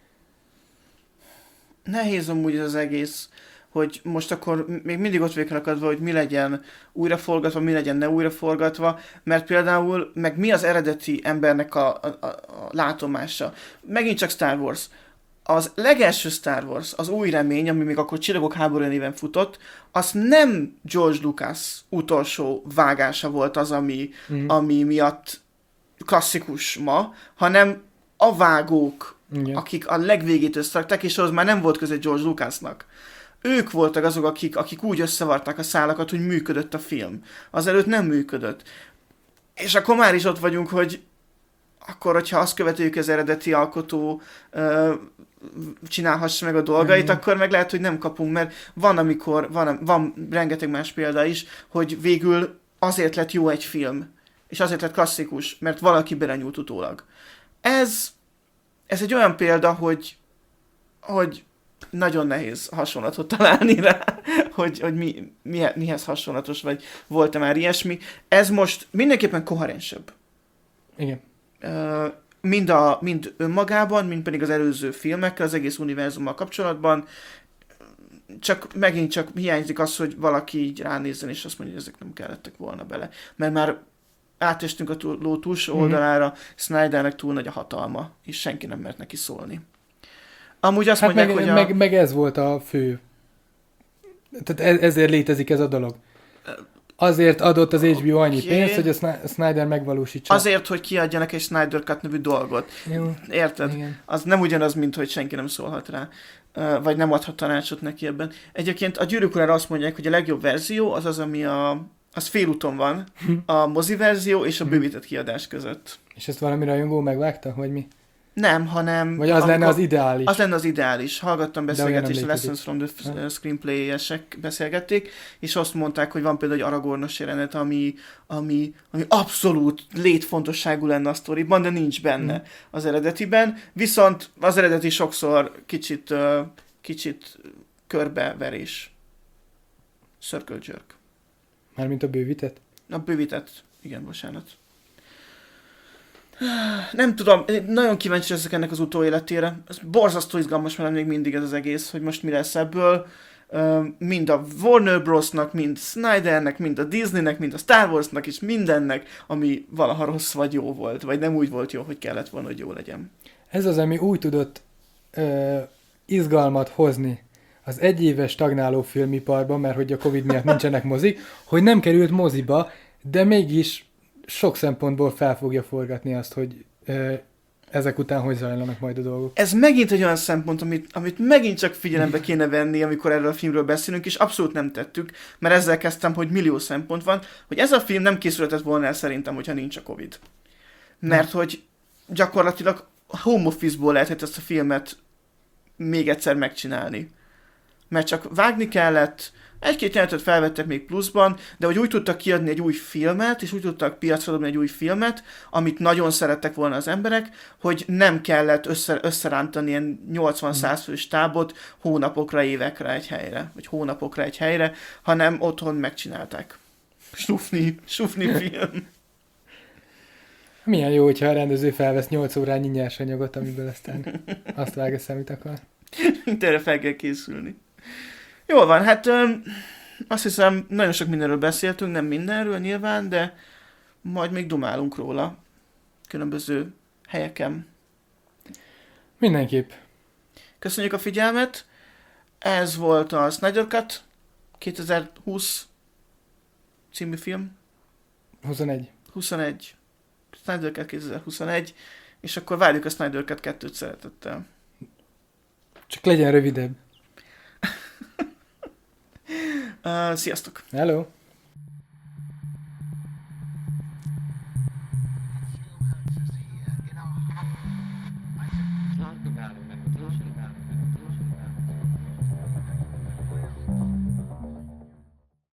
S1: Nehéz amúgy az egész, hogy most akkor még mindig ott vagyok rakadva, hogy mi legyen újraforgatva, mi legyen ne újraforgatva, mert például meg mi az eredeti embernek a, a, a, a látomása. Megint csak Star Wars. Az legelső Star Wars, az új remény, ami még akkor Csillagok háborúja néven futott, az nem George Lucas utolsó vágása volt az, ami, mm. ami miatt klasszikus ma, hanem a vágók, igen. akik a legvégét összerakták, és az már nem volt köze George Lucasnak. Ők voltak azok, akik, akik úgy összevarták a szálakat, hogy működött a film. Azelőtt nem működött. És akkor már is ott vagyunk, hogy akkor, hogyha azt követőjük az eredeti alkotó uh, csinálhassa meg a dolgait, mm-hmm. akkor meg lehet, hogy nem kapunk, mert van, amikor, van, van rengeteg más példa is, hogy végül azért lett jó egy film, és azért lett klasszikus, mert valaki belenyúlt utólag. Ez, ez egy olyan példa, hogy, hogy nagyon nehéz hasonlatot találni rá, hogy, hogy mi, mi, mihez hasonlatos, vagy volt-e már ilyesmi. Ez most mindenképpen koherensebb.
S2: Igen.
S1: Uh, mind, a, mind önmagában, mind pedig az előző filmekkel, az egész univerzummal kapcsolatban. Csak megint csak hiányzik az, hogy valaki így ránézzen, és azt mondja, hogy ezek nem kellettek volna bele. Mert már átestünk a ló túlsó oldalára, mm-hmm. Snydernek túl nagy a hatalma, és senki nem mert neki szólni. Amúgy azt
S2: hát
S1: mondják,
S2: meg,
S1: hogy a...
S2: meg, meg ez volt a fő. Tehát ezért létezik ez a dolog. Azért adott az há bé o annyi okay. pénzt, hogy a Snyder megvalósítsa.
S1: Azért, hogy kiadjanak egy Snyder Cut nevű dolgot.
S2: Jó.
S1: Érted?
S2: Igen.
S1: Az nem ugyanaz, mint hogy senki nem szólhat rá. Vagy nem adhat tanácsot neki ebben. Egyébként a Gyűrűk urára azt mondják, hogy a legjobb verzió az az, ami a... az félúton van, a mozi verzió és a bővített kiadás között.
S2: És ezt valami rajongó megvágta, vagy mi?
S1: Nem, hanem...
S2: Vagy az lenne az ideális?
S1: Az lenne az ideális. Hallgattam beszélgetést, a Lessons from the ha. Screenplay-esek beszélgették, és azt mondták, hogy van például egy Aragornos jelenet, ami, ami, ami abszolút létfontosságú lenne a sztoriban, de nincs benne hmm. az eredetiben. Viszont az eredeti sokszor kicsit, uh, kicsit körbeverés. Circle jerk.
S2: Mármint a bővített?
S1: A bővített. Igen, bocsánat. Nem tudom, nagyon kíváncsi leszek ennek az utóéletére. Ez borzasztó izgalmas, mert még mindig ez az egész, hogy most mi lesz ebből. mind a Warner Brosnak, mind Snydernek, mind a Disneynek, mind a Star Warsnak, és mindennek, ami valaha rossz vagy jó volt, vagy nem úgy volt jó, hogy kellett volna, hogy jó legyen.
S2: Ez az, ami úgy tudott ö, izgalmat hozni az egyéves stagnáló filmiparban, mert hogy a Covid miatt nincsenek mozik, hogy nem került moziba, de mégis sok szempontból fel fogja forgatni azt, hogy ö, ezek után hogy zajlanak majd a dolgok.
S1: Ez megint egy olyan szempont, amit, amit megint csak figyelembe kéne venni, amikor erről a filmről beszélünk, és abszolút nem tettük, mert ezzel kezdtem, hogy millió szempont van, hogy ez a film nem készülhetett volna el szerintem, hogyha nincs a Covid. Mert hogy gyakorlatilag home office-ból lehetett ezt a filmet még egyszer megcsinálni. Mert csak vágni kellett, egy-két jelenetet felvettek még pluszban, de hogy úgy tudtak kiadni egy új filmet, és úgy tudtak piacra dobni egy új filmet, amit nagyon szerettek volna az emberek, hogy nem kellett össze, összerántani ilyen nyolcvan-száz fős tábot hónapokra, évekre egy helyre, vagy hónapokra egy helyre, hanem otthon megcsinálták. Sufni, sufni film.
S2: Milyen jó, hogyha a rendező felvesz nyolc órányi nyersanyagot, amiből aztán azt vág össze, amit akar.
S1: Erre fel kell készülni. Jól van, hát öm, azt hiszem, nagyon sok mindenről beszéltünk, nem mindenről nyilván, de majd még dumálunk róla különböző helyeken.
S2: Mindenképp.
S1: Köszönjük a figyelmet! Ez volt a Snyder Cut kétezer-húsz című film.
S2: huszonegy.
S1: huszonegy. Snyder Cut kétezer-huszonegy, és akkor várjuk a Snyder Cut kettőt szeretettel.
S2: Csak legyen rövidebb.
S1: Uh, sziasztok!
S2: Hello!